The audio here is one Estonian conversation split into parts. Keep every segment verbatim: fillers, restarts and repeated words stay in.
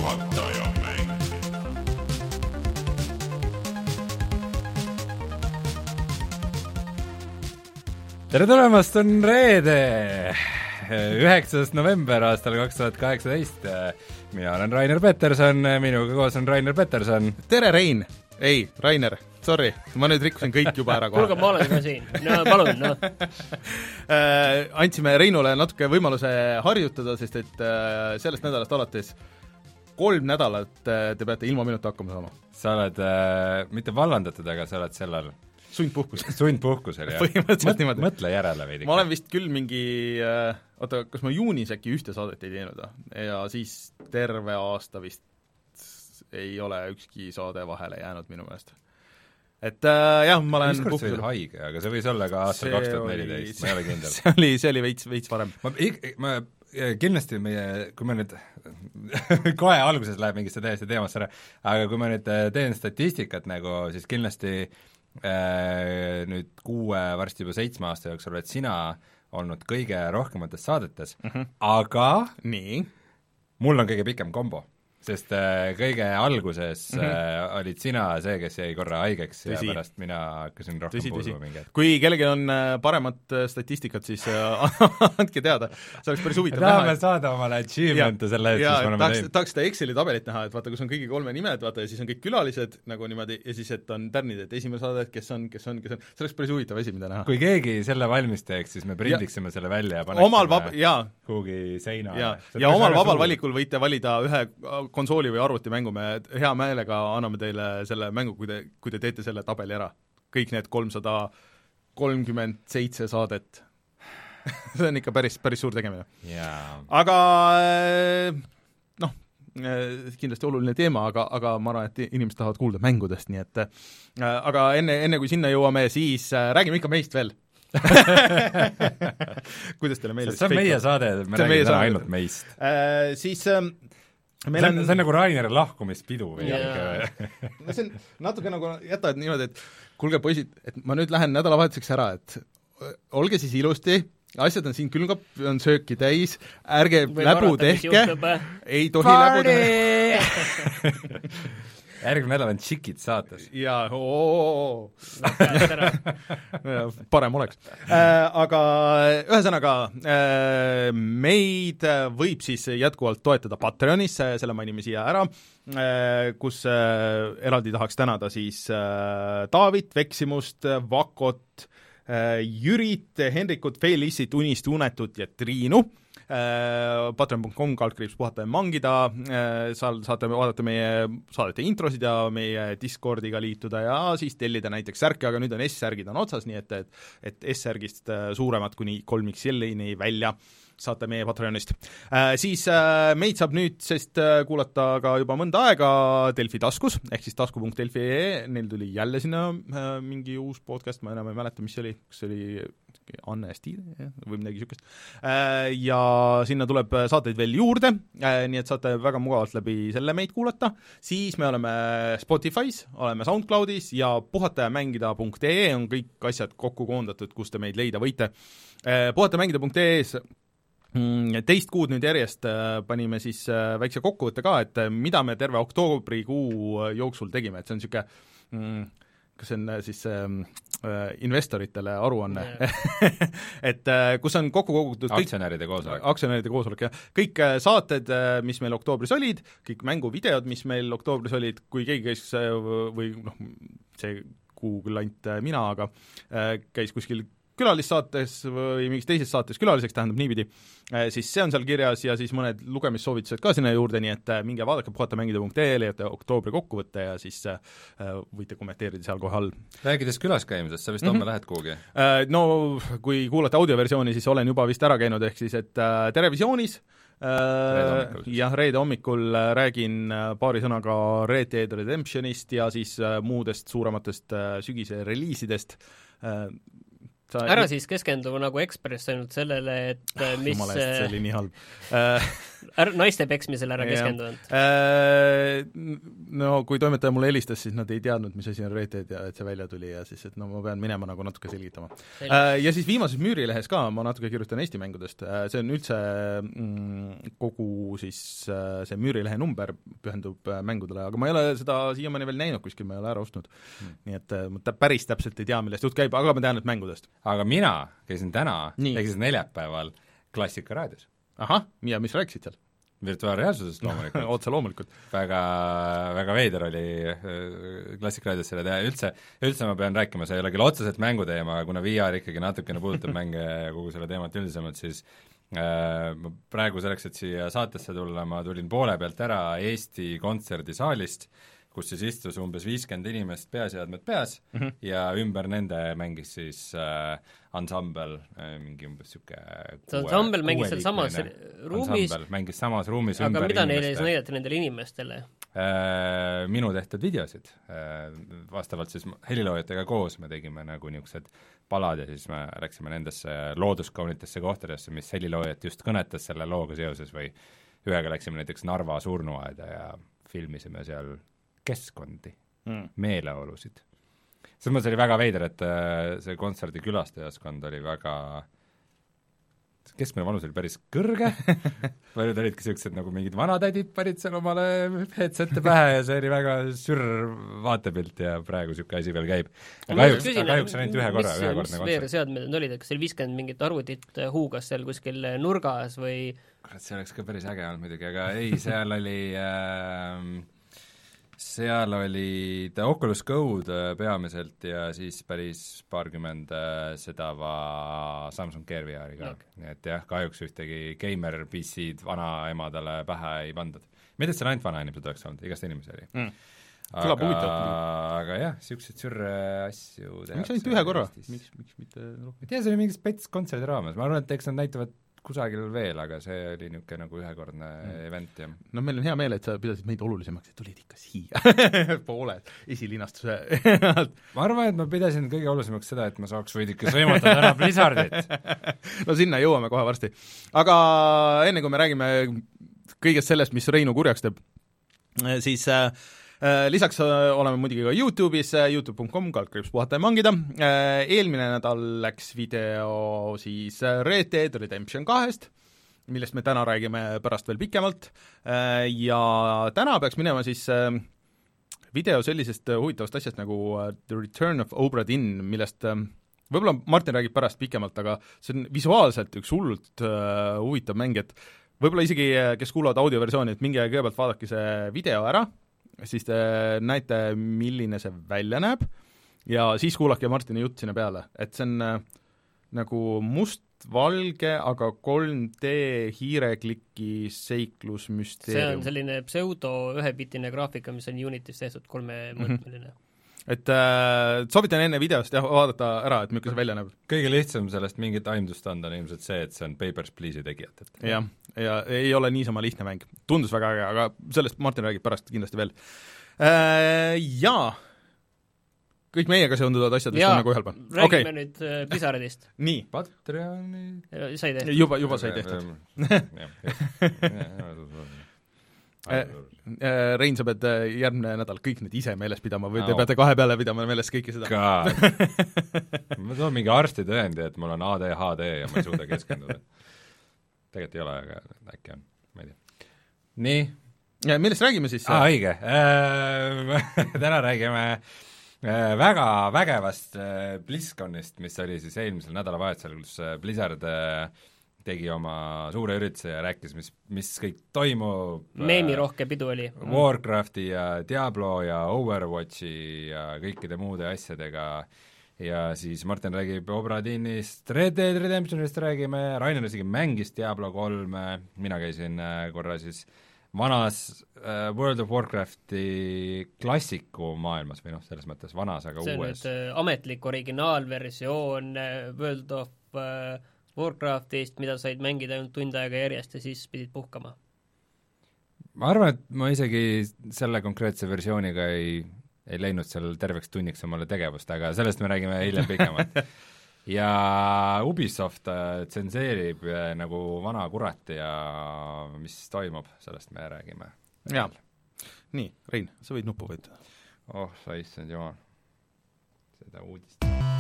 Juhataja mäng. Tere tulemast, on reede, üheksas november aastal kaks tuhat kaheksateist. Mina olen Rainer Peterson, minuga koos on Rainer Peterson. Tere, Rein! Ei, Rainer, sorry, ma nüüd rikkusin kõik juba ära kohe. Kuulge, ma olen ka siin. No palun, no. Andsime Reinule natuke võimaluse harjutada, sest et sellest nädalast alates kolm nädalat te peate ilma minuta hakkama saama. Sa oled äh, mitte vallandatud, aga sa oled sellel Sundpuhkus. Sundpuhkusel, jah. Põhimõtteliselt niimoodi. Mõtle järele veidi. Ma olen vist küll mingi, äh, oota, kas ma juunis äkki ühte saadet ei teinud, ja siis terve aasta vist ei ole ükski saade vahele jäänud minu meelest. Et äh, jah, ma olen puhkusel. See oli haige, aga see võis olla ka aastal kaks tuhat neliteist, ma ei ole kindel. See oli, see oli veits, veits varem. Ma, ma kindlasti meie, kui ma nüüd kohe alguses läheb mingisse täiesti teemasse ära, aga kui ma nüüd teen statistikat nagu, siis kindlasti äh, nüüd kuue, varsti juba seitsme aasta jooksul oled sina olnud kõige rohkemates saadetes, mm -hmm. aga nii. Mul on kõige pikem kombo. Sest äh, kõige alguses mm -hmm. äh, olid sina see, kes jäi korra haigeks ja tõsi. Pärast mina hakkasin rohkem puuduma mingi. Kui kellegi on äh, paremat äh, statistikat, siis äh, andke teada, see oleks päris huvitav näha. Tahame saada omale achievement'e selle, et ja, siis me oleme tahaks, tahaks seda Exceli tabelit näha, et vaata, kus on kõigi kolme nimed, vaata, ja siis on kõik külalised nagu niimoodi, ja siis, et on tärnid, et esimene saade, kes on, kes on, kes on, see oleks päris huvitav esi, mida näha. Kui keegi selle valmis teeks, siis me prindiksime selle välja ja paneksime omal vab- jaa. kuhugi seina. ja, ja omal vabal suur. Valikul võite valida ühe konsooli või arvuti mängu, me hea meelega anname teile selle mängu, kui te, kui te teete selle tabeli ära. Kõik need kolmsada kolmkümmend seitse saadet. See on ikka päris, päris suur tegemine. Yeah. Aga noh, kindlasti oluline teema, aga, aga ma arvan, et inimesed tahavad kuulda mängudest, nii et aga enne, enne kui sinna jõuame, siis räägime ikka meist veel. Kuidas teile meeldis? See on meie saade, me räägime täna ainult meist. Äh, siis äh, See on, see on nagu Raineri lahkumispidu või yeah. No see on natuke nagu jätavad niimoodi, et kuulge poisid, et ma nüüd lähen nädalavahetuseks ära, et olge siis ilusti, asjad on siin külmkap, on sööki täis, ärge või läbu tehke, ei tohi läbu teha. Järgmine nädal on Tšikid saates. Jaa, ooo, parem oleks. Äh, aga ühesõnaga, äh, meid võib siis jätkuvalt toetada Patreonis, selle mainime siia ära, äh, kus äh, eraldi tahaks tänada siis äh, Taavit, Veksimust, Vakot, äh, Jürit, Henrikut, Felissit, Unist, Unetut ja Triinu. patreon punkt com kaldkriips puhata ja mangida, seal saate vaadata meie saadete introsid ja meie Discordiga liituda ja siis tellida näiteks särke, aga nüüd on S-särgid on otsas, nii et, et, et S-särgist suuremad kuni kolm X L-ini välja saate meie Patreonist. Äh, siis äh, meid saab nüüd, sest äh, kuulata ka juba mõnda aega Delfi taskus, ehk siis tasku punkt delfi punkt ee, neil tuli jälle sinna äh, mingi uus podcast, ma enam ei mäleta, mis see oli, kas see oli Anne Stiil või midagi niisugust. Äh, ja sinna tuleb saateid veel juurde, äh, nii et saate väga mugavalt läbi selle meid kuulata. Siis me oleme Spotify's, oleme SoundCloudis ja puhata ja mängida punkt ee on kõik asjad kokku koondatud, kus te meid leida võite. Äh, puhata ja mängida punkt ee-s teist kuud nüüd järjest panime siis väikse kokkuvõtte ka, et mida me terve oktoobrikuu jooksul tegime, et see on niisugune, kas see on siis äh, investoritele aruanne yeah. et kus on kokku kogutud aktsionäride koosolek. Aktsionäride koosolek, jah. Kõik saated, mis meil oktoobris olid, kõik mänguvideod, mis meil oktoobris olid, kui keegi käis või noh, see kuu küll ainult mina, aga käis kuskil külalissaates või mingis teises saates külaliseks, tähendab niipidi, siis see on seal kirjas ja siis mõned lugemissoovitused ka sinna juurde, nii et minge vaadake puhata mängida punkt ee, leiate oktoobri kokkuvõtte ja siis võite kommenteerida seal kohe all. Rääkides külas käimisest, sa vist mm-hmm. homme lähed kuhugi? No kui kuulate audioversiooni, siis olen juba vist ära käinud, ehk siis, et Terevisioonis reede jah, reede hommikul räägin paari sõnaga Red Dead Redemptionist ja siis muudest suurematest sügise reliisidest. Sa ära siis keskendu nagu Ekspress ainult sellele, et mis Jumala eest, see oli nii halb. Är, naiste peksmisele ära keskendunud. No kui toimetaja mulle helistas, siis nad ei teadnud, mis asi on Red Dead ja et see välja tuli ja siis, et no ma pean minema nagu natuke selgitama. Ja siis viimases Müürilehes ka ma natuke kirjutan Eesti mängudest, see on üldse mm, kogu siis see Müürilehe number pühendub mängudele, aga ma ei ole seda siiamaani veel näinud, kuskil ma ei ole ära ostnud. Hmm. Nii et ma päris täpselt ei tea, millest jutt käib, aga ma tean, et mängudest. Aga mina käisin täna, käisin neljapäeval Klassika raadios. Ahah, ja mis rääkisid seal? Virtuaalreaalsusest loomulikult. Otse loomulikult. Väga, väga veider oli Klassika raadios selle teha, üldse, üldse ma pean rääkima, see ei ole küll otseselt mänguteema, kuna V R ikkagi natukene puudutab mänge ja kogu selle teemat üldisemalt, siis äh, praegu selleks, et siia saatesse tulla, ma tulin poole pealt ära Eesti kontserdisaalist, kus siis istus umbes viiskümmend inimest peaseadmed peas mm -hmm. ja ümber nende mängis siis äh, ansambel äh,, mingi umbes niisugune see ansambel mängis seal samas ruumis, mängis samas ruumis aga ümber mida inimeste. neile siis näidati nendele inimestele? Äh, minu tehtud videosid äh,, vastavalt siis heliloojatega koos me tegime nagu niisugused palad ja siis me läksime nendesse looduskaunitesse kohtadesse, mis heliloojat just kõnetas selle looga seoses või ühega läksime näiteks Narva surnuaeda ja filmisime seal keskkondi mm., meeleolusid. selles mõttes oli väga veider, et see kontserdi külastajaskond oli väga, keskmine vanus oli päris kõrge, paljud olidki sellised nagu mingid vanatädid panid seal omale headsette pähe ja see oli väga sür vaatepilt ja praegu niisugune asi veel käib. Kahjuks, kahjuks on ainult ühe korra, ühe korda mis V R-seadmed need olid, kas seal viiskümmend mingit arvutit huugas seal kuskil nurgas või kurat, see oleks ka päris äge olnud muidugi, aga ei, seal oli äh, seal oli ta Oculus Go'd peamiselt ja siis päris paarkümmend seda va Samsung Gear V R-i ka okay.. Nii et jah, kahjuks ühtegi gamer P C-d vanaemadele pähe ei pandud. Mida seal ainult vanainimesed oleks olnud, igast inimesi oli mm.. aga, aga jah, niisuguseid sürre asju teha. Miks ainult ühe korra? Miks, miks mitte rohkem? Ma tea, see oli mingi spets kontserdi raames, ma arvan, et eks nad näitavad kusagil veel, aga see oli niisugune nagu ühekordne mm. event ja no meil on hea meel, et sa pidasid meid olulisemaks, et tulid ikka siia pooled esilinastuse ma arvan, et ma pidasin kõige olulisemaks seda, et ma saaks võid ikka sõimatada ära Blizzardit. No sinna jõuame kohe varsti. Aga enne kui me räägime kõigest sellest, mis Reinu kurjaks teeb, siis äh, lisaks oleme muidugi ka YouTube'is, youtube punkt com, kaldkriips puhata ja mangida. Eelmine nädal läks video siis Red Dead Redemption kahest, millest me täna räägime pärast veel pikemalt. Ja täna peaks minema siis video sellisest huvitavast asjast nagu The Return of Obra Dinn, millest võib-olla Martin räägib pärast pikemalt, aga see on visuaalselt üks hullult huvitav mäng, et võib-olla isegi, kes kuulavad audioversiooni, et minge kõigepealt vaadake see video ära, siis te näete, milline see välja näeb ja siis kuulake Martini jutt sinna peale, et see on äh, nagu mustvalge, aga kolm D hiirekliki seiklusmüsteerium. See on selline pseudo ühepitine graafika, mis on Unitis tehtud kolmemõõtmeline. Mm-hmm. Et äh, soovitan enne videost jah, vaadata ära, et milline see välja näeb. Kõige lihtsam sellest mingit aimdust anda on ilmselt see, et see on Papers, Please'i tegijat. jah, ja ei ole niisama lihtne mäng. Tundus väga äge, aga sellest Martin räägib pärast kindlasti veel. Äh, jaa, kõik meiega seonduvad asjad, mis on nagu ühel pool. Räägime okay. nüüd äh, Blizzardist. Nii. Patreoni. Sai tehtud. Juba, juba sai tehtud. Rein, sa pead järgmine nädal kõik need ise meeles pidama või te peate kahe peale pidama meeles kõiki seda? ma toon mingi arstitõendi, et mul on A D H D ja ma ei suuda keskenduda. Tegelikult ei ole, aga äkki on, ma ei tea. Nii. Millest räägime siis? Aa, õige. Täna räägime väga vägevast BlizzConist, mis oli siis eelmisel nädalavahetusel, kus Blizzard tegi oma suure ürituse ja rääkis, mis, mis kõik toimub. Meemirohke pidu oli. Warcrafti ja Diablo ja Overwatchi ja kõikide muude asjadega ja siis Martin räägib Obra Dinnist, Red Dead Redemptionist räägime, Rainer isegi mängis Diablo kolme, mina käisin korra siis vanas uh, World of Warcrafti klassiku maailmas või noh, selles mõttes vanas, aga see uues. See on nüüd ametlik originaalversioon World of uh, Warcraftist, mida said mängida ainult tund aega järjest ja siis pidid puhkama. Ma arvan, et ma isegi selle konkreetse versiooniga ei, ei leidnud seal terveks tunniks omale tegevust, aga sellest me räägime hiljem pikemalt. ja Ubisoft tsenseerib nagu vana kurat ja mis toimub, sellest me räägime. Jaa, nii, Rein, sa võid nuppu võtta. Oh, sa issand jumal, seda uudist.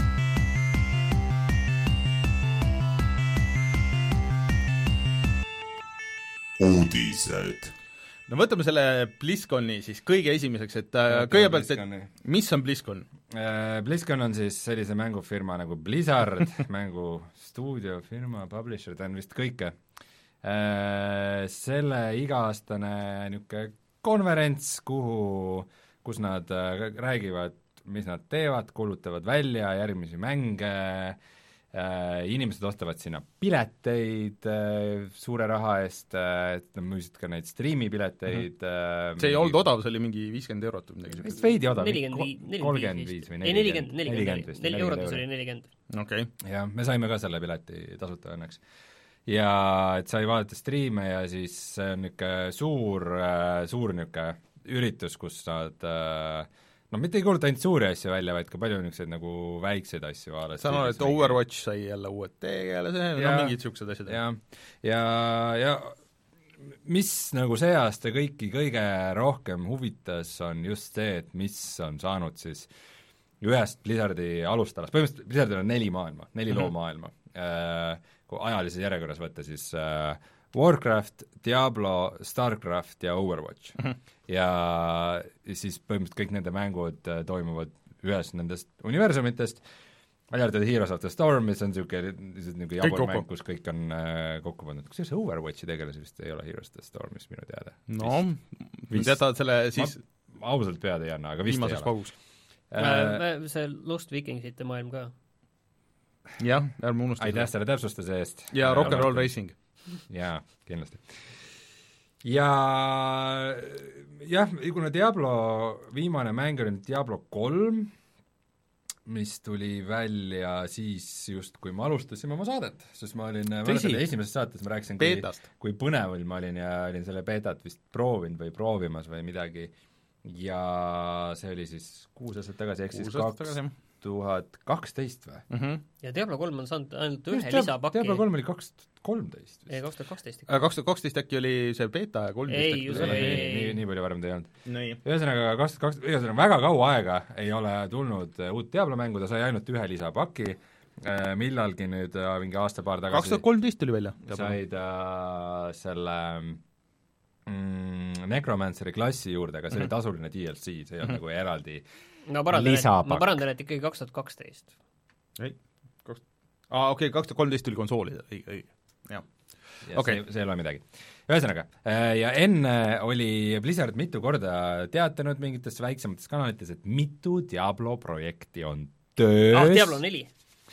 Uudised. No võtame selle BlizzConi siis kõige esimeseks, et ja, kõigepealt, et mis on BlizzCon? BlizzCon on siis sellise mängufirma nagu Blizzard, mängustuudiofirma, publisher, ta on vist kõike. Selle iga-aastane niisugune konverents, kuhu, kus nad räägivad, mis nad teevad, kuulutavad välja järgmisi mänge, Äh, inimesed ostavad sinna pileteid äh, suure raha eest, et nad müüsid ka neid striimipileteid mm. -hmm. see ei olnud odav, see oli mingi viiskümmend eurot või midagi. vist veidi odav, kolmkümmend viis või nelikümmend, nelikümmend, nelikümmend eurotas oli nelikümmend. okei. jah, me saime ka selle pileti tasuta õnneks. ja et sai vaadata striime ja siis see on niisugune suur, suur niisugune üritus, kus nad äh, no mitte ei kuuluta ainult suuri asju välja, vaid ka palju niisuguseid nagu väikseid asju vaadata. sa oled, et Overwatch sai jälle uued tegelase, no mingid niisugused asjad. ja, ja, ja mis nagu see aasta kõiki kõige rohkem huvitas, on just see, et mis on saanud siis ühest Blizzardi alustalast, põhimõtteliselt Blizzardil on neli maailma, neli mm-hmm. loomaailma, äh, kui ajalises järjekorras võtta, siis äh, Warcraft, Diablo, Starcraft ja Overwatch mm-hmm. ja siis põhimõtteliselt kõik nende mängud äh, toimuvad ühes nendest universumitest, välja arvatud Heroes of the Storm, mis on niisugune niisugune jabur mäng, kus kõik on äh, kokku pandud. Kusjuures Overwatchi tegelasi vist ei ole Heroes of the Stormis minu teada. no, teatavad selle siis ma ausalt pead ei anna, aga vist ei ole. Äh, see Lost Vikingsite maailm ka. jah, ärme unustada. aitäh selle täpsustuse eest. ja Rock and Roll Racing. jaa, kindlasti. ja jah, kuna Diablo viimane mäng oli Diablo kolm, mis tuli välja siis just, kui me alustasime oma saadet, sest ma olin, esimeses saates ma rääkisin, kui, kui põnevil ma olin ja olin selle beetat vist proovinud või proovimas või midagi, ja see oli siis kuus aastat tagasi, ehk siis kaks tuhat kaksteist või? Mm -hmm. ja Diablo kolm on saanud ainult ühe Diablo, lisapaki. Diablo kolm oli kaks tuhat kolmteist vist. ei, kaks tuhat kaksteist ikka. kaks tuhat kaksteist äkki oli see beta ja kolmteist ei, just, ei, ei, nii, nii palju varem ta ei olnud. no,. ühesõnaga, kaks tuhat kaksteist, ühesõnaga väga kaua aega ei ole tulnud uut Diablo mängu, ta sai ainult ühe lisapaki, millalgi nüüd mingi aasta-paar tagasi kaks tuhat kolmteist tuli välja. sai ta selle mm, Necromanceri klassi juurde, aga see mm -hmm. oli tasuline D L C, see ei olnud mm -hmm. nagu eraldi ma parandan, et, ma parandan, et ikkagi kaks tuhat kaksteist. ei, kaks aa, okei okay,, kaks tuhat kolmteist tuli konsoolida, õige, õige, jah. Okay. see, see ei ole midagi. ühesõnaga, ja enne oli Blizzard mitu korda teatanud mingites väiksemates kanalites, et mitu Diablo projekti on töös. ah, Diablo neli.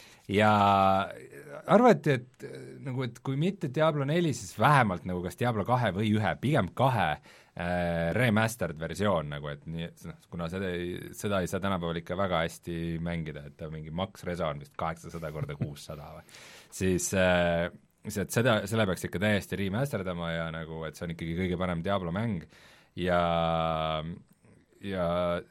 ja arvati, et nagu, et kui mitte Diablo neli, siis vähemalt nagu kas Diablo kahe või ühe, pigem kahe äh, remastered versioon nagu, et nii, noh, kuna seda ei, seda ei saa tänapäeval ikka väga hästi mängida, et ta mingi max resa on vist kaheksasada korda kuussada või, siis äh, see, et seda, selle peaks ikka täiesti remasterdama ja nagu, et see on ikkagi kõige parem Diablo mäng ja ja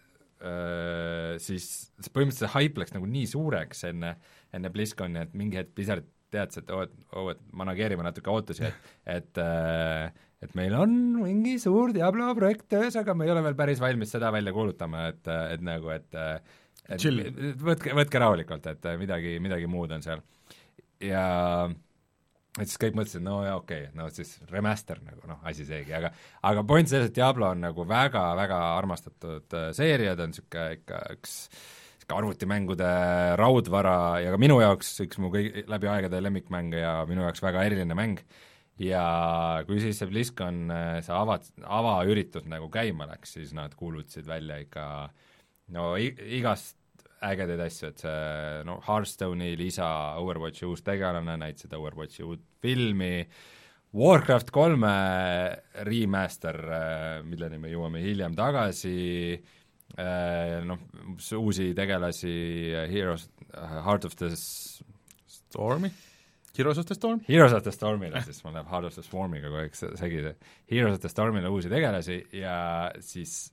äh, siis põhimõtteliselt see hype läks nagu nii suureks enne, enne BlizzConi, et mingi hetk Blizzard teadis, et oo, et, oo, et manageerima natuke ootusi, et et äh, et meil on mingi suur Diablo projekt töös, aga me ei ole veel päris valmis seda välja kuulutama, et, et nagu, et, et võtke, võtke rahulikult, et midagi, midagi muud on seal. ja et siis kõik mõtlesid, no jaa, okei okay,, no siis remaster nagu noh, asi seegi, aga aga point selles, et Diablo on nagu väga-väga armastatud seeria, ta on niisugune ikka üks arvutimängude raudvara ja ka minu jaoks üks mu kõigi läbi aegade lemmikmänge ja minu jaoks väga eriline mäng. Ja kui siis see BlizzCon, see ava, avaüritus nagu käima läks, siis nad kuulutasid välja ikka no igast ägedaid asju, et see no Hearthstone'i lisa, Overwatchi uus tegelane, näitasid Overwatchi uut filmi, Warcraft kolme remaster, milleni me jõuame hiljem tagasi, noh, uusi tegelasi Heroes, Heart of the Stormi? Heroes of the Storm? Heroes of the Stormile, siis mul läheb Heart of the Swarmiga kogu aeg segi. Heroes of the Stormile uusi tegelasi ja siis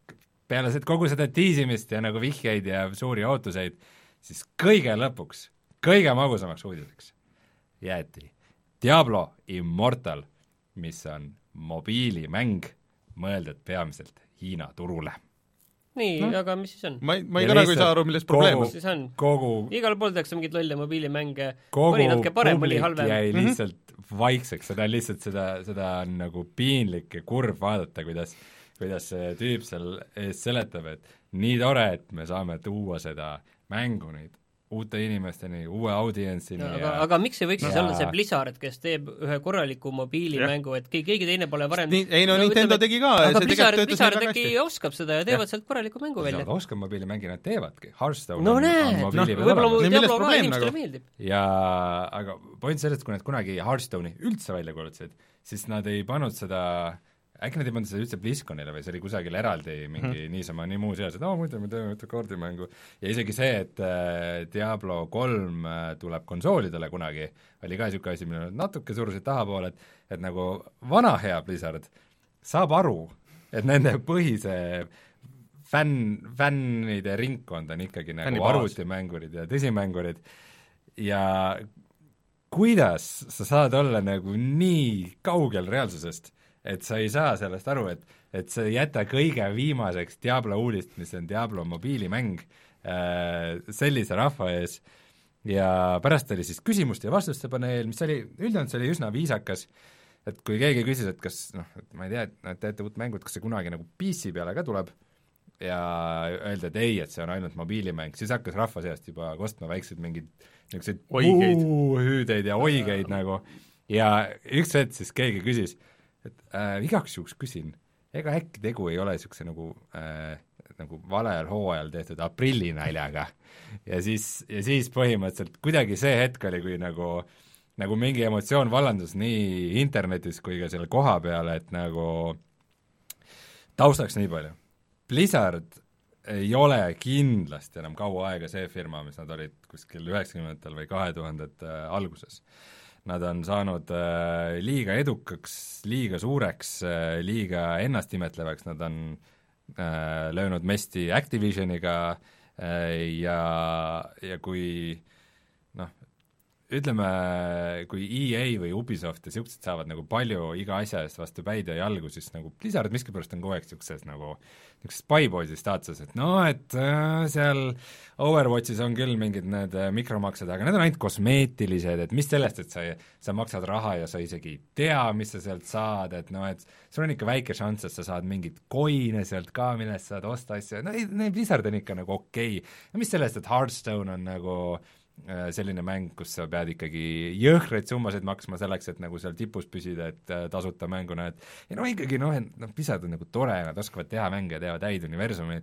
peale seda kogu seda tiisimist ja nagu vihjeid ja suuri ootuseid, siis kõige lõpuks, kõige magusamaks uudiseks jäeti Diablo Immortal, mis on mobiilimäng, mõeldud peamiselt Hiina turule. nii no., aga mis siis on? ma ei, ma ei ka nagu ei saa aru, milles probleem on. siis on? Kogu igal pool tehakse mingid lolle mobiilimänge, mõni natuke parem, mõni halvem. jäi lihtsalt mm-hmm. vaikseks, seda lihtsalt, seda, seda on nagu piinlik ja kurb vaadata, kuidas, kuidas see tüüp seal ees seletab, et nii tore, et me saame tuua seda mängu neid uute inimesteni, uue audientsini no, ja aga, aga miks ei võiks siis ja... olla see Blizzard, kes teeb ühe korraliku mobiilimängu, et keegi teine pole varem Nii, ei no, no Nintendo ütleme, tegi ka aga Blizzard, Blizzard tegi oskab seda ja teevad ja. sealt korraliku mängu välja. oskab mobiilimängi, nad teevadki, Hearthstone no, on, on mobiili no, võib-olla Diablo ka inimestele meeldib. Ja aga point sellest, kui nad kunagi Hearthstone'i üldse välja kuulutasid, siis nad ei pannud seda äkki nad ei pannud seda üldse BlizzConile või see oli kusagil eraldi mingi hmm. niisama, nii muu seas, et aa, muidu me teeme ühte kaardimängu. Ja isegi see, et äh, Diablo kolm äh, tuleb konsoolidele kunagi, oli ka niisugune asi, mille natuke surusid tahapoole, et, et nagu vana hea Blizzard saab aru, et nende põhise fänn, fännide ringkond on ikkagi nagu arvutimängurid ja tõsimängurid ja kuidas sa saad olla nagu nii kaugel reaalsusest, et sa ei saa sellest aru, et, et sa ei jäta kõige viimaseks Diablo uudist, mis on Diablo mobiilimäng äh, sellise rahva ees ja pärast oli siis küsimuste ja vastuste paneel, mis oli, üldjoontes oli üsna viisakas, et kui keegi küsis, et kas noh, et ma ei tea, et nad teete uut mängu, et kas see kunagi nagu P C peale ka tuleb ja öelda, et ei, et see on ainult mobiilimäng, siis hakkas rahva seast juba kostma väiksed mingid niisuguseid hüüdeid ja oigeid nagu ja üks hetk siis keegi küsis, et äh, igaks juhuks küsin, ega äkki tegu ei ole niisuguse nagu äh, nagu valel hooajal tehtud aprillinaljaga ja siis, ja siis põhimõtteliselt kuidagi see hetk oli, kui nagu nagu mingi emotsioon vallandus nii internetis kui ka selle koha peale, et nagu taustaks nii palju. Blizzard ei ole kindlasti enam kaua aega see firma, mis nad olid kuskil üheksakümnendatel või kahe tuhandete alguses. Nad on saanud äh, liiga edukaks, liiga suureks äh,, liiga ennastimetlevaks, nad on äh, löönud mesti Activisioniga äh, ja, ja kui noh, ütleme, kui E A või Ubisoft ja niisugused saavad nagu palju iga asja eest vastu päid ja jalgu, siis nagu Blizzard miskipärast on kogu aeg niisuguses nagu niisuguses spyboysi staatuses, et no, et äh, seal Overwatchis on küll mingid need äh, mikromaksed, aga need on ainult kosmeetilised, et mis sellest, et sa, sa maksad raha ja sa isegi ei tea, mis sa sealt saad, et noh, et sul on ikka väike šanss, et sa saad mingit coin'e sealt ka, millest saad osta asju, no ei, Blizzard on ikka nagu okei okay. Ja mis sellest, et Hearthstone on nagu selline mäng, kus sa pead ikkagi jõhreid summasid maksma selleks, et nagu seal tipus püsida, et tasuta mängu näed. Ja no ikkagi noh, noh Blizzard on nagu tore, nad oskavad teha mänge, teevad häid universumeid,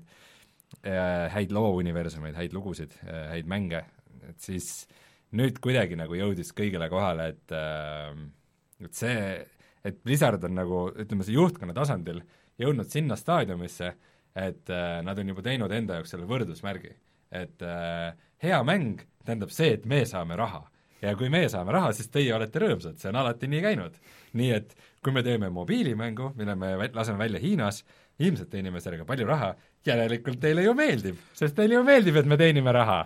häid loouniversumeid, häid lugusid, häid mänge, et siis nüüd kuidagi nagu jõudis kõigile kohale, et et see, et Blizzard on nagu, ütleme see juhtkonna tasandil jõudnud sinna staadiumisse, et nad on juba teinud enda jaoks selle võrdusmärgi, et hea mäng tähendab see, et me saame raha. Ja kui me saame raha, siis teie olete rõõmsad, see on alati nii käinud. Nii et kui me teeme mobiilimängu, mille me laseme välja Hiinas, ilmselt teenime sellega palju raha, järelikult teile ju meeldib, sest teile ju meeldib, et me teenime raha.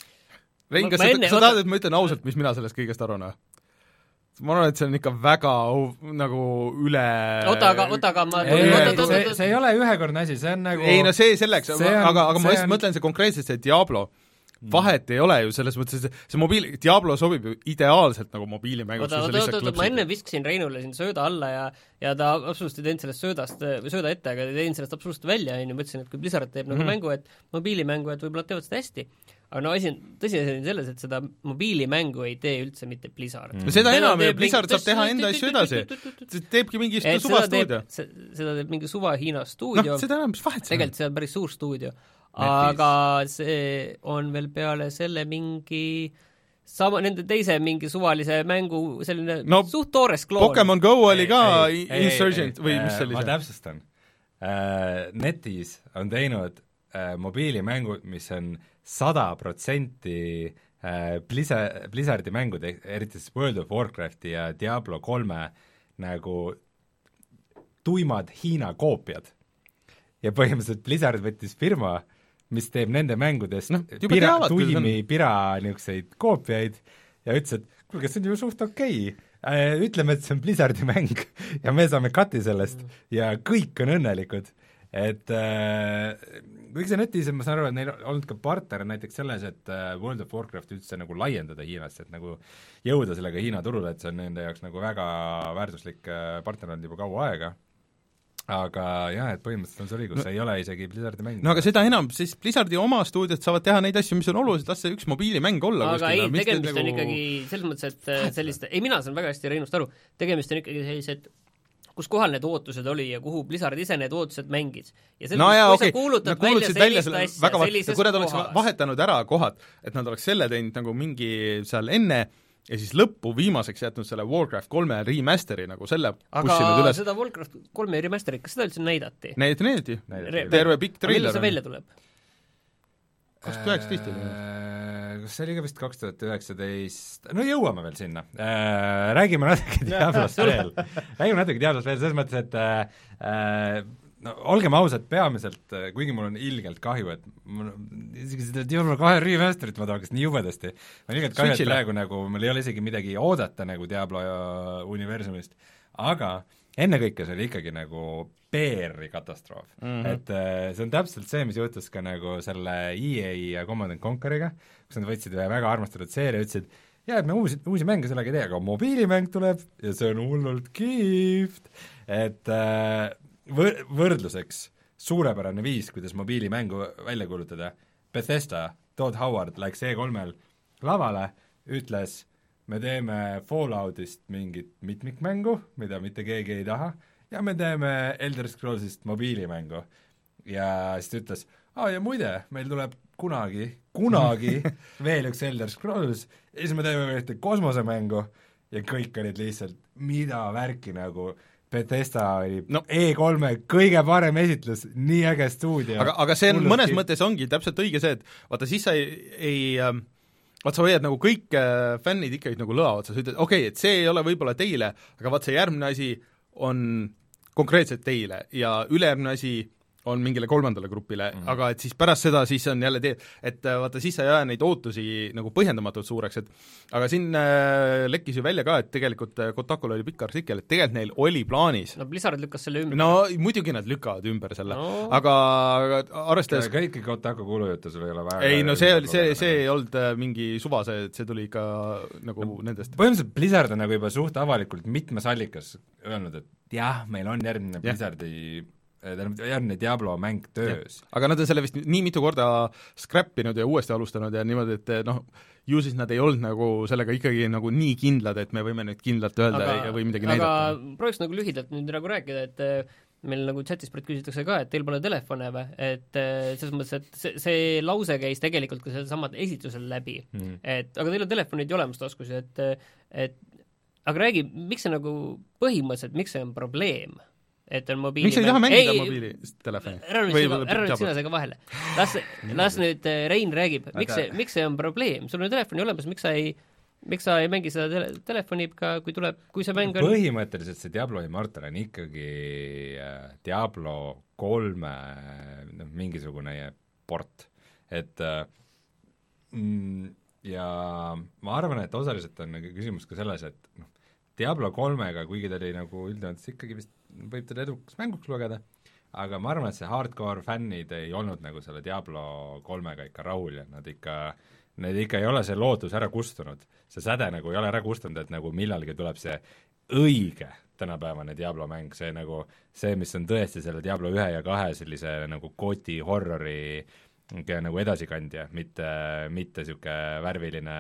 Rein, kas sa, enne, sa tahad, et ma ütlen ausalt, mis mina sellest kõigest arvan? Ma arvan, et see on ikka väga nagu üle oota, aga, oota, aga ma ei, ei, see, see ei ole ühekordne asi, see on nagu ei no see selleks, see on, aga, aga ma on... mõtlen see konkreetselt see Diablo vahet ei ole ju selles mõttes, see, see mobiil, Diablo sobib ju ideaalselt nagu mobiilimänguks. oota, oota, oota, ma enne viskasin Reinule siin sööda alla ja ja ta absoluutselt ei teinud sellest söödast, või sööda ette, aga ei teinud sellest absoluutselt välja, on ju, ma ütlesin, et kui Blizzard teeb mm -hmm. nagu mängu, et mobiilimängu, et võib-olla teevad seda hästi. Aga no asi on, tõsiasi on selles, et seda mobiilimängu ei tee üldse mitte Blizzard mm.. seda enam, Blizzard saab teha enda asju edasi. See teebki mingi suva stuudio. Seda teeb mingi suva Hiina stuudio. No, seda enam, mis vahet tegelikult see on päris suur stuudio. Aga see on veel peale selle mingi sama, nende teise mingi suvalise mängu selline no, suht toores kloon. Pokemon Go oli ka ei, ei, Insurgent ei, ei, või mis see oli? Ma täpsustan. Uh, Netis on teinud uh, mobiilimängud, mis on sada protsenti Blizzard, Blizzardi mängud, eriti siis World of Warcrafti ja Diablo kolme nagu tuimad Hiina koopiad. Ja põhimõtteliselt Blizzard võttis firma, mis teeb nende mängudest no, pira, tuimi pira niisuguseid koopiaid ja ütles, et kuulge, see on ju suht okei okay. Ütleme, et see on Blizzardi mäng ja me saame cut'i sellest mm. ja kõik on õnnelikud. Et äh, kuigi see netis, ma saan aru, et neil on olnud ka partner näiteks selles, et äh, World of Warcraft üldse nagu laiendada Hiinasse, et nagu jõuda sellega Hiina turule, et see on nende jaoks nagu väga väärtuslik äh, partner olnud juba kaua aega, aga jah, et põhimõtteliselt on see õigus no,, see ei ole isegi Blizzardi mäng. No aga seda enam, siis Blizzardi oma stuudiod saavad teha neid asju, mis on olulised, las see üks mobiilimäng olla. Aga kuskil, ei, tegemist on nagu... ikkagi selles mõttes, et sellist, ei mina saan väga hästi Reinust aru, tegemist on ikkagi sellised kus kohal need ootused oli ja kuhu Blizzard ise need ootused mängis. Ja selles, no jaa, okei, okay. nad kuulutasid välja selle asja, väga vahet, kui nad oleks vahetanud ära kohad, et nad oleks selle teinud nagu mingi seal enne ja siis lõppu viimaseks jätnud selle Warcraft kolme remasteri nagu selle aga üles. Seda Warcraft kolme remasterit, kas seda üldse näidati? Näidati, näidati. Terve pikk trailer. Millal see välja tuleb? kaks tuhat üheksateist oli. Kas see oli ka vist kaks tuhat üheksateist, no jõuame veel sinna äh,. Räägime natuke Diablost veel, räägime natuke Diablost veel, selles mõttes, et äh, no olgem ausad, peamiselt, kuigi mul on ilgelt kahju, et mul isegi seda Diablo kahe remasterit ma tahaks nii jubedasti, ma on ilgelt kahju, et praegu nagu mul ei ole isegi midagi oodata nagu Diablo universumist, aga ennekõike see oli ikkagi nagu P R-i katastroof mm. -hmm. Et äh, see on täpselt see, mis juhtus ka nagu selle E A ja Command and Conqueriga, kus nad võtsid ühe väga armastatud seeria ja ütlesid, jaa, et me uusi, uusi mänge sellega ei tee, aga mobiilimäng tuleb ja see on hullult kihvt, et äh, võr- võrdluseks suurepärane viis, kuidas mobiilimängu välja kuulutada, Bethesda, Todd Howard läks E kolmel lavale, ütles, me teeme Falloutist mingit mitmikmängu, mida mitte keegi ei taha, ja me teeme Elder Scrollsist mobiilimängu. Ja siis ta ütles, aa ja muide, meil tuleb kunagi, kunagi veel üks Elder Scrolls, ja siis me teeme ühte kosmosemängu ja kõik olid lihtsalt, mida värki nagu, Bethesda oli no. E kolme kõige parem esitlus, nii äge stuudio. Aga, aga see on, mõnes mõttes ongi täpselt õige see, et vaata, siis sa ei, ei äh, vaat sa hoiad nagu kõik äh, fännid ikkagi nagu lõa otsas, ütled, okei okay,, et see ei ole võib-olla teile, aga vaat see järgmine asi on konkreetselt teile ja ülejärgmine asi on mingile kolmandale grupile mm, -hmm. aga et siis pärast seda siis on jälle tee, et vaata, siis sa ei aja neid ootusi nagu põhjendamatult suureks, et aga siin äh, lekkis ju välja ka, et tegelikult Kotakul oli pikk artikkel, et tegelikult neil oli plaanis. No Blizzard lükkas selle ümber. No muidugi nad lükkavad ümber selle no., aga arvestades kõiki Kotaku kuulujuttu sul ei ole väga ei no see oli, see, see ei olnud mingi suva, see, see tuli ikka nagu no, nendest. Põhimõtteliselt Blizzard on nagu juba suht avalikult mitmes allikas öelnud, et jah, meil on järgmine Blizzardi järgmine Diablo mäng töös. Ja. Aga nad on selle vist nii mitu korda scrappinud ja uuesti alustanud ja niimoodi, et noh, ju siis nad ei olnud nagu sellega ikkagi nagu nii kindlad, et me võime nüüd kindlalt öelda aga, või midagi aga näidata. Aga prooviks nagu lühidalt nüüd nagu rääkida, et meil nagu chatis praegu küsitakse ka, et teil pole telefone või, et selles mõttes, et see, see lause käis tegelikult ka sellel esitlusel läbi mm., et aga teil on telefonid ju olemas taskus, et, et aga räägi, miks see nagu põhimõtteliselt, miks see on probleem? Et on mobiili miks sa ei taha mängida mobiilitelefoni? Ära nüüd sina seega vahele. Las, las nüüd Rein räägib, miks see, miks see on probleem? Sul on telefoni olemas, miks sa ei, miks sa ei mängi seda tele, telefoniga, kui tuleb, kui see mäng on... Põhimõtteliselt see Diablo Immortal on ikkagi Diablo kolme no, mingisugune port. Et mm, ja ma arvan, et osaliselt on küsimus ka selles, et noh, Diablo kolmega, kuigi ta oli nagu üldine, ikkagi vist võib teda edukas mänguks lugeda, aga ma arvan, et see hardcore fännid ei olnud nagu selle Diablo kolmega ikka rahul ja nad ikka, need ikka ei ole see lootus ära kustunud. See säde nagu ei ole ära kustunud, et nagu millalgi tuleb see õige tänapäevane Diablo mäng, see nagu, see, mis on tõesti selle Diablo ühe ja kahe sellise nagu koti horrori nagu edasikandja, mitte, mitte siuke värviline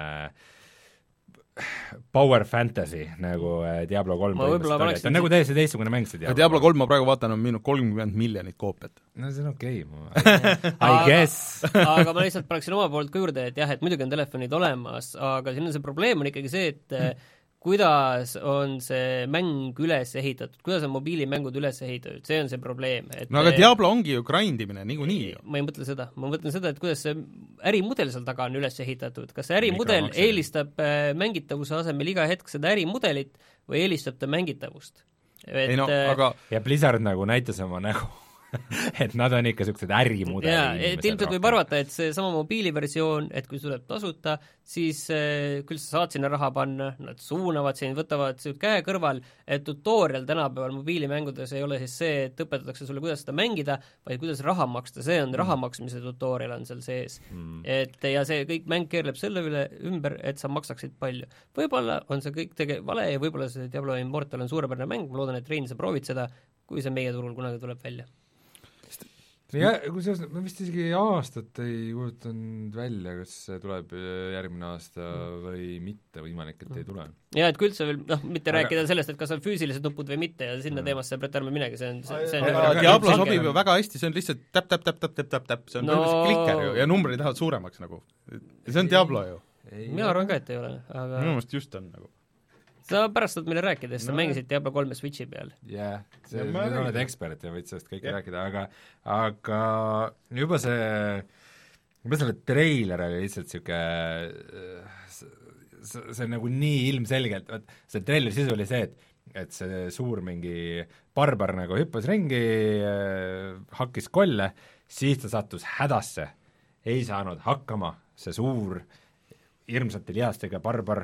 power fantasy nagu Diablo kolm põhimõtteliselt, ta on nagu täiesti teistsugune mäng see Diablo. Diablo kolm ma praegu vaatan, on müünud kolmkümmend miljonit koopiat. No see on okei okay,, I guess. Aga ma lihtsalt paneksin oma poolt ka juurde, et jah, et muidugi on telefonid olemas, aga siin on see probleem on ikkagi see, et hmm. kuidas on see mäng üles ehitatud, kuidas on mobiilimängud üles ehitatud, see on see probleem. Et no aga Diablo ongi ju grindimine niikuinii. Ma ei mõtle seda, ma mõtlen seda, et kuidas see ärimudel seal taga on üles ehitatud, kas see ärimudel eelistab mängitavuse asemel iga hetk seda ärimudelit või eelistab ta mängitavust? Et, ei no, aga ja Blizzard nagu näitas oma nägu et nad on ikka niisugused ärimudeli jaa, et inimesed ilmselt võib arvata, et see sama mobiiliversioon, et kui see tuleb tasuta, siis äh, küll sa saad sinna raha panna, nad suunavad sind, võtavad käe kõrval, et tutorial tänapäeval mobiilimängudes ei ole siis see, et õpetatakse sulle, kuidas seda mängida, vaid kuidas raha maksta, see on mm. raha maksmise tutorial on seal sees mm.. et ja see kõik mäng keerleb selle üle ümber, et sa maksaksid palju. Võib-olla on see kõik tege- vale ja võib-olla see Diablo Immortal on suurepärane mäng, ma loodan, et Rein, sa proovid seda, kui see meie turul kunagi tuleb välja. Ja, kusjuures ma vist isegi aastat ei kuulutanud välja, kas see tuleb järgmine aasta või mitte, võimalik, et ei tule. Ja, et kui üldse veel, noh, mitte aga... rääkida sellest, et kas on füüsilised nupud või mitte ja sinna mm. teemasse Brett ärme minegi, see on, see, see on aga aga Diablo sobib ju väga hästi, see on lihtsalt täp, täp, täp, täp, täp, täp, täp, see on no... klikker ju ja numbrid lähevad suuremaks nagu. See on Diablo ju. Mina arvan ka, et ei ole, aga minu meelest just on nagu sa pärast saad meile rääkida, sest no, sa mängisid Diablo kolme Switchi peal. jah, see, need oled ekspert ja võid sellest kõike yeah. rääkida, aga aga juba see, juba selle treiler oli lihtsalt niisugune, see, see nagu nii ilmselgelt, see treiler sisu oli see, et et see suur mingi barbar nagu hüppas ringi, hakkis kolle, siis ta sattus hädasse, ei saanud hakkama, see suur hirmsate lihastega barbar,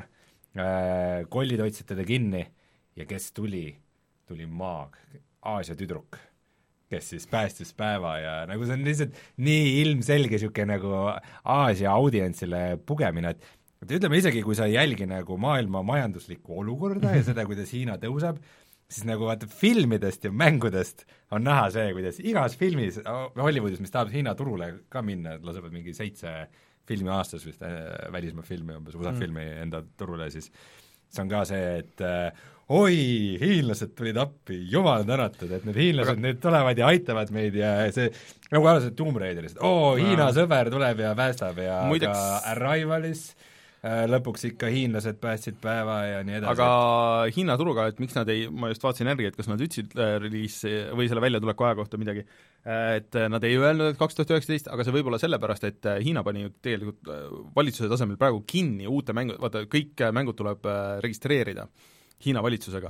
kollid hoidsid teda kinni ja kes tuli, tuli maag, Aasia tüdruk, kes siis päästis päeva ja nagu see on lihtsalt nii ilmselge niisugune nagu Aasia audientsile pugemine, et et ütleme isegi, kui sa ei jälgi nagu maailma majanduslikku olukorda ja seda, kuidas Hiina tõuseb, siis nagu vaata filmidest ja mängudest on näha see, kuidas igas filmis Hollywoodis, mis tahab Hiina turule ka minna, lasevad mingi seitse filmi aastas vist äh, välismaa filmi, umbes U S A mm. filmi enda turule, siis see on ka see, et äh, oi, hiinlased tulid appi, jumal tänatud, et need hiinlased aga... nüüd tulevad ja aitavad meid ja see, nagu alused Tomb Raiderist, oo, Hiina no. sõber tuleb ja päästab ja Muideks... ka Arrivalis lõpuks ikka hiinlased päästsid päeva ja nii edasi. Aga Hiina turuga, et miks nad ei, ma just vaatasin järgi, et kas nad ütlesid release või selle väljatuleku aja kohta midagi, et nad ei öelnud, et kaks tuhat üheksateist, aga see võib olla sellepärast, et Hiina pani ju tegelikult valitsuse tasemel praegu kinni uute mängu, vaata kõik mängud tuleb registreerida Hiina valitsusega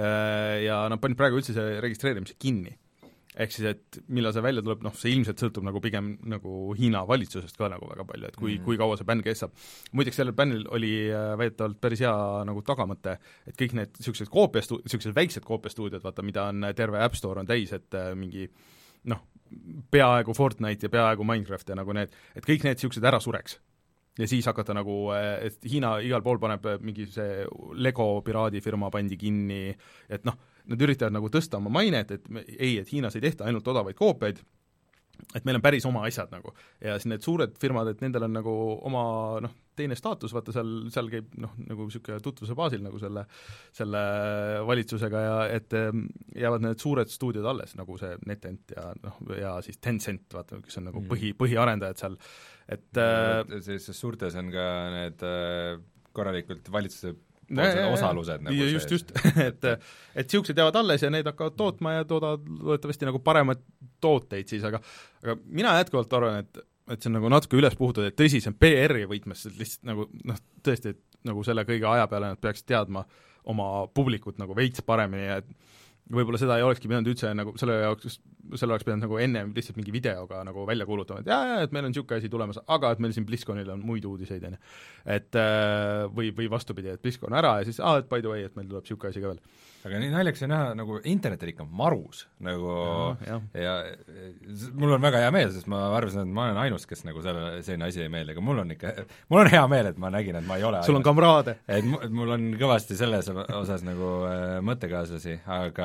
ja nad panid praegu üldse see registreerimise kinni. Ehk siis, et millal see välja tuleb, noh, see ilmselt sõltub nagu pigem nagu Hiina valitsusest ka nagu väga palju, et kui mm., kui kaua see bänn kestab. Muideks sellel bännil oli väidetavalt päris hea nagu tagamõte, et kõik need niisugused koopiastu-, niisugused väiksed koopiastuudiod, vaata, mida on terve App Store on täis, et mingi noh, peaaegu Fortnite ja peaaegu Minecraft ja nagu need, et kõik need niisugused ära sureks. Ja siis hakata nagu, et Hiina igal pool paneb mingi see Lego piraadifirma pandi kinni, et noh, nad üritavad nagu tõsta oma mainet, et ei, et Hiinas ei tehta ainult odavaid koopiaid, et meil on päris oma asjad nagu. Ja siis need suured firmad, et nendel on nagu oma noh, teine staatus, vaata seal, seal käib noh, nagu niisugune tutvuse baasil nagu selle, selle valitsusega ja et jäävad need suured stuudiod alles, nagu see NetEnt ja noh, ja siis Tencent, vaata, kes on nagu põhi, põhiarendajad seal, et äh, sellistes suurtes on ka need äh, korralikult valitsuse osalused nagu just, just, et et niisugused jäävad alles ja need hakkavad tootma ja toodavad loodetavasti nagu paremaid tooteid siis, aga aga mina jätkuvalt arvan, et et see on nagu natuke üles puhutud, et tõsi, see on P R-i võtmes lihtsalt nagu noh, tõesti, et nagu selle kõige aja peale nad peaks teadma oma publikut nagu veits paremini ja et võib-olla seda ei olekski pidanud üldse nagu selle jaoks, selle oleks pidanud nagu enne lihtsalt mingi videoga nagu välja kuulutama, et jaa, jaa, et meil on niisugune asi tulemas, aga et meil siin BlizzConil on muid uudiseid, on ju. Et või, või vastupidi, et BlizzCon ära ja siis, aa, et by the way, et meil tuleb niisugune asi ka veel. Aga nii naljaks on näha, nagu internetil ikka marus, nagu ja, ja. ja mul on väga hea meel, sest ma arvasin, et ma olen ainus, kes nagu selle, selline asi ei meeldi, aga mul on ikka, mul on hea meel, et ma nägin, et ma ei ole sul ainus. On kamraade. Et mul on kõvasti selles osas nagu äh, mõttekaaslasi, aga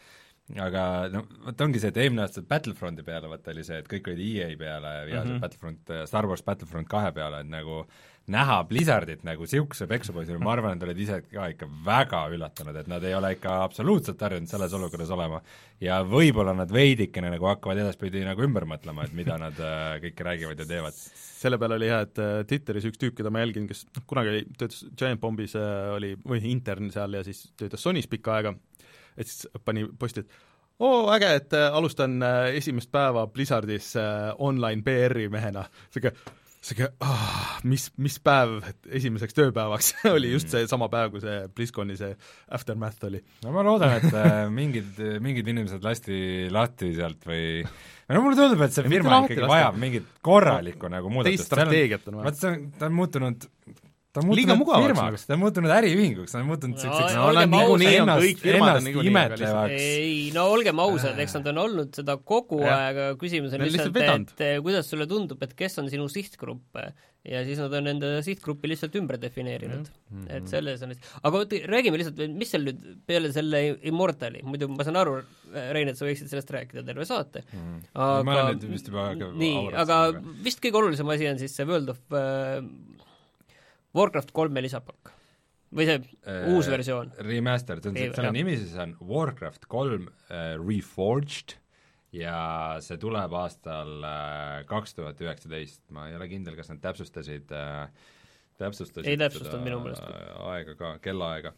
aga no vot ongi see, et eelmine aasta Battlefronti peale vaata oli see, et kõik olid E A peale ja mm -hmm. Battlefront, Star Wars Battlefront kahe peale, et nagu näha Blizzardit nagu siukse peksupoisina, ma arvan, et olid ise ka ikka väga üllatunud, et nad ei ole ikka absoluutselt harjunud selles olukorras olema ja võib-olla nad veidikene nagu hakkavad edaspidi nagu ümber mõtlema, et mida nad äh, kõike räägivad ja teevad. Selle peale oli hea, et äh, Twitteris üks tüüp, keda ma jälgin, kes noh, kunagi oli, töötas Giant Bombis äh, oli, või intern seal ja siis töötas Sonys pikka aega, et siis pani posti, et oo, äge, et äh, alustan äh, esimest päeva Blizzardis äh, online P R-i mehena, siuke see ah, mis, mis päev esimeseks tööpäevaks oli just see sama päev, kui see BlizzConi see Aftermath oli. No ma loodan, et äh, mingid, mingid inimesed lasti lahti sealt või no mulle tundub, et see firma ikkagi lasti. Vajab mingit korralikku nagu muudatust. Teist strateegiat on vaja. Vaat see on, ta on muutunud ta on muutunud firmaks, ta on muutunud äriühinguks, ta on muutunud selliseks no, niikuinii on kõik firmad on imetlevaks. Ei, no olgem ausad, eks nad on olnud seda kogu ja. aeg, aga küsimus on lihtsalt, et, et kuidas sulle tundub, et kes on sinu sihtgrupp ja siis nad on enda sihtgruppi lihtsalt ümber defineerinud. Mm-hmm. Et selles on aga räägime lihtsalt, mis seal nüüd peale selle Immortali, muidu ma saan aru, Rein, et sa võiksid sellest rääkida terve saate. Mm. Aga, ma olen nüüd vist juba nii, aga vist kõige olulisem asi on siis see World of äh, Warcraft kolme lisapakk või see äh, uus versioon? Remastered, selle nimi siis on Warcraft kolm äh, Reforged ja see tuleb aastal äh, kaks tuhat üheksateist, ma ei ole kindel, kas nad täpsustasid äh, täpsustasid ei täpsustanud minu meelest aega ka, kellaaega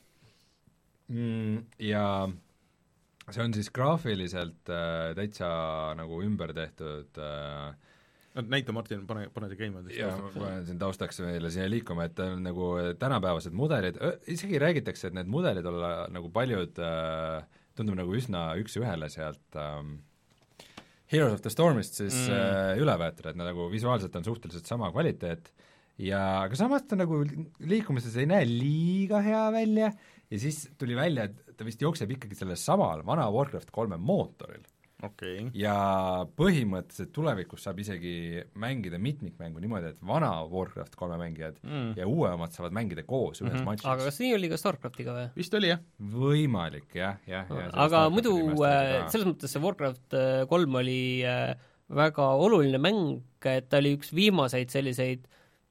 mm, ja see on siis graafiliselt äh, täitsa nagu ümber tehtud äh, näita, Martin, pane, pane see käima. Ja ma panen siin taustaks meile siia liikuma, et on nagu tänapäevased mudelid, isegi räägitakse, et need mudelid olla nagu paljud äh, tundub nagu üsna üks-ühele sealt ähm, Heroes of the Stormist siis mm. äh, üle võetud, et nagu visuaalselt on suhteliselt sama kvaliteet ja aga samas ta nagu liikumises ei näe liiga hea välja ja siis tuli välja, et ta vist jookseb ikkagi sellel samal vana Warcraft kolme mootoril. Okay. Ja põhimõtteliselt tulevikus saab isegi mängida mitmikmängu niimoodi, et vana Warcraft kolme mängijad mm. ja uue omad saavad mängida koos ühes mm-hmm. matšis. Aga kas nii oli ka Starcraftiga või? Vist oli, jah. Võimalik, jah, jah. Ja, aga muidu äh, selles mõttes see Warcraft kolm oli äh, väga oluline mäng, et ta oli üks viimaseid selliseid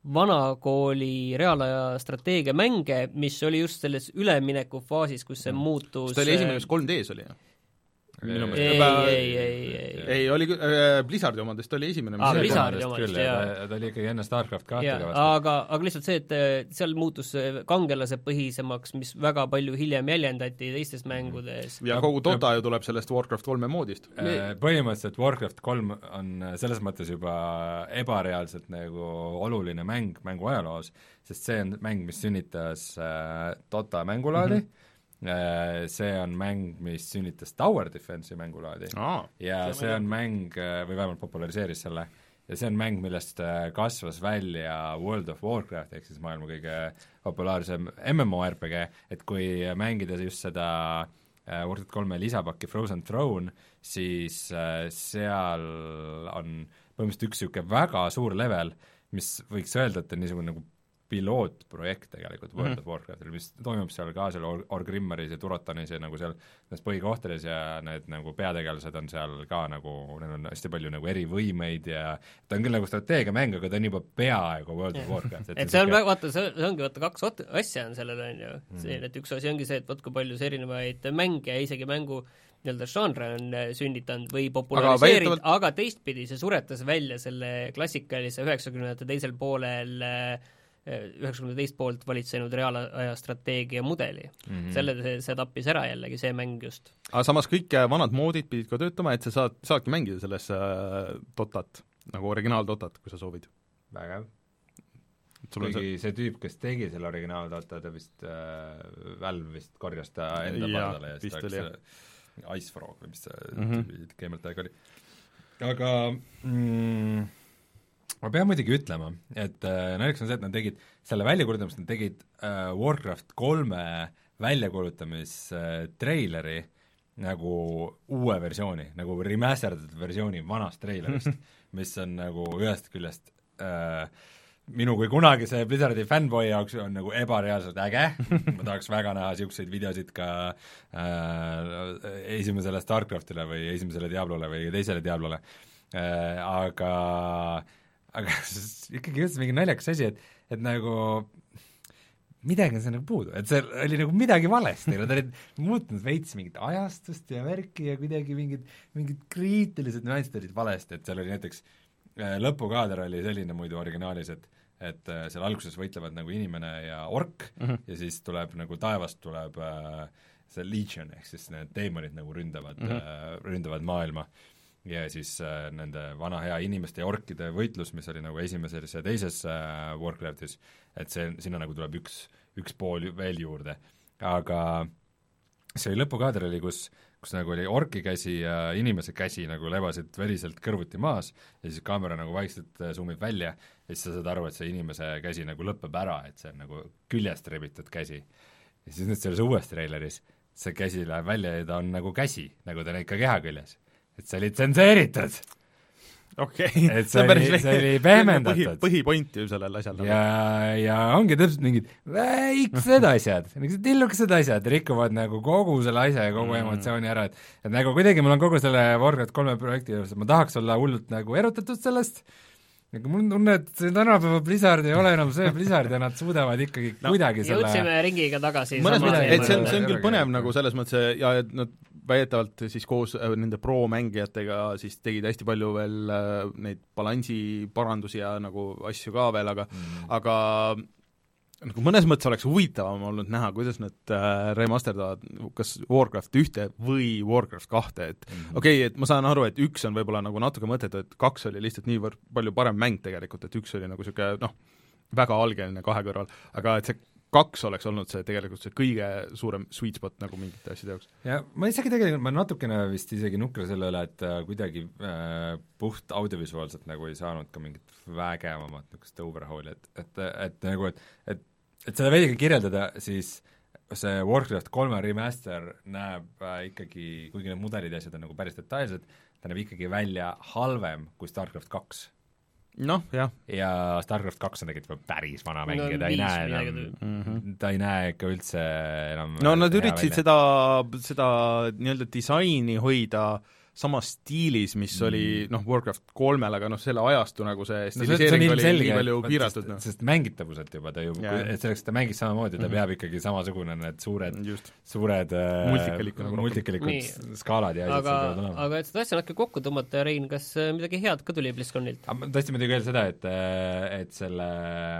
vanakooli reaalaja strateegia mänge, mis oli just selles ülemineku faasis, kus see mm. muutus see oli esimene, kus kolm D-s oli, jah? ei, ei, ei, ei, ei. ei, oli äh, Blizzardi omadest oli esimene. Aa, Blizzardi omadest, jah. Ta, ta oli ikkagi enne Starcraft kahte ka vastu. Aga, aga lihtsalt see, et seal muutus kangelase põhisemaks, mis väga palju hiljem jäljendati teistes mängudes. Ja kogu Dota ju tuleb sellest Warcraft kolme moodist. Põhimõtteliselt Warcraft kolm on selles mõttes juba ebareaalselt nagu oluline mäng mängu ajaloos, sest see on mäng, mis sünnitas äh, Dota mängulaadi, mm-hmm. see on mäng, mis sünnitas Tower Defense'i mängulaadi Aa, ja see, see on mäng, või vähemalt populariseeris selle, ja see on mäng, millest kasvas välja World of Warcraft, ehk siis maailma kõige populaarsem MMORPG, et kui mängida just seda Warcraft kolme lisapakki Frozen Throne, siis seal on põhimõtteliselt üks niisugune väga suur level, mis võiks öelda, et on niisugune nagu pilootprojekt tegelikult World mm-hmm. of Warcraftil, mis toimub seal ka seal Or- Orgrimmaris ja Turotanis ja nagu seal nendes põhikohtades ja need nagu peategelased on seal ka nagu, neil on hästi palju nagu erivõimeid ja ta on küll nagu strateegiamäng, aga ta on juba peaaegu World of Warcraft. et, et see on väga, vaata, see ongi, vaata, kaks asja on sellel, on ju, see, et üks asi ongi see, et vaat kui palju see erinevaid mänge ja isegi mängu nii-öelda žanre on sünnitanud või populariseerinud, aga, aga teistpidi see suretas välja selle klassikalise üheksakümnendate teisel poolel üheksakümne teist poolt valitsenud reaalaja strateegia mudeli. Mm-hmm. Selle see, see tappis ära jällegi, see mäng just. Aga samas kõik vanad moodid pidid ka töötama, et sa saad, saadki mängida selles äh, Dotat, nagu originaal-Dotat, kui sa soovid. Vägev. Kuigi see... see tüüp, kes tegi selle originaal-Dota, ta vist äh, Valve vist korjas ta enda paadale ja siis ta oleks Ice Frog või mis see mm-hmm. Gamertag oli. Aga mm, ma pean muidugi ütlema, et äh, näiteks on see, et nad tegid selle väljakuulutamist, nad tegid äh, Warcraft kolme väljakuulutamistraileri äh, nagu uue versiooni, nagu remastered versiooni vanast treilerist, mis on nagu ühest küljest äh, minu kui kunagise Blizzardi fanboy jaoks on nagu ebareaalselt äge, ma tahaks väga näha niisuguseid videosid ka äh, esimesele Starcraftile või esimesele Diablole või teisele Diablole äh,, aga aga ikkagi just mingi naljakas asi, et, et nagu midagi on see nagu puudu, et see oli nagu midagi valesti, nad olid muutnud veits mingit ajastust ja värki ja kuidagi mingid, mingid kriitilised nüansid olid valesti, et seal oli näiteks lõpukaader oli selline muidu originaalis, et et seal alguses võitlevad nagu inimene ja ork mm-hmm. ja siis tuleb nagu taevast tuleb äh, see Legion, ehk siis need deemonid nagu ründavad mm-hmm. äh, ründavad maailma. ja siis äh, nende vana hea inimeste ja orkide võitlus, mis oli nagu esimeses ja teises äh, Warcraftis, et see, sinna nagu tuleb üks, üks pool veel juurde. Aga see lõpukaader oli, kus kus nagu oli orki käsi ja inimese käsi nagu levasid veriselt kõrvuti maas ja siis kaamera nagu vaikselt zoomib välja ja siis sa saad aru, et see inimese käsi nagu lõpeb ära, et see on nagu küljest rebitud käsi. Ja siis nüüd selles uues treileris see käsi läheb välja ja ta on nagu käsi, nagu ta on ikka keha küljes. Et see oli tsenseeritud. okei okay., et see, oli, see oli pehmendatud. Põhi, põhipoint ju sellel asjal. Ja, ja ongi täpselt mingid väiksed asjad, mingid tillukesed asjad rikuvad nagu kogu selle asja ja kogu mm. emotsiooni ära, et, et nagu kuidagi mul on kogu selle Warcraft kolme projekti juures, ma tahaks olla hullult nagu erutatud sellest, nagu mul on tunne, et see tänapäeva Blizzard ei ole enam see Blizzard ja nad suudavad ikkagi no, kuidagi selle jõudsime ringiga tagasi. mõnes mõttes, et see on, see on küll põnev nagu selles mõttes ja et nad väidetavalt siis koos nende pro-mängijatega siis tegid hästi palju veel neid balansi parandusi ja nagu asju ka veel, aga mm. aga nagu mõnes mõttes oleks huvitavam olnud näha, kuidas nad äh, remasterdavad kas Warcraft ühte või Warcraft kahte, et mm -hmm. okei okay,, et ma saan aru, et üks on võib-olla nagu natuke mõttetu, et kaks oli lihtsalt niivõrd palju parem mäng tegelikult, et üks oli nagu niisugune noh, väga algeline kahe kõrval, aga et see kaks oleks olnud see tegelikult see kõige suurem sweet spot nagu mingite asjade jaoks. ja ma isegi tegelikult, ma natukene vist isegi nukra selle üle, et äh, kuidagi äh, puht audiovisuaalselt nagu ei saanud ka mingit vägevamat niisugust overhaul'i, et, et, et, et nagu, et, et et seda veidigi kirjeldada, siis see Warcraft kolme remaster näeb äh, ikkagi, kuigi need mudelid ja asjad on nagu päris detailsed, ta näeb ikkagi välja halvem kui StarCraft kaks. noh, jah. ja StarCraft kaks on tegelikult päris vana mäng no, ja ta ei näe enam mm, -hmm. ta ei näe ikka üldse enam no nad üritasid seda, seda nii-öelda disaini hoida samas stiilis, mis mm. oli noh, Warcraft kolmel, aga noh, selle ajastu nagu see stiliseering no, oli selge, nii palju piiratud. Sest, no. sest mängitavuselt juba ta ju, et selleks, et ta mängis samamoodi, ta mm-hmm. peab ikkagi samasugune need suured, suured multikalikud, äh, multikalikud skaalad ja aga, aga et seda asja natuke kokku tõmmata, Rein, kas midagi head ka tuli BlizzConilt? Ma tõesti muidugi öelda seda, et, et selle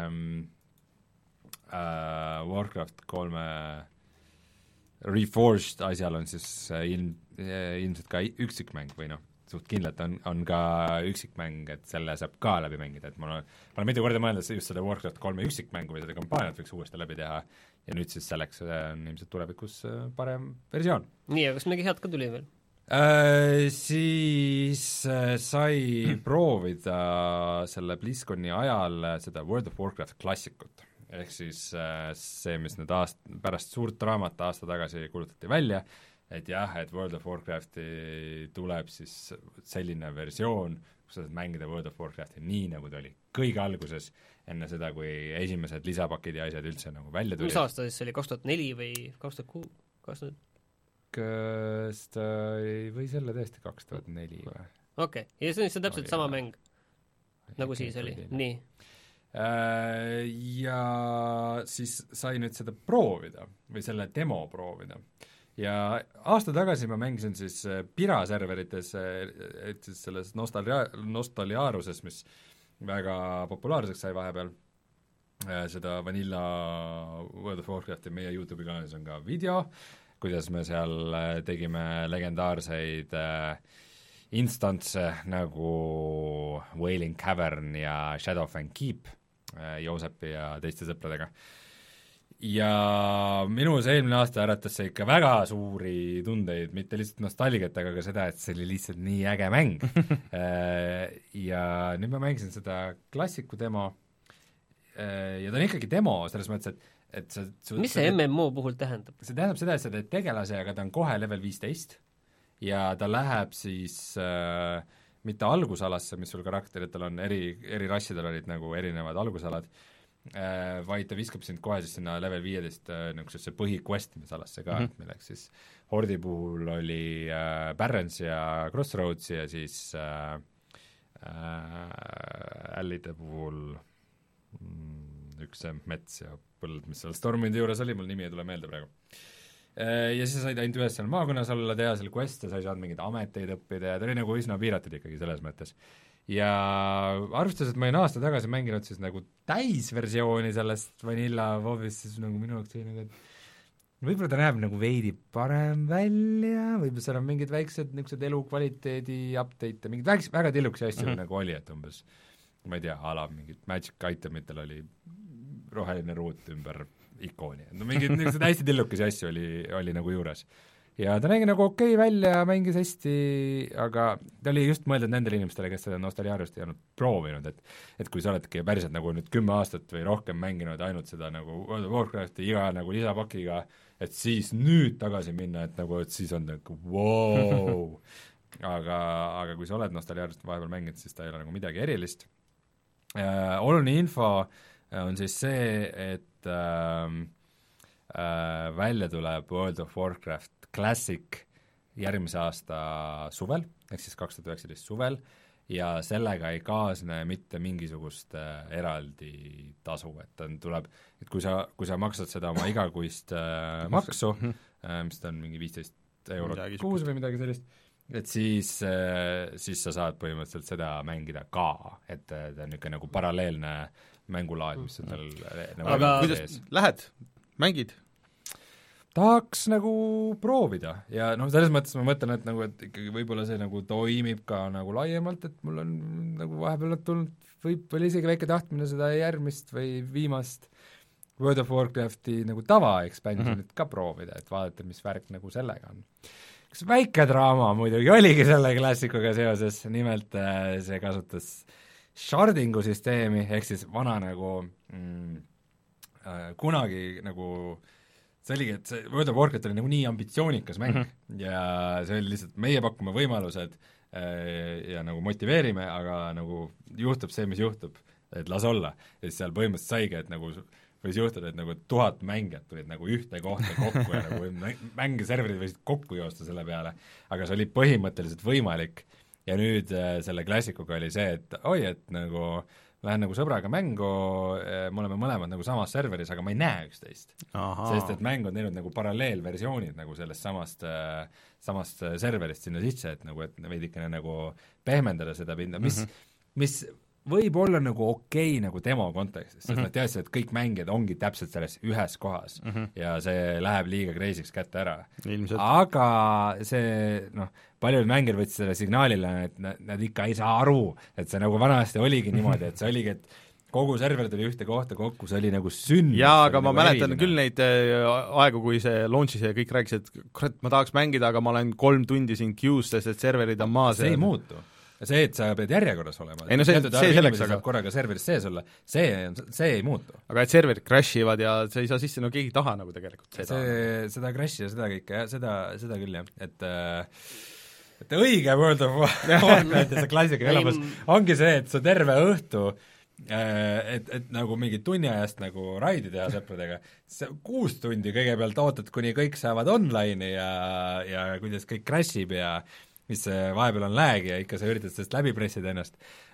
äh, Warcraft kolme Reforged asjal on siis ilm, ilmselt ka üksikmäng või noh, suht kindlalt on, on ka üksikmäng, et selle saab ka läbi mängida, et ma olen, ma olen mitu korda mõelnud just selle Warcraft kolme üksikmängu või seda kampaaniat võiks uuesti läbi teha ja nüüd siis selleks on ilmselt tulevikus parem versioon. nii, aga kas midagi head ka tuli veel? Äh, siis äh, sai mm. proovida selle BlizzConi ajal seda World of Warcraft klassikut. Ehk siis äh, see, mis nüüd aast-, pärast suurt draamat aasta tagasi kuulutati välja, et jah, et World of Warcrafti tuleb siis selline versioon, kus sa saad mängida World of Warcrafti nii, nagu ta oli kõige alguses, enne seda, kui esimesed lisapakid ja asjad üldse nagu välja tuli. mis aasta siis oli, kaks tuhat neli või kaks tuhat kuus, kas nüüd? kas ta ei, või selle tõesti kaks tuhat neli või? okei okay., ja see on siis täpselt oh, sama mäng, nagu siis oli, nii. Ja siis sai nüüd seda proovida või selle demo proovida ja aasta tagasi ma mängisin siis Pira serverites, et siis selles Nostalgia-, Nostaliaruses, mis väga populaarseks sai vahepeal, seda Vanilla World of Warcrafti meie YouTube'i kanalis on ka video, kuidas me seal tegime legendaarseid instantse nagu Wailing Cavern ja Shadowfang Keep Joosepi ja teiste sõpradega. Ja minu see eelmine aasta äratas see ikka väga suuri tundeid, mitte lihtsalt nostalgiat, aga ka seda, et see oli lihtsalt nii äge mäng. Ja nüüd ma mängisin seda klassiku demo ja ta on ikkagi demo, selles mõttes, et et sa, sa mis see M M O puhul tähendab? See tähendab seda, et sa teed tegelase, aga ta on kohe level viisteist ja ta läheb siis äh, mitte algusalasse, mis sul karakteritel on, eri, eri rassidel olid nagu erinevad algusalad, äh, vaid ta viskab sind kohe siis sinna level viieteist äh, niisugusesse põhi-questimisalasse ka mm, -hmm. milleks siis Hordi puhul oli äh, Barrens ja Crossroads ja siis äh, äh, Allide puhul mm, üks see mets ja põld, mis seal Stormwindi juures oli, mul nimi ei tule meelde praegu. Ja siis said ainult ühes seal maakonnas olla, teha seal quest'e, sa ei saanud mingeid ameteid õppida ja ta oli nagu üsna piiratud ikkagi selles mõttes. Ja arvestades, et ma olin aasta tagasi mänginud siis nagu täisversiooni sellest Vanilla WoW'ist, siis nagu minu jaoks oli nagu, et võib-olla ta näeb nagu veidi parem välja, võib-olla seal on mingid väiksed niisugused elukvaliteedi update'e, mingid väiksed, väga tillukesi asju mm -hmm. nagu oli, et umbes ma ei tea, ala mingid magic itemitel oli roheline ruut ümber ikooni, no mingid niisugused hästi tillukesi asju oli, oli nagu juures. Ja ta nägi nagu okei okay välja, mängis hästi, aga ta oli just mõeldud nendele inimestele, kes seda Nostalgiariust ei olnud proovinud, et et kui sa oledki päriselt nagu nüüd kümme aastat või rohkem mänginud ainult seda nagu World of Warcrafti iga nagu lisapakiga, et siis nüüd tagasi minna, et nagu, et siis on nagu wow. aga, aga kui sa oled Nostalgiariust vahepeal mänginud, siis ta ei ole nagu midagi erilist. Äh, oluline info on siis see, et äh, äh, välja tuleb World of Warcraft Classic järgmise aasta suvel, ehk siis kaks tuhat üheksateist suvel, ja sellega ei kaasne mitte mingisugust äh, eraldi tasu, et ta tuleb, et kui sa, kui sa maksad seda oma igakuist äh, maksu, äh, mis ta on mingi viisteist eurot kuus või midagi sellist, et siis, siis sa saad põhimõtteliselt seda mängida ka, et ta on niisugune nagu paralleelne mängulaad, mis on tal nagu aga kuidas lähed, mängid? Tahaks nagu proovida ja noh, selles mõttes ma mõtlen, et nagu, et ikkagi võib-olla see nagu toimib ka nagu laiemalt, et mul on nagu vahepeal tulnud võib-olla isegi väike tahtmine seda järgmist või viimast World of Warcrafti nagu tava-expansionit mm -hmm. ka proovida, et vaadata, mis värk nagu sellega on. Üks väike draama muidugi oligi selle klassikuga seoses, nimelt äh, see kasutas shardingu süsteemi, ehk siis vana nagu mm, äh, kunagi nagu see oligi, et see World of Warcraft oli nagu nii ambitsioonikas mäng mm -hmm. ja see oli lihtsalt, meie pakume võimalused äh, ja nagu motiveerime, aga nagu juhtub see, mis juhtub, et las olla. ja siis seal põhimõtteliselt saigi, et nagu võis juhtuda, et nagu tuhat mängijat tulid nagu ühte kohta kokku ja nagu mänge serverid võisid kokku joosta selle peale, aga see oli põhimõtteliselt võimalik ja nüüd äh, selle klassikuga oli see, et oi, et nagu lähen nagu sõbraga mängu, me oleme mõlemad nagu samas serveris, aga ma ei näe üksteist. Sest et mäng on teinud nagu paralleelversioonid nagu sellest samast, samast serverist sinna sisse, et nagu, et veidikene nagu pehmendada seda pinda, mis mm, -hmm. mis võib olla nagu okei okay, nagu demo kontekstis, sest mm -hmm. nad teadsid, et kõik mängijad ongi täpselt selles ühes kohas mm -hmm. ja see läheb liiga crazy'ks kätte ära. Aga see, noh, paljud mängijad võtsid selle signaalile, et nad, nad ikka ei saa aru, et see nagu vanasti oligi niimoodi, et see oligi, et kogu server tuli ühte kohta kokku, see oli nagu sünd. jaa, aga ma nagu mäletan eriline. Küll neid äh, aegu, kui see launch'is ja kõik rääkisid, et kurat, ma tahaks mängida, aga ma olen kolm tundi siin queue's, sest et serverid on maas. see ei muutu. see, et sa pead järjekorras olema, ei no see, see selleks, aga korraga serveris sees olla, see, see ei muutu. aga et serverid crash ivad ja see ei saa sisse, no keegi ei taha nagu tegelikult seda. see, seda crash'i ja seda kõike, jah, seda, seda küll, jah, et äh, et õige World of Warcraft ja see klassika elamus ongi see, et sa terve õhtu et, et nagu mingi tunni ajast nagu raidi teha sõpradega, sa kuus tundi kõigepealt ootad, kuni kõik saavad online'i ja, ja kuidas kõik crash ib ja mis vahepeal on lag ja ikka sa üritad sellest läbi pressida ennast,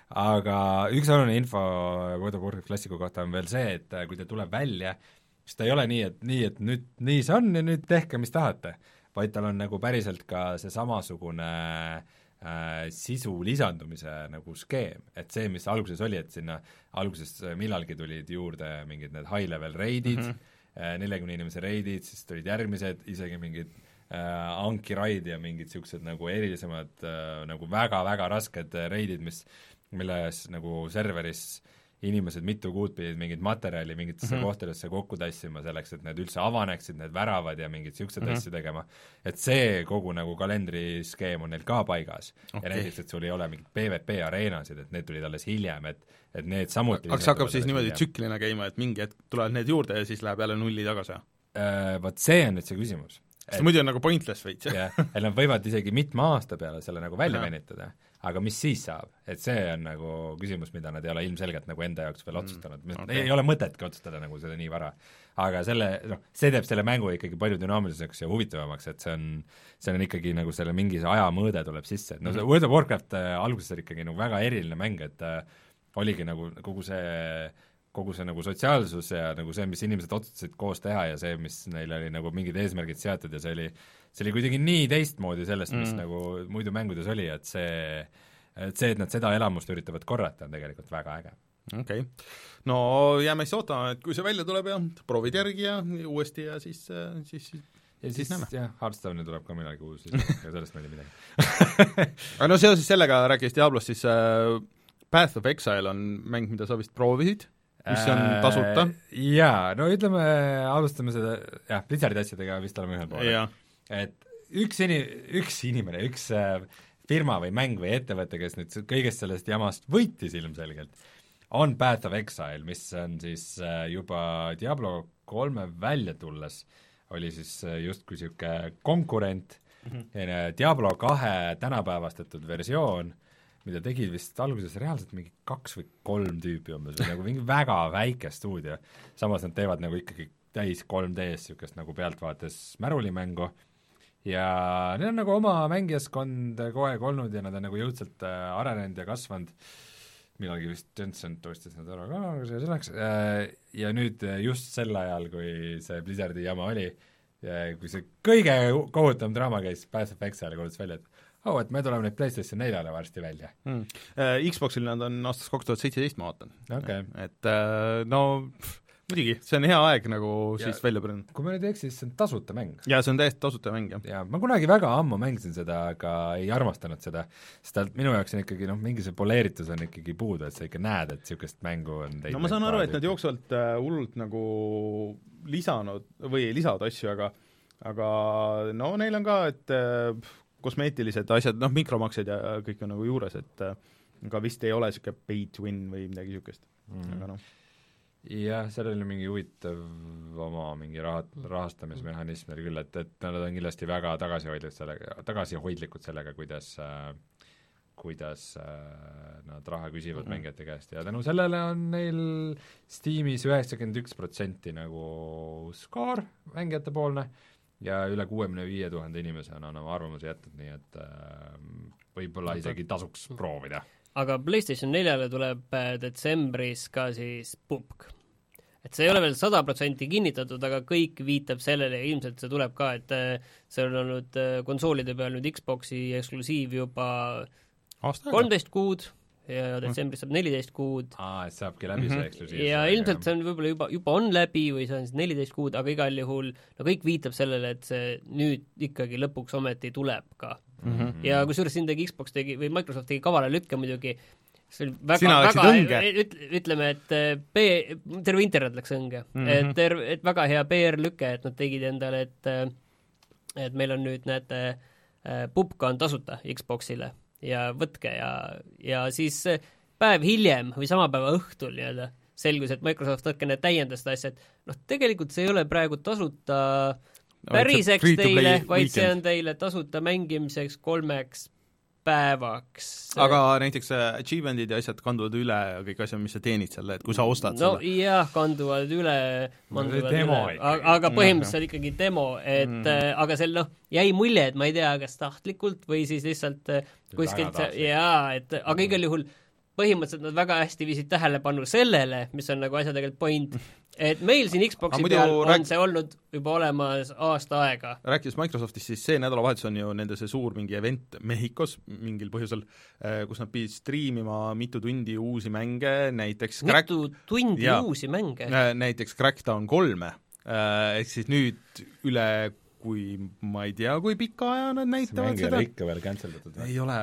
aga üks oluline info World of Warcraft klassiku kohta on veel see, et kui ta tuleb välja, siis ta ei ole nii, et nii, et nüüd nii see on ja nüüd tehke, mis tahate, vaid tal on nagu päriselt ka see samasugune äh, sisu lisandumise nagu skeem, et see, mis alguses oli, et sinna alguses millalgi tulid juurde mingid need high-level raidid mm, -hmm. neljakümne inimese raidid, siis tulid järgmised, isegi mingid äh, Anki raid ja mingid niisugused nagu erilisemad äh, nagu väga-väga rasked raidid, mis, milles nagu serveris inimesed mitu kuud pidid mingit materjali mingitesse mm -hmm. kohtadesse kokku tassima selleks, et need üldse avaneksid, need väravad ja mingid niisugused mm -hmm. asju tegema. Et see kogu nagu kalendriskeem on neil ka paigas okay. ja näiteks, et sul ei ole mingit P V P areenasid, et need tulid alles hiljem, et et need samuti aga see hakkab siis niimoodi hiljem. Tsüklina käima, et mingi hetk tulevad need juurde ja siis läheb jälle nulli tagasi? Äh, Vaat see on nüüd see küsimus. sest muidu on nagu pointless veits. jah, et nad võivad isegi mitme aasta peale selle nagu välja venitada, aga mis siis saab, et see on nagu küsimus, mida nad ei ole ilmselgelt nagu enda jaoks veel otsustanud mm,, okay. ei ole mõtetki otsustada nagu seda nii vara. aga selle, noh, see teeb selle mängu ikkagi palju dünaamiliseks ja huvitavamaks, et see on, see on ikkagi nagu selle mingi see ajamõõde tuleb sisse, et no see World of Warcraft äh, alguses oli ikkagi nagu väga eriline mäng, et äh, oligi nagu kogu see kogu see nagu sotsiaalsus ja nagu see, mis inimesed otsustasid koos teha ja see, mis neil oli nagu mingid eesmärgid seatud ja see oli, see oli kuidagi nii teistmoodi sellest, mis mm. nagu muidu mängudes oli, et see, et see, et nad seda elamust üritavad korrata, on tegelikult väga äge. okei okay. No jääme siis ootama, et kui see välja tuleb ja proovid järgi ja uuesti ja siis, siis, siis ja siis, siis jah, Hearthstone'i tuleb ka midagi uus, siis sellest meil ei midagi. aga no seoses sellega rääkis Diablost, siis äh, Path of Exile on mäng, mida sa vist proovisid, mis on tasuta äh,. Jaa, no ütleme, alustame seda, jah, Blizzardi asjadega vist oleme ühel poole. Et üks ini-, üks inimene, üks äh, firma või mäng või ettevõte, kes nüüd kõigest sellest jamast võitis ilmselgelt, on Path of Exile, mis on siis äh, juba Diablo kolme välja tulles oli siis justkui niisugune konkurent mm-hmm. Diablo kahe tänapäevastatud versioon, mida tegid vist alguses reaalselt mingi kaks või kolm tüüpi umbes, või nagu mingi väga väike stuudio. Samas nad teevad nagu ikkagi täis kolm D-s niisugust nagu pealtvaates märulimängu ja neil on nagu oma mängijaskond kogu aeg olnud ja nad on nagu jõudsalt arenenud ja kasvanud. Millalgi vist Tencent ostis nad ära ka, aga see selleks, ja nüüd just sel ajal, kui see Blizzardi jama oli, kui see kõige kohutavam draama käis, Path of Exile kuulutas välja, et oh, et me tuleme nüüd PlayStation neljale varsti välja hmm.. Xboxil nad on aastast kaks tuhat seitseteist, ma vaatan okay.. Et no pff, muidugi, see on hea aeg nagu ja, siis välja põrnud. Kui ma nüüd ei eksi, siis see on tasuta mäng. jaa, see on täiesti tasuta mäng, jah. jaa, ma kunagi väga ammu mängisin seda, aga ei armastanud seda, sest ta, minu jaoks on ikkagi, noh, mingi see poleeritus on ikkagi puudu, et sa ikka näed, et niisugust mängu on teid. No ma saan aru, et nad jooksvalt äh, hullult nagu lisanud või lisavad asju, aga aga no neil on ka, et äh, kosmeetilised asjad, noh, mikromaksed ja kõik on nagu juures, et äh, aga vist ei ole niisugune pay to win või midagi niisugust mm., aga noh. Jah, seal oli mingi huvitav oma mingi raha, rahastamismehhanism oli küll, et, et nad on kindlasti väga tagasihoidlikud sellega, tagasihoidlikud sellega, kuidas äh, kuidas äh, nad raha küsivad mm-hmm. mängijate käest ja tänu sellele on neil Steamis üheksakümmend üks protsenti nagu skoor mängijate poolne ja üle kuuekümne viie tuhande inimese on oma arvamuse jätnud, nii et äh, võib-olla isegi tasuks proovida. Aga PlayStation neljale tuleb detsembris ka siis P U B G. Et see ei ole veel sada protsenti kinnitatud, aga kõik viitab sellele ja ilmselt see tuleb ka, et see on olnud konsoolide peal nüüd Xboxi eksklusiiv juba kolmteist kuud ja detsembris saab neliteist kuud. Aa, et saabki läbi see eksklusiiv. Ja ilmselt see on võib-olla juba, juba on läbi või see on siis neliteist kuud, aga igal juhul no kõik viitab sellele, et see nüüd ikkagi lõpuks ometi tuleb ka. Mm-hmm. Ja kusjuures siin tegi Xbox tegi, või Microsoft tegi kavala lükke muidugi, see oli väga, väga üt, ütleme, et P, terve internet läks õnge, mm-hmm. et, terve, et väga hea P R-lüke, et nad tegid endale, et et meil on nüüd, näete, P U B G on tasuta Xboxile ja võtke ja, ja siis päev hiljem või sama päeva õhtul nii-öelda selgus, et Microsoft natukene täiendas seda asja, et noh, tegelikult see ei ole praegu tasuta päriseks no, teile, vaid weekend. See on teile tasuta mängimiseks kolmeks päevaks. Aga näiteks achievement'id ja asjad kanduvad üle ja kõik asjad, mis sa teenid selle, et kui sa ostad no, selle. jah, kanduvad üle, manduvad üle, aga, aga põhimõtteliselt oli ikkagi demo, et mm. äh, aga seal noh, jäi mulje, et ma ei tea, kas tahtlikult või siis lihtsalt äh, kuskilt see, jaa, et aga mm. igal juhul põhimõtteliselt nad väga hästi viisid tähelepanu sellele, mis on nagu asja tegelikult point, et meil siin Xboxi peal on rääk... see olnud juba olemas aasta aega. Rääkides Microsoftist, siis see nädalavahetus on ju nende see suur mingi event Mehhikos mingil põhjusel, kus nad pidid striimima mitu tundi uusi mänge, näiteks mitu crack... tundi ja, uusi mänge? Näiteks Crackdown kolme, ehk siis nüüd üle kui ma ei tea, kui pika aja nad näitavad seda. See mäng ei ole ikka veel canceldatud. Ei ole.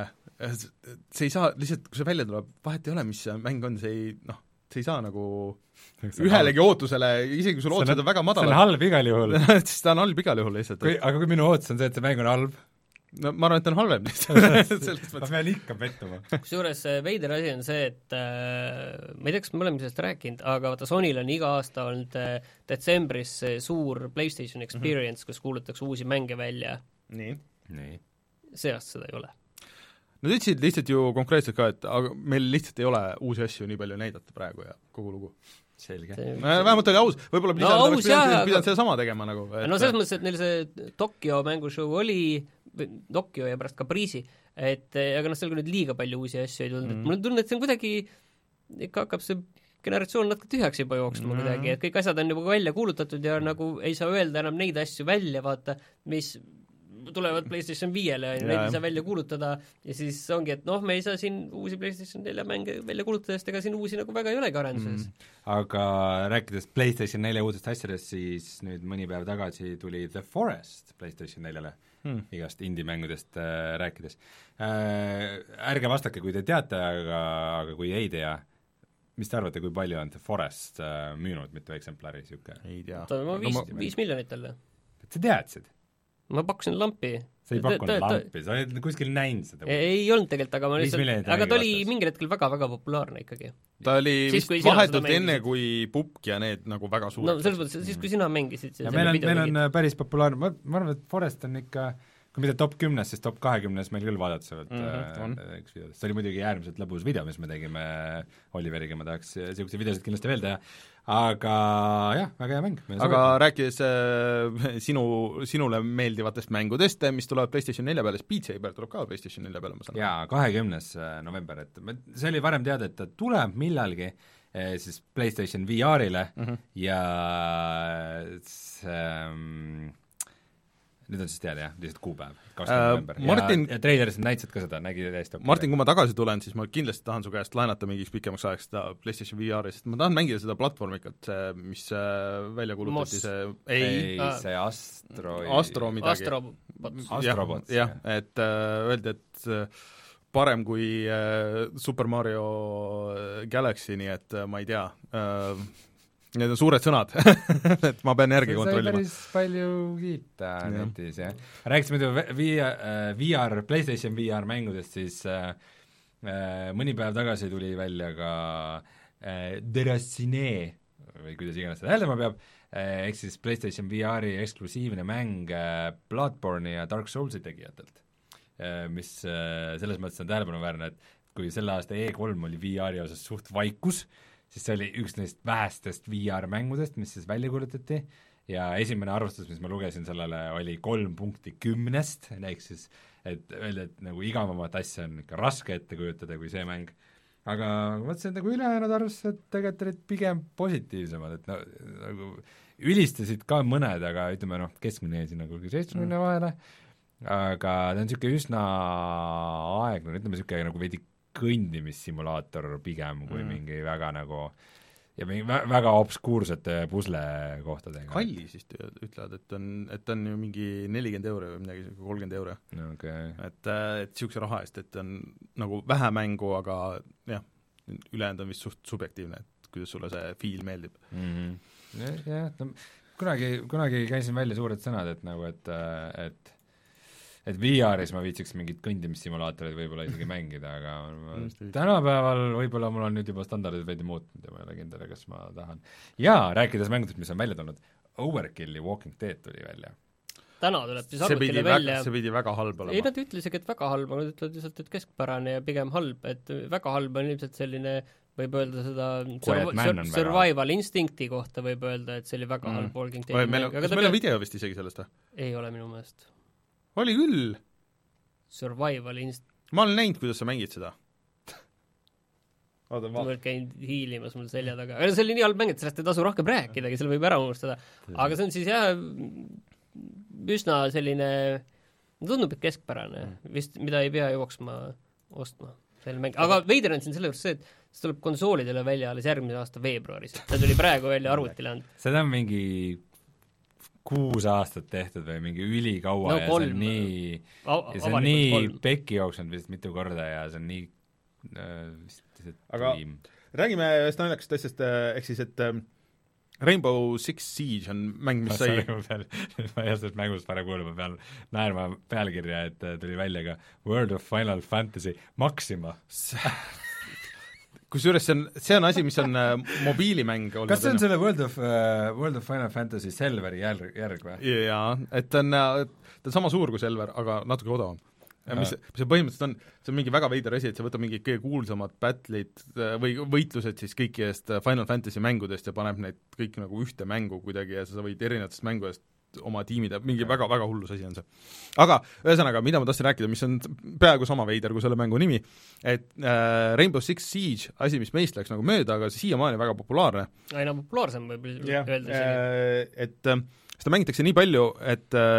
See ei saa, lihtsalt kui see välja tuleb, vahet ei ole, mis see mäng on, see ei, noh, see ei saa nagu ühelegi halb. Ootusele, isegi kui sul ootused on, on väga madalad. See on halb igal juhul. siis ta on halb igal juhul lihtsalt. Kui, aga kui minu ootus on see, et see mäng on halb? No ma arvan, et ta on halvem lihtsalt. ma pean ikka pettuma. Kusjuures veider asi on see, et äh, ma ei tea, kas me oleme sellest rääkinud, aga vaata Sonyl on iga aasta olnud äh, detsembris suur PlayStation Experience, mm-hmm. kus kuulutakse uusi mänge välja. Nii. Nii. See aasta seda ei ole. No te ütlesid lihtsalt ju konkreetselt ka, et aga meil lihtsalt ei ole uusi asju nii palju näidata praegu ja kogu lugu. Selge. Vähemalt oli aus, võib-olla no, aus, pidanud, jah, pidanud seda sama tegema nagu. Et... No selles mõttes, et neil see Tokyo mängushow oli, Tokyo ja pärast Caprice'i, et aga noh, seal nüüd liiga palju uusi asju ei tulnud, mm. et mul on tunne, et see on kuidagi, ikka hakkab see generatsioon natuke tühjaks juba jooksma mm. kuidagi, et kõik asjad on juba välja kuulutatud ja nagu ei saa öelda enam neid asju välja, vaata, mis tulevad PlayStation viiele ja neid ei saa välja kuulutada ja siis ongi, et noh, me ei saa siin uusi PlayStation nelja mänge välja kuulutada, sest ega siin uusi nagu väga ei olegi arenduses mm.. aga rääkides PlayStation nelja uudest asjadest, siis nüüd mõni päev tagasi tuli The Forest PlayStation neljale hmm. igast indie-mängudest äh, rääkides äh,. Ärge vastake, kui te teate, aga, aga kui ei tea, mis te arvate, kui palju on The Forest äh, müünud, mitu eksemplari, niisugune? Ei tea. ta on viis, viis miljonit jälle. Sa teadsid? Ma pakkusin lampi. Sa ei pakkunud lampi, sa oled kuskil näinud seda? Ei, ei olnud tegelikult, aga ma lihtsalt, aga ta oli mingil hetkel väga-väga populaarne ikkagi. Ta oli siis, vist vahetult enne, kui Pupk ja need nagu väga suured. No selles mõttes, siis kui sina mängisid ja meil on, meil on päris populaarne, ma, ma arvan, et Forest on ikka, kui mitte top kümnes, siis top kahekümnes meil küll vaadata sealt mm-hmm, äh, üks videost. See oli muidugi äärmiselt lõbus video, mis me tegime Oliveriga, ma tahaks niisuguseid videosid kindlasti veel teha, aga jah, väga hea mäng. aga soovitame. Rääkides äh, sinu, sinule meeldivatest mängudest, mis tulevad PlayStation nelja peale, Beat Saber tuleb ka PlayStation nelja peale, ma saan. jaa, kahekümnes november, et see oli varem teada, et ta tuleb millalgi eh, siis PlayStation V R-ile mm-hmm. ja see um, nüüd on siis teada jah, lihtsalt kuupäev, kakskümmend november äh, Martin, ja, ja treileris näitasid ka seda, nägi täiesti okei. Martin, kui ma tagasi tulen, siis ma kindlasti tahan su käest laenata mingiks pikemaks ajaks seda PlayStation V R-i, sest ma tahan mängida seda platvormikat, see, mis välja kuulutati, see ei, ei äh, see Astro Astro midagi. Astrobots. Astrobots, jah, jah, et äh, öeldi, et äh, parem kui äh, Super Mario Galaxy, nii et äh, ma ei tea äh,, need on suured sõnad et ma pean järgi kontrollima. Päris palju kiita netis, jah. Rääkisime V R, PlayStation V R mängudest, siis äh, mõni päev tagasi tuli välja ka äh, Déraciné, või kuidas iganes seda hääldama peab, äh, ehk siis PlayStation V R-i eksklusiivne mäng äh, Bloodborne'i ja Dark Soulsi tegijatelt äh,, mis äh, selles mõttes on tähelepanuväärne, et kui selle aasta E kolm oli V R-i osas suht vaikus, siis see oli üks neist vähestest V R-mängudest, mis siis välja kuulutati ja esimene arvustus, mis ma lugesin sellele, oli kolm punkti kümnest, ehk siis et öelda, et nagu igavamat asja on ikka raske ette kujutada kui see mäng. Aga ma mõtlesin, et nagu ülejäänud arvustused tegelikult olid pigem positiivsemad, et no, nagu ülistasid ka mõned, aga ütleme noh, keskmine jäi sinna kuhugi seitsmekümne mm. vahele, aga ta on niisugune üsna aeglane, ütleme niisugune nagu veidi kõndimissimulaator pigem kui mm. mingi väga nagu ja mingi vä- väga obskuursete pusle kohtadega. Kallis vist ütlevad, et on, et on ju mingi nelikümmend euro või midagi, kolmkümmend euro. Okay. Et, et niisuguse raha eest, et on nagu vähe mängu, aga jah, ülejäänud on vist suht subjektiivne, et kuidas sulle see feel meeldib. Mm-hmm. Jah, no kunagi, kunagi käisin välja suured sõnad, et nagu, et, et et V R-is ma viitsiks mingit kõndimissimulaatoreid võib-olla isegi mängida, aga tänapäeval võib-olla mul on nüüd juba standardid veidi muutnud ja ma ei ole kindel, kas ma tahan. Jaa, rääkides mängudest, mis on välja tulnud, Overkilli Walking Dead tuli välja. Täna tuleb siis arvutile välja. See pidi väga halb olema. Ei, nad ütlesid, et väga halb, aga nad ütlevad lihtsalt, et keskpärane ja pigem halb, et väga halb on ilmselt selline, võib öelda seda sur- survival instinkti kohta võib öelda, et see oli väga mm. halb Walking Dead. Meil on, kas meil on video vist isegi sellest? Ei ole minu meelest. Oli küll. Survival inst-... Ma olen näinud, kuidas sa mängid seda. Oota, ma olen käinud hiilimas mul selja taga. Aga see oli nii halb mäng, et sellest ei tasu rohkem rääkidagi, selle võib ära unustada. Aga see on siis jah, üsna selline, tundub, et keskpärane, vist, mida ei pea jooksma ostma. Mäng. Aga veider on siin selle juures see, et see tuleb konsoolidele välja alles järgmise aasta veebruaris. See tuli praegu välja arvutile anda. Seda on mingi kuus aastat tehtud või mingi ülikaua no, ja kolm. See on nii, ja see on nii kolm. Pekki jooksnud vist mitu korda ja see on nii äh, vist, aga tiim. Räägime ühest naljakast asjast, ehk siis, et äh, Rainbow Six Siege on mäng, mis sai ma pean, ma ei ole sellest mängust varem kuulnud, ma pean naerma pealkirja, et tuli välja ka World of Final Fantasy Maxima kusjuures see on, see on asi, mis on äh, mobiilimäng olnud. Kas see on selle World of, uh, World of Final Fantasy Selveri järg, järg või? Jaa, et ta on, ta on sama suur kui Selver, aga natuke odavam. Mis, mis see põhimõtteliselt on, see on mingi väga veider asi, et sa võtab mingi kõige kuulsamad battle'id või võitlused siis kõiki eest Final Fantasy mängudest ja paneb neid kõik nagu ühte mängu kuidagi ja sa võid erinevatest mängudest oma tiimide, mingi väga-väga hullus asi on see. Aga ühesõnaga, mida ma tahtsin rääkida, mis on peaaegu sama veider kui selle mängu nimi, et äh, Rainbow Six Siege, asi, mis meist läks nagu mööda, aga siiamaani väga populaarne. Aina populaarsem võib yeah. öelda. Äh, et äh, seda mängitakse nii palju, et äh,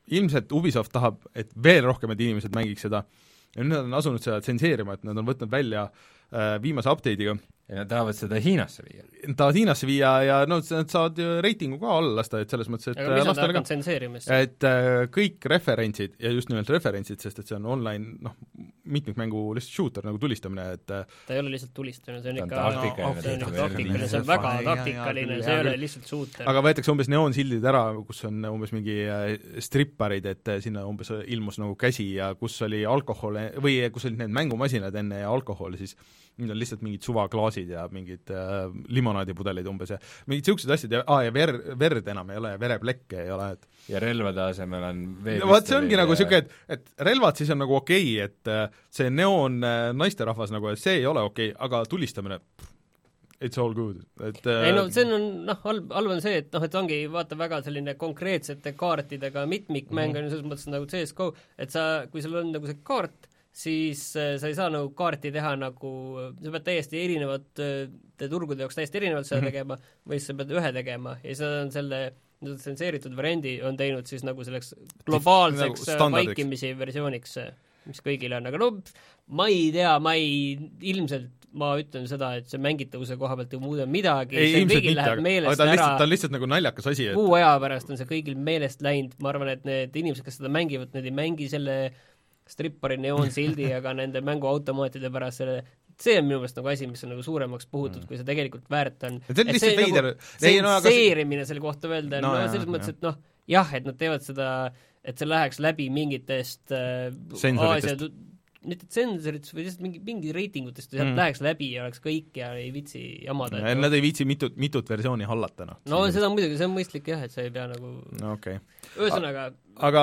ilmselt Ubisoft tahab, et veel rohkemad inimesed mängiks seda ja nüüd nad on asunud seda tsenseerima, et nad on võtnud välja äh, viimase update'iga. Ja nad tahavad seda Hiinasse viia. Nad tahavad Hiinasse viia ja no nad saavad reitingu ka alla lasta, et selles mõttes, et aga mis nad hakkavad tsenseerimist? Et äh, kõik referentsid ja just nimelt referentsid, sest et see on online, noh, mitmikmängu lihtsalt shooter nagu tulistamine, et ta ei ole lihtsalt tulistamine, see on ikka taktikaline, see on ikka taktikaline, see on väga taktikaline, see ei ole lihtsalt shooter. aga võetakse umbes neoonsildid ära, kus on umbes mingi stripparid, et sinna umbes ilmus nagu käsi ja kus oli alkohol või kus olid need mängumasinad enne ja alkohol, siis nüüd on lihtsalt mingid suvaklaasid ja mingid äh, limonaadipudeleid umbes ja mingid niisugused asjad ja, aa, ja ver, verd enam ei ole ja vereplekke ei ole, et ja relvade asemel on veel no, vaat see ongi nagu niisugune, et, et relvad siis on nagu okei okay,, et äh, see neoon äh, naisterahvas nagu, et see ei ole okei okay,, aga tulistamine pff, it's all good, et äh, ei no see on, noh, halb, halb on see, et noh, et ongi vaata väga selline konkreetsete kaartidega mitmikmäng mm -hmm. on ju selles mõttes nagu C S G O, et sa, kui sul on nagu see kaart, siis äh, sa ei saa nagu kaarti teha nagu, sa pead täiesti erinevate turgude jaoks täiesti erinevalt seda mm -hmm. tegema või sa pead ühe tegema ja siis on selle tsenseeritud variandi on teinud siis nagu selleks globaalseks nagu vaikimisi versiooniks, mis kõigile on, aga no ma ei tea, ma ei, ilmselt ma ütlen seda, et see mängitavuse koha pealt ei muuda midagi, ei, see kõigil läheb meelest ta ära, lihtsalt, ta on lihtsalt nagu naljakas asi, et kuu aja pärast on see kõigil meelest läinud, ma arvan, et need inimesed, kes seda mängivad, need ei mängi selle strippari neoonsildi, aga nende mänguautomaatide pärast selle, see on minu meelest nagu asi, mis on nagu suuremaks puhutud mm., kui see tegelikult väärt on. see on lihtsalt veider. Tsenseerimine selle kohta öelda, no, no selles mõttes, et noh, jah, et nad teevad seda, et see läheks läbi mingitest äh, sensoritest, mitte tsensoritest või lihtsalt mingi, mingi reitingutest ja sealt mm. läheks läbi ja oleks kõik ja ei viitsi jamada. Ja nad ei viitsi mitut, mitut versiooni hallata, noh. No seda muidugi, see on mõistlik jah, et sa ei pea nagu no, okay. ühesõnaga aga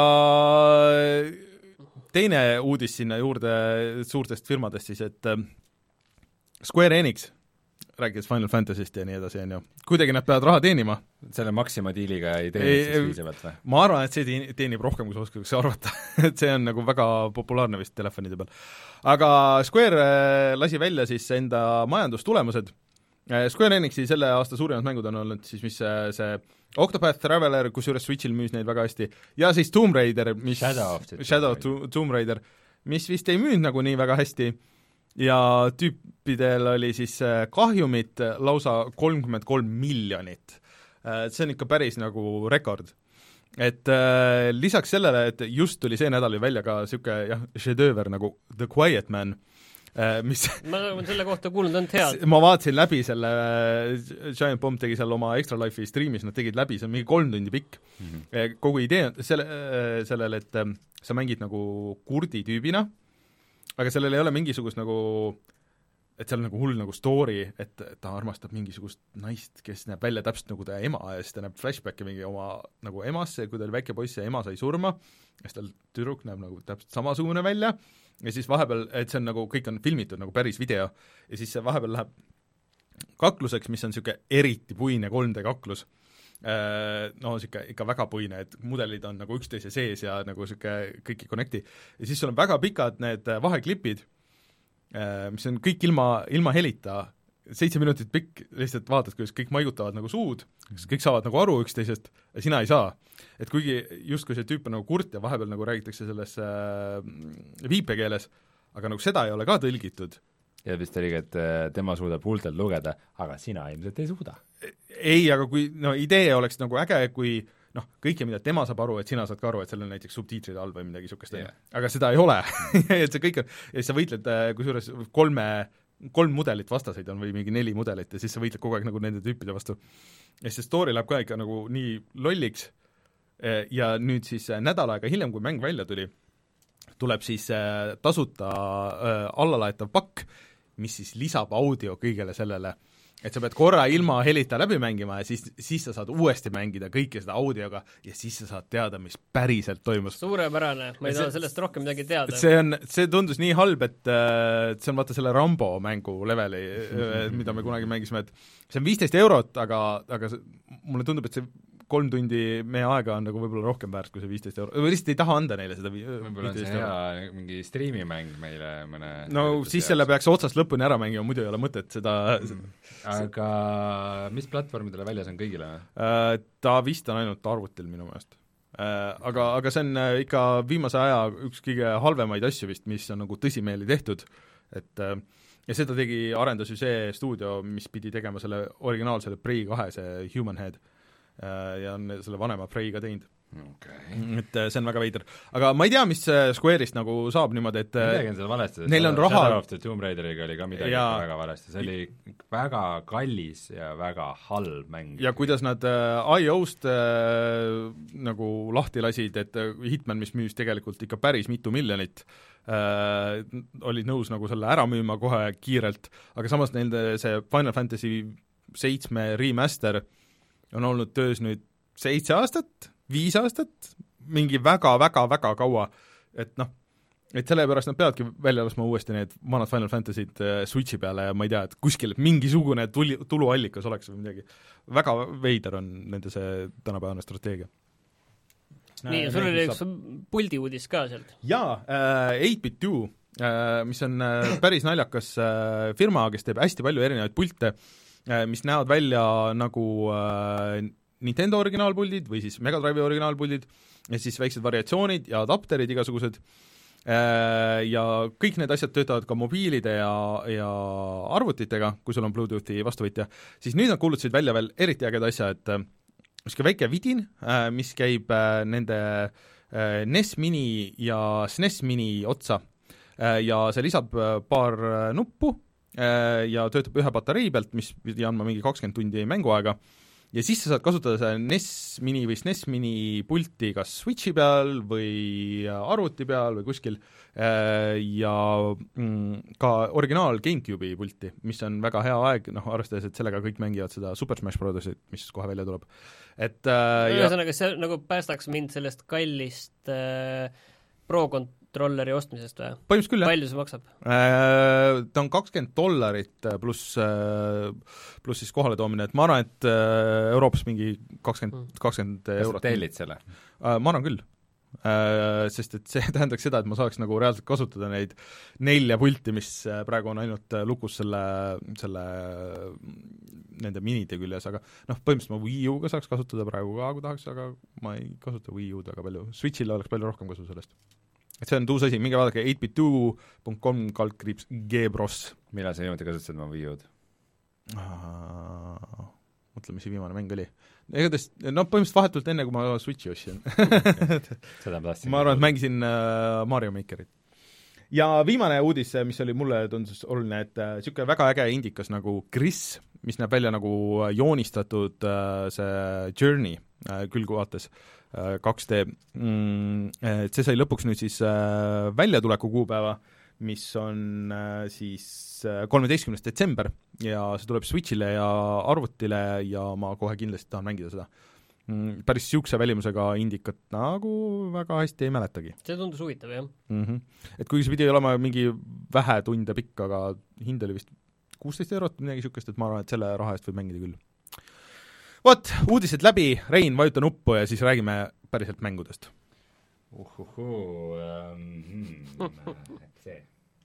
teine uudis sinna juurde suurtest firmadest siis, et Square Enix, rääkides Final Fantasyst ja nii edasi, on ju, kuidagi nad peavad raha teenima. Selle Maxima diiliga ei teeni siis viisavalt või? Ma arvan, et see teenib rohkem, kui sa oskaks arvata. et see on nagu väga populaarne vist telefonide peal. Aga Square lasi välja siis enda majandustulemused. Square Enixi selle aasta suurimad mängud on olnud siis, mis see, see Octopath Traveler, kusjuures Switchil müüs neid väga hästi, ja siis Tomb Raider, mis Shadow of, Shadow of Tomb Raider, mis vist ei müünud nagu nii väga hästi, ja tüüpidel oli siis kahjumit lausa kolmkümmend kolm miljonit. See on ikka päris nagu rekord. Et äh, lisaks sellele, et just tuli see nädal välja ka niisugune jah, šedööver nagu The Quiet Man, mis ma olen selle kohta kuulnud, on head. Ma vaatasin läbi selle, Giant Bomb tegi seal oma Extra Life'i streamis, nad tegid läbi, see on mingi kolm tundi pikk mm. -hmm. Kogu idee on selle, sellele, et sa mängid nagu kurdi tüübina, aga sellel ei ole mingisugust nagu, et seal on nagu hull nagu story, et ta armastab mingisugust naist, kes näeb välja täpselt nagu ta ema ja siis ta näeb flashbacki mingi oma nagu emasse, kui ta oli väike poiss ja ema sai surma, ja siis tal tüdruk näeb nagu täpselt samasugune välja, ja siis vahepeal, et see on nagu, kõik on filmitud nagu päris video, ja siis see vahepeal läheb kakluseks, mis on niisugune eriti puine kolm D kaklus, no niisugune ikka väga puine, et mudelid on nagu üksteise sees ja nagu niisugune kõik ei connecti, ja siis sul on väga pikad need vaheklipid, mis on kõik ilma, ilma helita, seitse minutit pikk, lihtsalt vaatad, kuidas kõik maigutavad nagu suud, kõik saavad nagu aru üksteisest ja sina ei saa. Et kuigi justkui see tüüp on nagu kurt ja vahepeal nagu räägitakse selles äh, viipekeeles, aga nagu seda ei ole ka tõlgitud. Ja vist oligi, et tema suudab huultelt lugeda, aga sina ilmselt ei suuda. Ei, aga kui no idee oleks nagu äge, kui noh, kõike, mida tema saab aru, et sina saad ka aru, et seal on näiteks subtiitrid all või midagi niisugust yeah., aga seda ei ole et see kõik on, ja siis sa võitled kusjuures kolme, kolm mudelit vastaseid on või mingi neli mudelit ja siis sa võitled kogu aeg nagu nende tüüpide vastu. Ja see story läheb ka ikka nagu nii lolliks ja nüüd siis nädal aega hiljem, kui mäng välja tuli, tuleb siis tasuta allalaetav pakk, mis siis lisab audio kõigele sellele, et sa pead korra ilma helita läbi mängima ja siis, siis sa saad uuesti mängida kõike seda audioga ja siis sa saad teada, mis päriselt toimus. Suurepärane, ma ei taha sellest rohkem midagi teada. See on, see tundus nii halb, et see on vaata selle Rambo mängu leveli, mida me kunagi mängisime, et see on viisteist eurot, aga, aga see, mulle tundub, et see kolm tundi meie aega on nagu võib-olla rohkem väärt kui see viisteist euro, või lihtsalt ei taha anda neile seda võib-olla on see hea mingi striimimäng meile mõne no siis selle peaks otsast lõpuni ära mängima, muidu ei ole mõtet seda mm. aga mis platvormidele väljas on kõigile? Ta vist on ainult arvutil minu meelest. aga, aga see on ikka viimase aja üks kõige halvemaid asju vist, mis on nagu tõsimeeli tehtud, et ja seda tegi, arendas ju see stuudio, mis pidi tegema selle originaalsele Prey kahe, see Human Head, ja on selle vanema Prey ka teinud. Okay. Et see on väga veider. Aga ma ei tea, mis Square'ist nagu saab niimoodi, et midagi on seal valesti, neil on raha Shadow of the Tomb Raideriga oli ka midagi ja... väga valesti, see oli väga kallis ja väga halb mäng. Ja kuidas nad äh, I O-st äh, nagu lahti lasid, et Hitman, mis müüs tegelikult ikka päris mitu miljonit, äh, olid nõus nagu selle ära müüma kohe kiirelt, aga samas neil see Final Fantasy seitsme remaster on olnud töös nüüd seitse aastat, viis aastat, mingi väga-väga-väga kaua, et noh, et sellepärast nad peavadki välja laskma uuesti need vanad Final Fantasy'd Switchi peale ja ma ei tea, et kuskil mingisugune tuli, tuluallikas oleks või midagi. Väga veider on nende see tänapäevane strateegia. Nii, ja sul oli üks puldi uudis ka sealt. Jaa, eight bit two, mis on päris naljakas firma, kes teeb hästi palju erinevaid pulte, mis näevad välja nagu Nintendo originaalpuldid või siis Mega Drive'i originaalpuldid ja siis väiksed variatsioonid ja adapterid igasugused ja kõik need asjad töötavad ka mobiilide ja, ja arvutitega, kui sul on Bluetoothi vastuvõtja, siis nüüd nad kuulutasid välja veel eriti ägeda asja, et miski väike vidin, mis käib nende N E S Mini ja S N E S Mini otsa ja see lisab paar nuppu ja töötab ühe patarei pealt, mis pidi andma mingi kakskümmend tundi mänguaega, ja siis sa saad kasutada see N E S Mini või S N E S Mini pulti kas Switchi peal või arvuti peal või kuskil ja ka originaal GameCube'i pulti, mis on väga hea aeg, noh, arvestades, et sellega kõik mängivad seda Super Smash Brotherit, mis kohe välja tuleb. Et ühesõnaga, see nagu päästaks mind sellest kallist äh, Pro-kontrolleri ostmisest või? Põhimõtteliselt küll, jah. Palju see maksab? Ta on kakskümmend dollarit pluss, pluss siis kohale toomine, et ma arvan, et Euroopas mingi kakskümmend, kakskümmend eurot. Kas sa tellid selle? Ma arvan küll. Sest et see tähendaks seda, et ma saaks nagu reaalselt kasutada neid nelja pulti, mis praegu on ainult lukus selle, selle nende minide küljes, aga noh, põhimõtteliselt ma Wii U-ga saaks kasutada praegu ka, kui tahaks, aga ma ei kasuta Wii U-d väga palju. Switchile oleks palju rohkem kasu sellest. Et see on tuus asi, minge vaadake eight bit two dot com kaldkriips G-Bros. Millal sa jõuti kasutasid ma Wii U-d? Mõtle, mis see viimane mäng oli. Egadest, no põhimõtteliselt vahetult enne, kui ma Switchi ostsin. Seda ma tahtsin. Ma arvan, et mängisin Mario Makerit. Ja viimane uudis, mis oli mulle tundus oluline, et niisugune väga äge indikas nagu Gris, mis näeb välja nagu joonistatud see Journey külguvaates kaks D, et see sai lõpuks nüüd siis väljatuleku kuupäeva, mis on siis kolmeteistkümnes detsember ja see tuleb Switchile ja arvutile ja ma kohe kindlasti tahan mängida seda. Päris siukse välimusega indikat nagu väga hästi ei mäletagi. See tundus huvitav, jah. Mm-hmm. Et kuigi see pidi olema mingi vähe tunde pikk, aga hind oli vist kuusteist eurot, midagi siukest, et ma arvan, et selle raha eest võib mängida küll. Vot, uudised läbi, Rein, vajuta nuppu ja siis räägime päriselt mängudest. Uhuhu, um, hmm, see.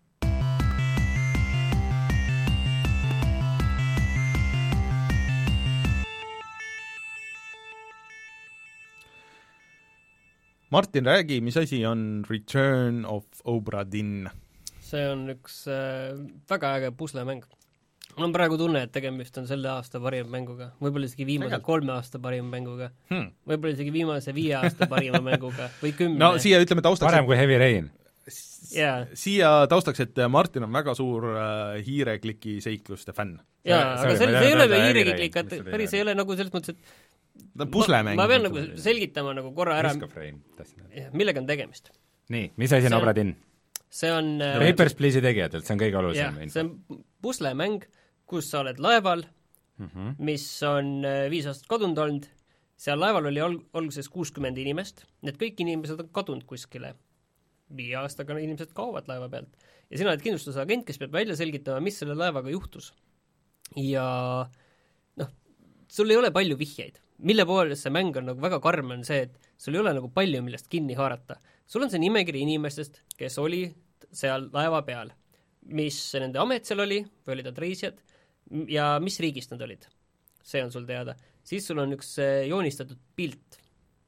Martin, räägi, mis asi on Return of Obra Dinn? See on üks äh, väga äge puslemäng. Mul on praegu tunne, et tegemist on selle aasta parima mänguga. Võib-olla isegi viimase Tegel. kolme aasta parima mänguga. Hmm. Võib-olla isegi viimase viie aasta parima mänguga. Või kümne. No siia ütleme taustaks... Parem kui Heavy Rain. Yeah. Siia taustaks, et Martin on väga suur äh, hiirekliki seikluste fänn. Jaa, aga see, see ei ole veel hiireklik, et päris ei ole nagu selles mõttes, et puslemäng. Ma, ma pean nagu selgitama nagu korra ära, millega on tegemist. Nii, mis asi on Obra Dinn? See on Papers, Please'i tegijatelt, see on kõige olulisem. Yeah, see on puslemäng, kus sa oled laeval, mm-hmm. mis on viis aastat kadunud olnud, seal laeval oli ol- alguses kuuskümmend inimest, need kõik inimesed on kadunud kuskile. Viie aastaga inimesed kaovad laeva pealt. Ja sina oled kindlustusagent, kes peab välja selgitama, mis selle laevaga juhtus. Ja noh, sul ei ole palju vihjeid. Mille poolest see mäng on nagu väga karm on see, et sul ei ole nagu palju millest kinni haarata. Sul on see nimekiri inimestest, kes oli seal laeva peal, mis nende amet seal oli, või olid nad reisijad, ja mis riigist nad olid. See on sul teada. Siis sul on üks joonistatud pilt,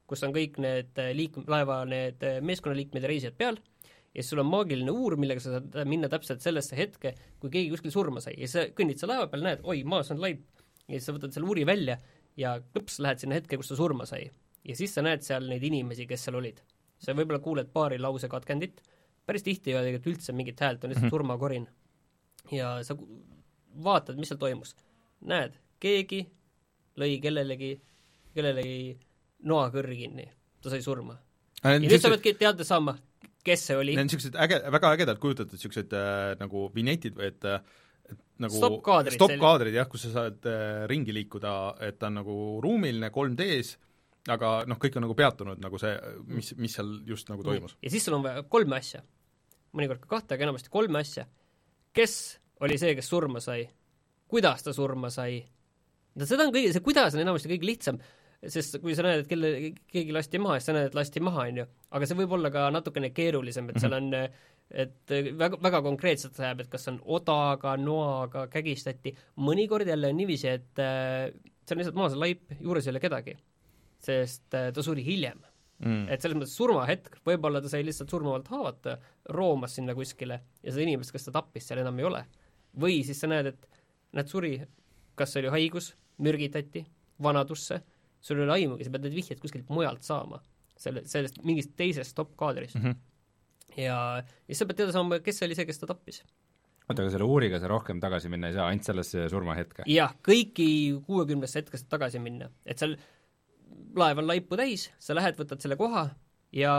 kus on kõik need liik-, laeva need meeskonnaliikmed ja reisijad peal, ja siis sul on maagiline uur, millega sa saad minna täpselt sellesse hetke, kui keegi kuskil surma sai. Ja sa kõnnid sa laeva peal, näed, oi, maas on laip, ja siis sa võtad selle uuri välja ja klõps, lähed sinna hetke, kus ta surma sai. Ja siis sa näed seal neid inimesi, kes seal olid. Sa võib-olla kuuled paari lause katkendit, päris tihti ei ole tegelikult üldse mingit häält, on lihtsalt mm-hmm. surmakorin. Ja sa vaatad, mis seal toimus. Näed, keegi lõi kellelegi, kellelegi noakõrri kinni. Ta sai surma. Ja nüüd sa peadki teada saama, kes see oli. Need on sellised äge, väga ägedalt kujutatud sellised äh, nagu vinetid, et, et nagu stop-kaadrid, stop-kaadrid jah, kus sa saad äh, ringi liikuda, et ta on nagu ruumiline kolm D-s, aga noh, kõik on nagu peatunud, nagu see, mis, mis seal just nagu toimus. Ja siis sul on vaja kolme asja. Mõnikord ka kahte, aga enamasti kolme asja. Kes oli see, kes surma sai? Kuidas ta surma sai? No, seda on kõige, see kuidas on enamasti kõige lihtsam, sest kui sa näed, et kelle, keegi lasti maha, siis sa näed, et lasti maha, on ju. Aga see võib olla ka natukene keerulisem, et seal on et väga, väga konkreetselt läheb, et kas on odaga, noaga, kägistati. Mõnikord jälle on niiviisi, et see on lihtsalt maas laip, juures ei ole kedagi, sest ta suri hiljem. Mm. Et selles mõttes surmahetk, võib-olla ta sai lihtsalt surmavalt haavata, roomas sinna kuskile ja seda inimest, kes ta tappis, seal enam ei ole. Või siis sa näed, et näed suri, kas see oli haigus, mürgitati, vanadusse, sul ei ole aimugi, sa pead need vihjed kuskilt mujalt saama, selle, sellest mingist teisest top-kaadrist. Mm -hmm. Ja siis sa pead teada saama, kes oli see, kes ta tappis. Oota, aga selle uuriga sa rohkem tagasi minna ei saa, ainult sellesse surmahetke? Jah, kõiki kuuekümnesse hetkest tagasi minna. Et seal laev on laipu täis, sa lähed, võtad selle koha ja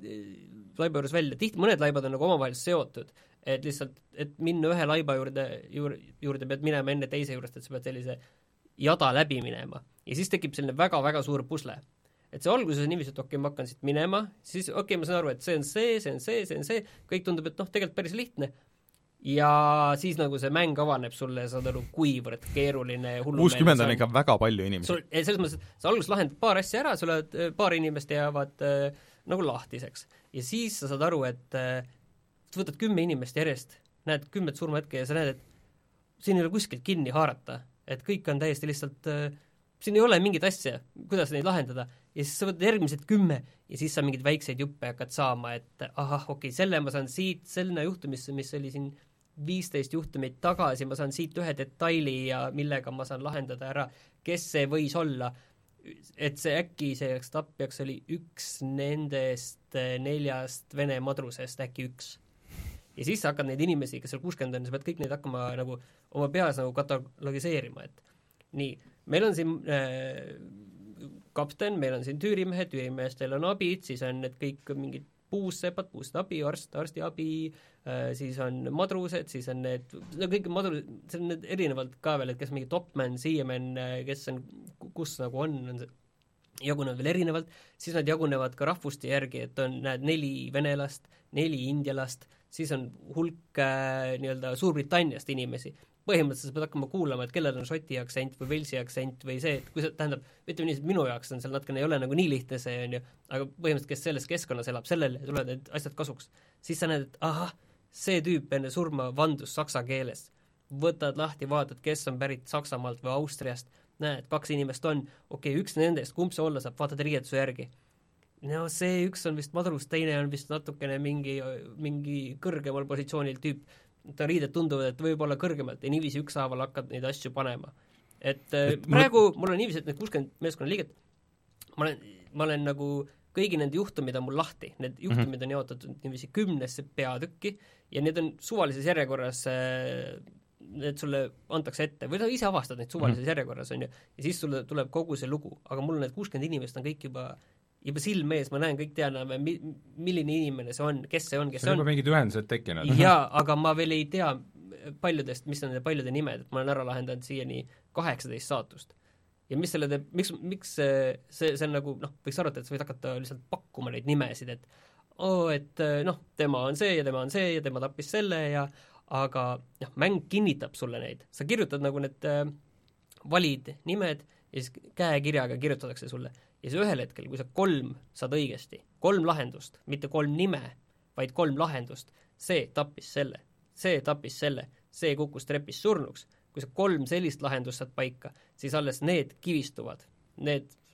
laiba juures välja. Tihti mõned laibad on nagu omavahel seotud, et lihtsalt, et minna ühe laiba juurde, juurde, juurde pead minema enne teise juurest, et sa pead sellise jada läbi minema. Ja siis tekib selline väga-väga suur pusle. Et see alguses on niiviisi, et okei, okay, ma hakkan siit minema, siis okei, okay, ma saan aru, et see on see, see on see, see on see, kõik tundub, et noh, tegelikult päris lihtne. Ja siis nagu see mäng avaneb sulle, saad aru, kuivõrd keeruline hullumeelne. kuuskümmend on ikka väga palju inimesi. Sul, selles mõttes, sa alguses lahendad paar asja ära, sulle paar inimest jäävad äh, nagu lahtiseks. Ja siis sa saad aru, et äh, võtad kümme inimest järjest, näed kümmet surmahetke ja sa näed, et siin ei ole kuskilt kinni haarata, et kõik on täiesti lihtsalt äh, siin ei ole mingit asja, kuidas neid lahendada, ja siis sa võtad järgmised kümme ja siis sa mingid väikseid juppe hakkad saama, et ahah, okei okay,, selle ma saan siit, selle juhtumisse, mis oli siin viisteist juhtumit tagasi, ma saan siit ühe detaili ja millega ma saan lahendada ära, kes see võis olla, et see äkki see tapjaks oli üks nendest neljast Vene madrusest, äkki üks. Ja siis sa hakkad neid inimesi, kes seal kuuskümmend on, sa pead kõik neid hakkama nagu oma peas nagu katalogiseerima, et nii, meil on siin äh, kapten, meil on siin tüürimehed, tüürimehestel on abid, siis on need kõik mingid puussepad, puust abi, arst, arsti abi, äh, siis on madrused, siis on need, no kõik madrused, see on need erinevalt ka veel, et kes mingi topman, siiaman, kes on, kus nagu on, on see, jagunevad veel erinevalt, siis nad jagunevad ka rahvuste järgi, et on, näed, neli venelast, neli indialast, siis on hulk äh, nii-öelda Suurbritanniast inimesi. Põhimõtteliselt sa pead hakkama kuulama, et kellel on šoti aktsent või velsi aktsent või see, et kui see tähendab, ütleme nii, et minu jaoks on seal natkene ei ole nagu nii lihtne see, on ju, aga põhimõtteliselt, kes selles keskkonnas elab, sellele tulevad need asjad kasuks. Siis sa näed, et ahah, see tüüp enne surma vandus saksa keeles. Võtad lahti, vaatad, kes on pärit Saksamaalt või Austriast, näed, kaks inimest on, okei, okay, üks nendest, kumb see olla saab, vaatad riietuse järgi. No see üks on vist madrus, teine on vist natukene mingi, mingi kõrgemal positsioonil tüüp, ta riided tunduvad, et võib olla kõrgemalt ja niiviisi ükshaaval hakkad neid asju panema. Et, et praegu mul, mul on niiviisi, et need kuuskümmend meeskonna liiget, ma olen, ma olen nagu kõigi nende juhtumid on mul lahti, need juhtumid mm -hmm. on jaotatud niiviisi kümnesse peatükki ja need on suvalises järjekorras, need sulle antakse ette, või sa ise avastad neid suvalises mm -hmm. järjekorras, on ju, ja siis sulle tuleb kogu see lugu, aga mul need kuuskümmend inimest on kõik juba juba silme ees, ma näen, kõik tean, milline inimene see on, kes see on, kes see on. See on juba mingid ühendused tekkinud. Jaa, aga ma veel ei tea paljudest, mis on nende paljude nimed, et ma olen ära lahendanud siiani kaheksateist saatust. Ja mis selle teeb, miks, miks see, see, see on nagu, noh, võiks arvata, et sa võid hakata lihtsalt pakkuma neid nimesid, et oo, oh, et noh, tema on see ja tema on see ja tema tappis selle ja aga noh, mäng kinnitab sulle neid. Sa kirjutad nagu need äh, valid nimed ja siis käekirjaga kirjutatakse sulle. Ja see ühel hetkel, kui sa kolm saad õigesti, kolm lahendust, mitte kolm nime, vaid kolm lahendust, see tappis selle, see tappis selle, see kukkus trepis surnuks, kui sa kolm sellist lahendust saad paika, siis alles need kivistuvad, need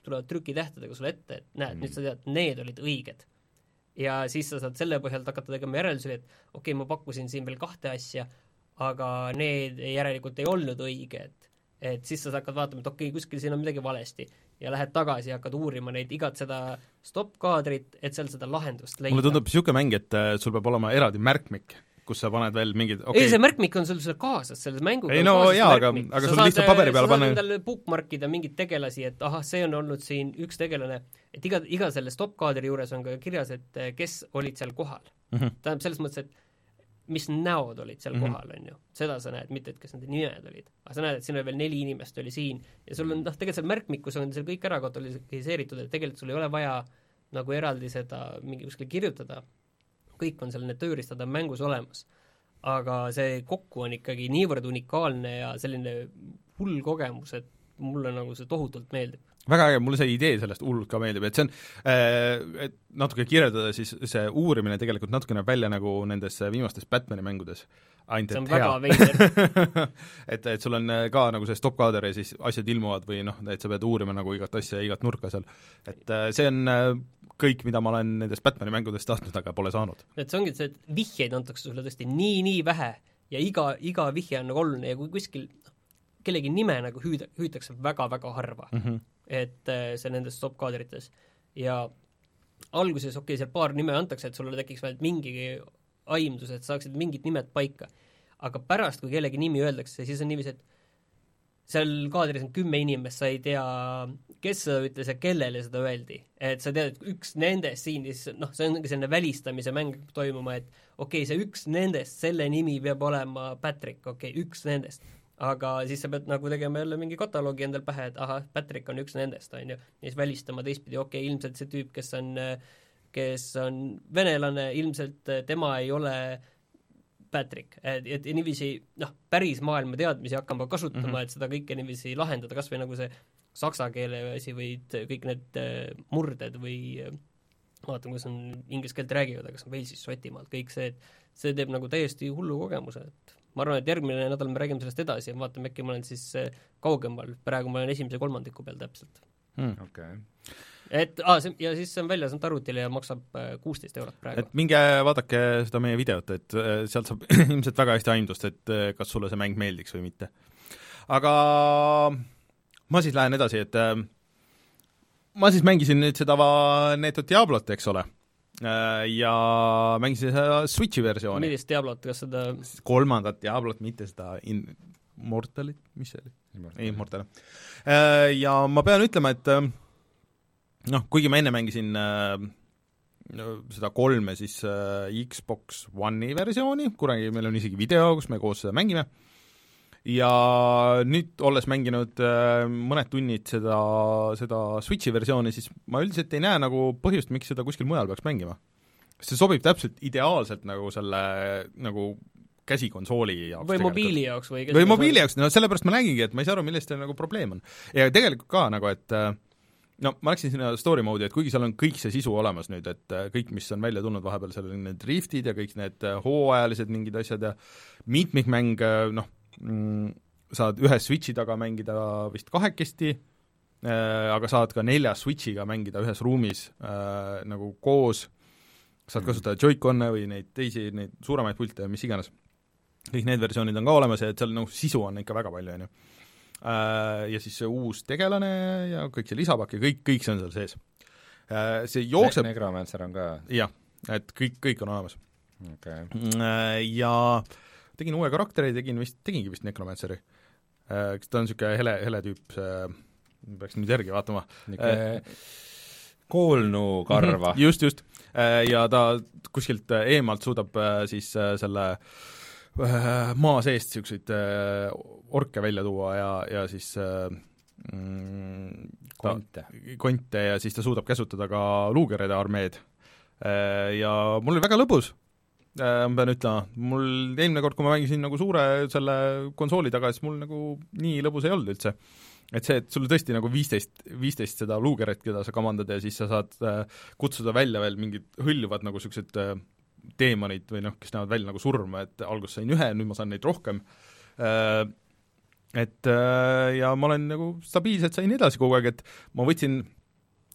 tulevad trükitähtedega sulle ette, et näed mm., nüüd sa tead, need olid õiged. Ja siis sa saad selle põhjalt hakata tegema järeldusi, et okei okay,, ma pakkusin siin veel kahte asja, aga need järelikult ei olnud õiged. Et siis sa hakkad vaatama, et okei okay,, kuskil siin on midagi valesti ja lähed tagasi ja hakkad uurima neid igat seda stopp-kaadrit, et seal seda lahendust leida. Mulle tundub niisugune mäng, et sul peab olema eraldi märkmik, kus sa paned veel mingid okay. ei, see märkmik on sul selle kaasas, selles mänguga ei no jaa, aga, aga sul lihtsalt paberi peale panna. Sa saad endale bookmarkida mingid tegelasi, et ahah, see on olnud siin üks tegelane, et iga, iga selle stopp-kaadri juures on ka kirjas, et kes olid seal kohal. Mm -hmm. Tähendab selles mõttes, et mis näod olid seal mm -hmm. kohal, on ju. Seda sa näed, mitte et kes nende nimed olid. Aga sa näed, et siin oli veel neli inimest oli siin ja sul on, noh, tegelikult seal märkmikus on seal kõik ära katoliseeritud, et tegelikult sul ei ole vaja nagu eraldi seda mingi kuskil kirjutada. Kõik on seal, need tööriistad on mängus olemas. Aga see kokku on ikkagi niivõrd unikaalne ja selline hull kogemus, et mulle nagu see tohutult meeldib. Väga äge, mulle see idee sellest hullult ka meeldib, et see on äh, et natuke kirjeldada, siis see uurimine tegelikult natuke näeb välja nagu nendes viimastes Batmani mängudes. Ainult, see on väga veider. et, et sul on ka nagu see stopp-kaader ja siis asjad ilmuvad või noh, et sa pead uurima nagu igat asja ja igat nurka seal. Et äh, see on äh, kõik, mida ma olen nendest Batmani mängudest tahtnud, aga pole saanud. Et see ongi see, et vihjeid antakse sulle tõesti nii-nii vähe ja iga, iga vihje on nagu oluline ja kui kuskil kellegi nime nagu hüüda, hüütakse väga-väga harva. Mm -hmm. et see nendes stopp-kaadrites ja alguses okei okay,, seal paar nime antakse, et sulle tekiks vähemalt mingi aimdus, et saaksid mingid nimed paika, aga pärast, kui kellegi nimi öeldakse, siis on niiviisi, et seal kaadris on kümme inimest, sa ei tea, kes seda ütles ja kellele seda öeldi, et sa tead, et üks nendest siin, siis noh, see ongi selline välistamise mäng toimuma, et okei okay,, see üks nendest, selle nimi peab olema Patrick, okei okay,, üks nendest aga siis sa pead nagu tegema jälle mingi kataloogi endal pähe, et ahah, Patrick on üks nendest, on ju, ja siis välistama teistpidi, okei okay,, ilmselt see tüüp, kes on, kes on venelane, ilmselt tema ei ole Patrick, et, et ja niiviisi, noh, päris maailma teadmisi hakkama kasutama mm, -hmm. et seda kõike niiviisi lahendada, kas või nagu see saksa keele asi või kõik need murded või vaatame, kus on inglise keelt räägivad, aga kas on Walesis, Šotimaalt, kõik see, et see teeb nagu täiesti hullu kogemuse, et ma arvan, et järgmine nädal me räägime sellest edasi ja vaatame, äkki ma olen siis kaugemal, praegu ma olen esimese kolmandiku peal täpselt hmm.. Okay. et aa, see, ja siis see on väljas on arvutile ja maksab kuusteist eurot praegu. Et minge vaadake seda meie videot, et sealt saab ilmselt väga hästi aimdust, et kas sulle see mäng meeldiks või mitte. Aga ma siis lähen edasi, et ma siis mängisin nüüd seda Neetud Diablot, eks ole, ja mängisin seda Switchi versiooni. Millist Diablot, kas seda kolmandat Diablot, mitte seda Immortalit, mis see oli? Immortal. Immortal. Ja ma pean ütlema, et noh, kuigi ma enne mängisin seda kolme siis Xbox One'i versiooni, kuragi meil on isegi video, kus me koos seda mängime, ja nüüd olles mänginud mõned tunnid seda, seda Switchi versiooni, siis ma üldiselt ei näe nagu põhjust, miks seda kuskil mujal peaks mängima. See sobib täpselt ideaalselt nagu selle nagu käsikonsooli jaoks. Või mobiili jaoks või või mobiili jaoks, no sellepärast ma nägingi, et ma ei saa aru, millest see nagu probleem on. Ja tegelikult ka nagu, et no ma läksin sinna story mode'i, et kuigi seal on kõik see sisu olemas nüüd, et kõik, mis on välja tulnud vahepeal, seal on need riftid ja kõik need hooajalised mingid asjad ja mitmikmäng, noh, saad ühe Switchi taga mängida vist kahekesti, aga saad ka nelja Switchiga mängida ühes ruumis äh, nagu koos, saad kasutada Joy-Con'e või neid teisi, neid suuremaid pilte ja mis iganes. Kõik need versioonid on ka olemas ja et seal nagu sisu on ikka väga palju, on ju. Ja siis see uus tegelane ja kõik see lisapakk ja kõik, kõik see on seal sees. See jookseb ne Necromancer on ka? Jah, et kõik, kõik on olemas. Okay. Ja tegin uue karakteri, tegin vist, tegingi vist Necromanceri. Ta on niisugune hele, hele tüüp, see peaks nüüd järgi vaatama. Niisugune koolnu karva. Just, just. Ja ta kuskilt eemalt suudab siis selle maa seest niisuguseid orke välja tuua ja, ja siis mm, konte. konte ja siis ta suudab käsutada ka luugerede armeed. Ja mul oli väga lõbus, ma pean ütlema, mul eelmine kord, kui ma mängisin nagu suure selle konsooli taga, siis mul nagu nii lõbus ei olnud üldse. Et see, et sul tõesti nagu viisteist, viisteist seda luugeret, keda sa kamandad ja siis sa saad kutsuda välja veel mingid hõljuvad nagu niisugused teemonid või noh, kes näevad välja nagu surma, et alguses sain ühe, nüüd ma saan neid rohkem. Et ja ma olen nagu stabiilselt sain edasi kogu aeg, et ma võtsin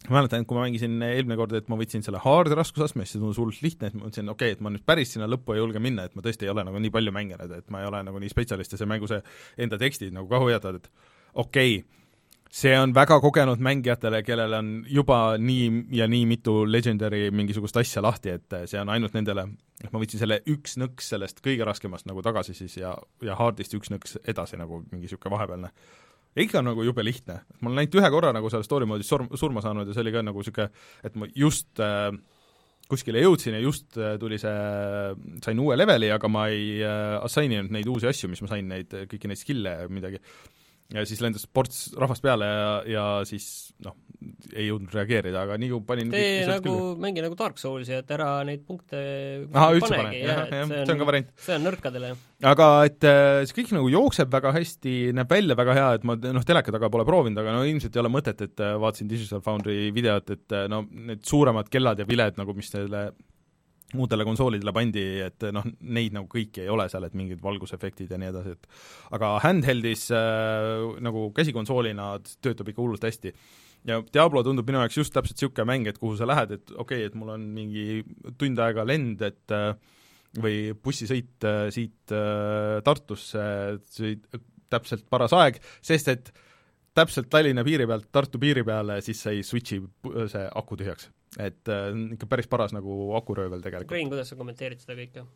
ma mäletan, et kui ma mängisin eelmine kord, et ma võtsin selle hard raskusastme, siis see tundus hullult lihtne, et ma mõtlesin, okei okay,, et ma nüüd päris sinna lõppu ei julge minna, et ma tõesti ei ole nagu nii palju mänginud, et ma ei ole nagu nii spetsialist ja see mängu see enda tekstid nagu ka hoiatavad, et okei okay,, see on väga kogenud mängijatele, kellel on juba nii ja nii mitu legendary mingisugust asja lahti, et see on ainult nendele, et ma võtsin selle üks nõks sellest kõige raskemast nagu tagasi siis ja, ja hardist üks nõks edasi nagu mingi niisugune vahepealne. Ikka nagu jube lihtne. Ma olen näinud ühe korra nagu selle story moodis sur- surma saanud ja see oli ka nagu niisugune, et ma just äh, kuskile jõudsin ja just äh, tuli see, sain uue leveli, aga ma ei äh, assigninud neid uusi asju, mis ma sain, neid, kõiki neid skill'e ja midagi. Ja siis lendas ports rahvast peale ja, ja siis noh, ei jõudnud reageerida, aga nii kui panin tee nagu, mängi nagu Dark Soulsi, et ära neid punkte Aha, üldse pane, jah, jah, see on, see on ka variant. See on nõrkadele. Aga et see kõik nagu jookseb väga hästi, näeb välja väga hea, et ma noh, teleka taga pole proovinud, aga no ilmselt ei ole mõtet, et vaatasin Digital Foundry videot, et no need suuremad kellad ja viled nagu, mis teile muudele konsoolidele pandi, et noh, neid nagu kõiki ei ole seal, et mingid valgusefektid ja nii edasi, et aga handheldis äh, nagu käsikonsoolina töötab ikka hullult hästi. Ja Diablo tundub minu jaoks just täpselt niisugune mäng, et kuhu sa lähed, et okei okay,, et mul on mingi tund aega lend, et äh, või bussisõit äh, siit äh, Tartusse, äh, täpselt paras aeg, sest et täpselt Tallinna piiri pealt Tartu piiri peale, siis sai switchi see aku tühjaks. Et äh, ikka päris paras nagu akuröövel tegelikult. Rein, kuidas sa kommenteerid seda kõike?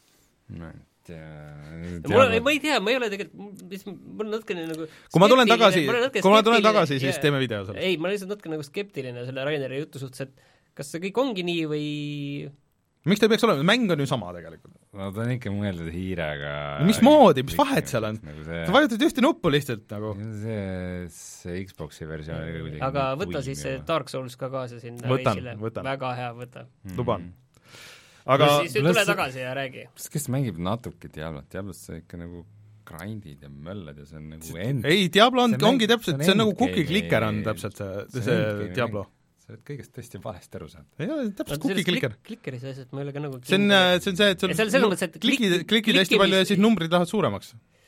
No, tea, mul, ma ei tea, ma ei ole tegelikult, mis mul on natukene nagu kui ma tulen tagasi, kui ma tulen tagasi, siis yeah. teeme video sellest. Ei, ma olen lihtsalt natuke nagu skeptiline selle Raineri jutu suhtes, et kas see kõik ongi nii või miks ta ei peaks olema, mäng on ju sama tegelikult. No ta on ikka mõeldud hiirega no, mis moodi, mis vahet seal on? Nagu see... sa vajutad ühte nuppu lihtsalt nagu see, see Xboxi versioon oli kuidagi aga võta siis see Dark Souls ka kaasa sinna võtan, reisile, võtan. väga hea, võta mm. luban aga no, siis tule tagasi ja räägi. Kes mängib natuke Diablot, Diablot see ikka nagu grindid ja möllad ja see on nagu end... ei, Diablo on, ongi täpselt, see on nagu cookie-clicker on täpselt see, see, see Diablo sa oled kõigest tõesti valesti aru saanud. ei ole, täpselt cookie-clicker. Klikkeri see asjad, ma ei ole ka nagu see on, see on see, et sul selle mõttes, et klikid, klikid hästi palju ja siis numbrid lähevad suuremaks.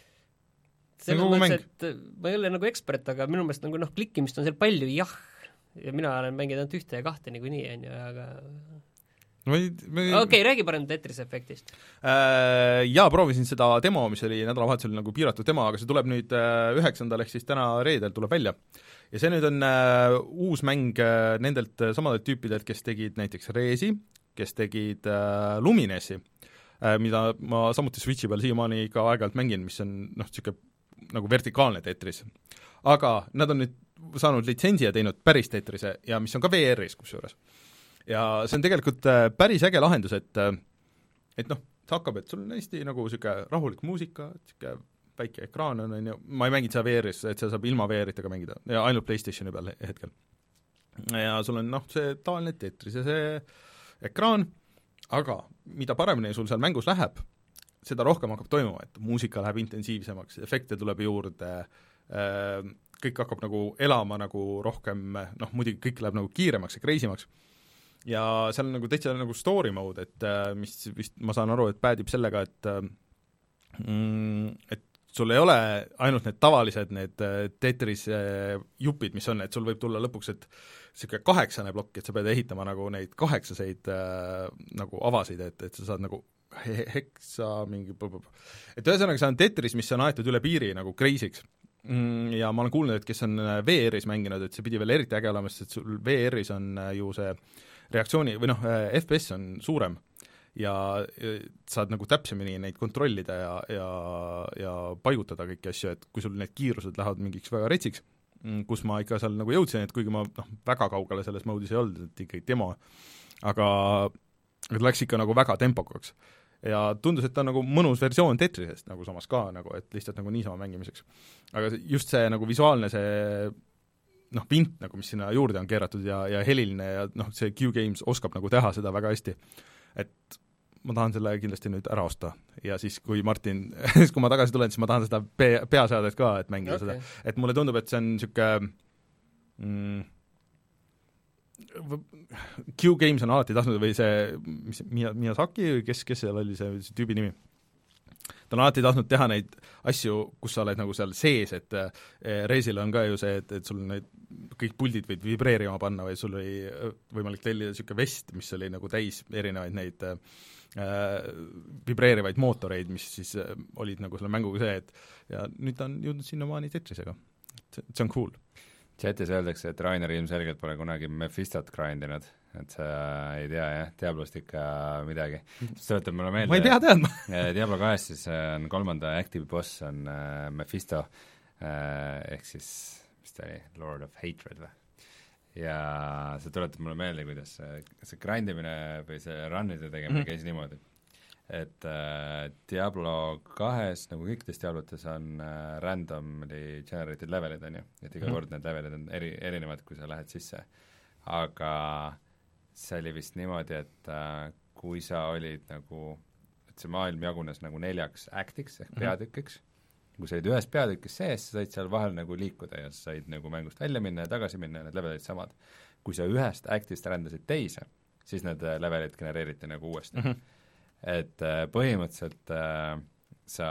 Selles mõttes, et ma ei ole nagu ekspert, aga minu meelest nagu noh, klikkimist on seal palju, jah, ja mina olen mänginud ainult ühte ja kahte niikuinii, on ju, aga okei, okay, räägi parem Tetris efektist. Äh, jaa, proovisin seda demo, mis oli nädalavahetusel nagu piiratud demo, aga see tuleb nüüd üheksandal ehk siis täna reedel tuleb välja. Ja see nüüd on äh, uus mäng äh, nendelt äh, samadelt tüüpidelt, kes tegid näiteks Resi, kes tegid äh, Luminesi, äh, mida ma samuti Switchi peal siiamaani ka aeg-ajalt mängin, mis on noh, niisugune nagu vertikaalne Tetris. Aga nad on nüüd saanud litsentsi ja teinud päris Tetrise ja mis on ka V R-is kusjuures. Ja see on tegelikult äh, päris äge lahendus, et äh, et noh, see hakkab, et sul on hästi nagu niisugune rahulik muusika, niisugune väike ekraan on, on ju, ma ei mänginud seda V R-is, et seda saab ilma V R-itega mängida ja ainult PlayStationi peal hetkel. Ja sul on noh, see tavaline Tetris ja see ekraan, aga mida paremini sul seal mängus läheb, seda rohkem hakkab toimuma, et muusika läheb intensiivsemaks, efekte tuleb juurde, kõik hakkab nagu elama nagu rohkem, noh muidugi kõik läheb nagu kiiremaks ja kreisimaks. Ja seal on nagu täitsa nagu story mode, et mis vist ma saan aru, et päädib sellega, et mm, et sul ei ole ainult need tavalised, need Tetris jupid, mis on, et sul võib tulla lõpuks, et niisugune kaheksane plokk, et sa pead ehitama nagu neid kaheksaseid äh, nagu avasid, et, et sa saad nagu he- heksa mingi et ühesõnaga see on Tetris, mis on aetud üle piiri nagu crazy'ks. Mm, ja ma olen kuulnud, et kes on V R-is mänginud, et see pidi veel eriti äge olema, sest et sul V R-is on ju see reaktsiooni või noh, F P S on suurem ja saad nagu täpsemini neid kontrollida ja, ja, ja paigutada kõiki asju, et kui sul need kiirused lähevad mingiks väga retsiks, kus ma ikka seal nagu jõudsin, et kuigi ma noh, väga kaugele selles moodis ei olnud, et ikkagi demo, aga läks ikka nagu väga tempokaks. Ja tundus, et ta on nagu mõnus versioon Tetrisest nagu samas ka, nagu, et lihtsalt nagu niisama mängimiseks. Aga just see nagu visuaalne see noh, vint nagu, mis sinna juurde on keeratud ja, ja heliline ja noh, see Q-Games oskab nagu teha seda väga hästi. Et ma tahan selle kindlasti nüüd ära osta ja siis, kui Martin, kui ma tagasi tulen, siis ma tahan seda pe- peaseadet ka, et mängida okay. seda. Et mulle tundub, et see on niisugune mm, Q-Games on alati tahtnud või see, mis Miyazaki, kes, kes seal oli see, see tüübi nimi? ta on alati tahtnud teha neid asju, kus sa oled nagu seal sees, et Reisil on ka ju see, et, et sul neid kõik puldid võid vibreerima panna või sul oli võimalik tellida niisugune vest, mis oli nagu täis erinevaid neid äh, vibreerivaid mootoreid, mis siis äh, olid nagu selle mänguga see, et ja nüüd ta on jõudnud sinnamaani Tetrisega. See on cool. Chatis öeldakse, et Rainer ilmselgelt pole kunagi Mephistot grindinud, et sa ei tea jah, Diablost ikka midagi. See tuletab mulle meelde, ma ei pea teadma. Diablo kahes siis on kolmanda active boss on äh, Mephisto äh, ehk siis, mis ta oli, Lord of Hatred või? Ja see tuletab mulle meelde, kuidas see, see grindimine või see run'ide tegemine mm-hmm. käis niimoodi, et äh, Diablo kahes, nagu kõikides Diablotes, on äh, randomly generated levelid, on ju, et iga kord need levelid on eri, erinevad, kui sa lähed sisse. Aga see oli vist niimoodi, et äh, kui sa olid nagu, et see maailm jagunes nagu neljaks actiks ehk peatükiks, kui sa olid ühes peatükis sees, sa said seal vahel nagu liikuda ja sa said nagu mängust välja minna ja tagasi minna ja need levelid samad. Kui sa ühest actist rändasid teise, siis need levelid genereeriti nagu uuesti. Mm-hmm. Et äh, põhimõtteliselt äh, sa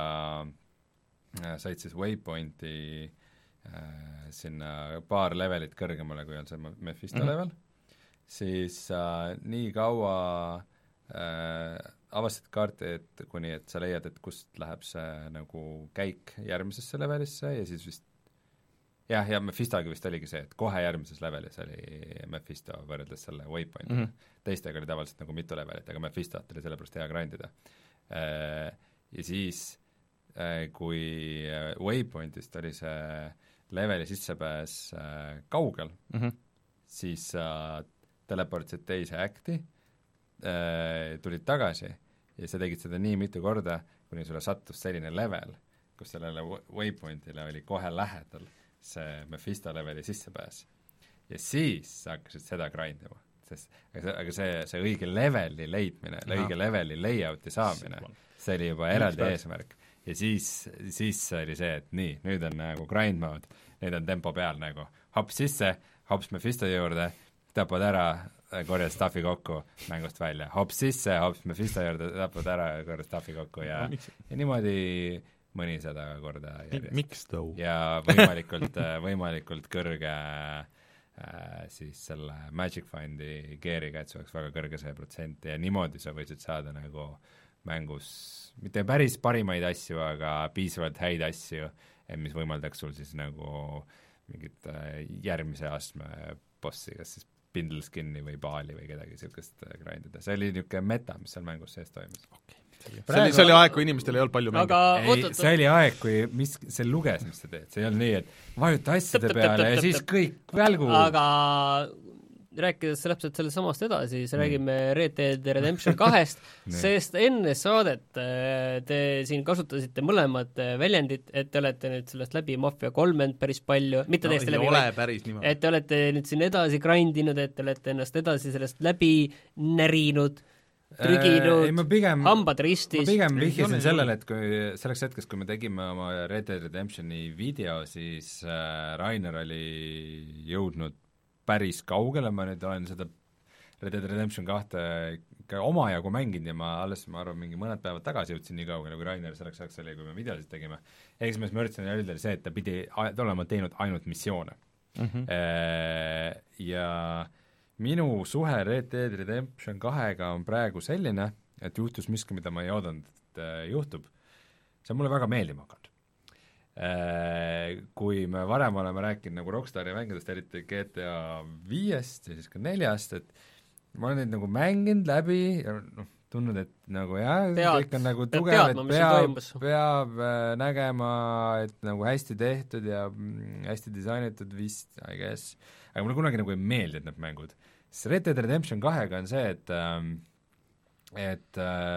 äh, said siis waypointi äh, sinna paar levelit kõrgemale, kui on see Mephisto mm-hmm. level, siis äh, nii kaua äh, avastad kaarti, et kuni et sa leiad, et kust läheb see nagu käik järgmisesse levelisse ja siis vist jah, ja Mephistoga vist oligi see, et kohe järgmises levelis oli Mephisto võrreldes selle waypointiga mm-hmm. teistega oli tavaliselt nagu mitu levelit, aga Mephistot oli sellepärast hea grindida. Ja siis, kui waypointist oli see leveli sissepääs kaugel mm-hmm., siis sa teleportsid teise acti, tulid tagasi ja sa tegid seda nii mitu korda, kuni sulle sattus selline level, kus sellele waypointile oli kohe lähedal see Mephisto leveli sissepääs. Ja siis sa hakkasid seda grindima. Sest, aga see, aga see, see õige leveli leidmine, õige leveli layouti saamine, see oli juba eraldi eesmärk. Ja siis, siis oli see, et nii, nüüd on nagu grind mode, nüüd on tempo peal nagu hops sisse, hops Mephisto juurde, tapad ära, korjad staffi kokku, mängust välja, hops sisse, hops Mephisto juurde, tapad ära, korjad staffi kokku ja, ja niimoodi mõnisada korda järjest. Miks tõu? Ja võimalikult, võimalikult kõrge äh, siis selle Magic Findi geariga, et see oleks väga kõrge see protsent ja niimoodi sa võisid saada nagu mängus mitte päris parimaid asju, aga piisavalt häid asju, mis võimaldaks sul siis nagu mingit äh, järgmise astme bossi, kas siis Pindleskinni või Baali või kedagi niisugust grindida. See oli niisugune meta, mis seal mängus sees toimus. Okay. See oli, see oli aeg, kui inimestel ei olnud palju mänge. Ei, see oli aeg, kui mis, see luges, mis sa teed. See ei olnud nii, et vajuta asjade peale ja siis kõik välgu. Aga rääkides täpselt sellest samast edasi, siis räägime Red Dead Redemption kahest, sest enne saadet te siin kasutasite mõlemad väljendit, et te olete nüüd sellest läbi Mafia kolmend päris palju, mitte no, teiste läbi, vaid, et te olete nüüd siin edasi grindinud, et te olete ennast edasi sellest läbi närinud, trüginud, äh, pigem, hambad ristis. Ma pigem vihjasin sellele, et kui selleks hetkes, kui me tegime oma Red Dead Redemptioni video, siis äh, Rainer oli jõudnud päris kaugele, ma nüüd olen seda Red Dead Redemption kahte ikka omajagu mänginud ja ma alles, ma arvan, mingi mõned päevad tagasi jõudsin nii kaugele, kui Rainer selleks ajaks oli, kui me videosid tegime. Eks me üritasin öelda see, et ta pidi olema teinud ainult missioone. Mm-hmm. Äh, ja minu suhe Red Dead Redemption kahega on praegu selline, et juhtus miski, mida ma ei oodanud, et juhtub. See on mulle väga meeldima hakanud. Kui me varem oleme rääkinud nagu Rockstari mängudest, eriti G T A viiest ja siis ka neljast, et ma olen neid nagu mänginud läbi ja noh, tundnud, et nagu jah, kõik on nagu tugev, et peab, peab nägema, et nagu hästi tehtud ja hästi disainitud vist, I guess. Aga mulle kunagi nagu ei meeldi need mängud. Siis Red Dead Redemption kahega on see, et et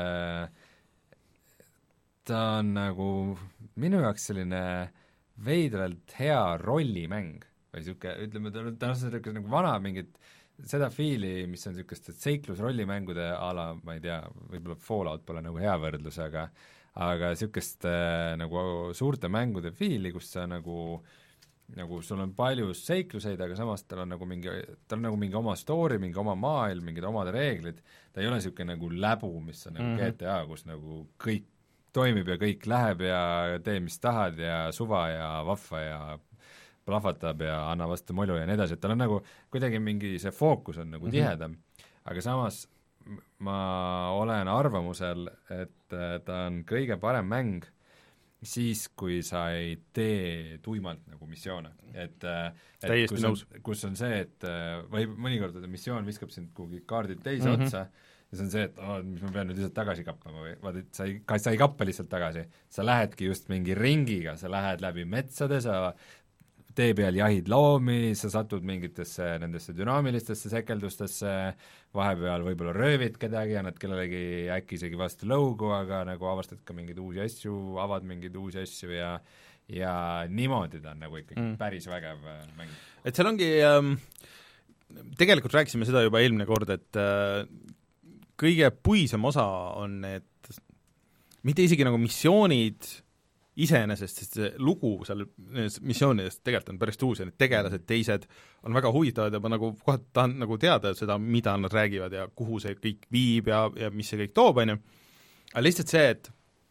ta on nagu minu jaoks selline veidralt hea rollimäng või niisugune, ütleme, ta on, ta on niisugune nagu vana mingit seda fiili, mis on niisugust seiklusrollimängude ala, ma ei tea, võib-olla Fallout pole nagu hea võrdlus, aga aga niisugust äh, nagu suurte mängude fiili, kus sa nagu nagu sul on palju seikluseid, aga samas tal on nagu mingi, tal on nagu mingi oma story, mingi oma maailm, mingid omad reeglid, ta ei ole niisugune nagu läbu, mis on nagu mm-hmm. G T A, kus nagu kõik toimib ja kõik läheb ja tee, mis tahad ja suva ja vahva ja plahvatab ja anna vastu molju ja nii edasi, et tal on nagu kuidagi mingi see fookus on nagu tihedam mm, -hmm. aga samas ma olen arvamusel, et ta on kõige parem mäng siis, kui sa ei tee tuimalt nagu missioone, et, et kus on, kus on see, et või mõnikord missioon viskab sind kuhugi kaardid teise mm -hmm. otsa ja see on see, et oh, mis ma pean nüüd lihtsalt tagasi kappama või vaata, et sa ei, sa ei kappa lihtsalt tagasi, sa lähedki just mingi ringiga, sa lähed läbi metsade, sa tee peal jahid loomi, sa satud mingitesse nendesse dünaamilistesse sekeldustesse, vahepeal võib-olla röövid kedagi, annad kellelegi äkki isegi vastu lõugu, aga nagu avastad ka mingeid uusi asju, avad mingeid uusi asju ja ja niimoodi ta on nagu ikkagi mm. päris vägev mäng. Et seal ongi ähm, tegelikult rääkisime seda juba eelmine kord, et äh, kõige puisem osa on need mitte isegi nagu missioonid iseenesest, sest see lugu seal missioonidest tegelikult on päris uus ja need tegelased teised on väga huvitavad ja ma nagu kohe tahan nagu teada seda, mida nad räägivad ja kuhu see kõik viib ja, ja mis see kõik toob, on ju. Aga lihtsalt see, et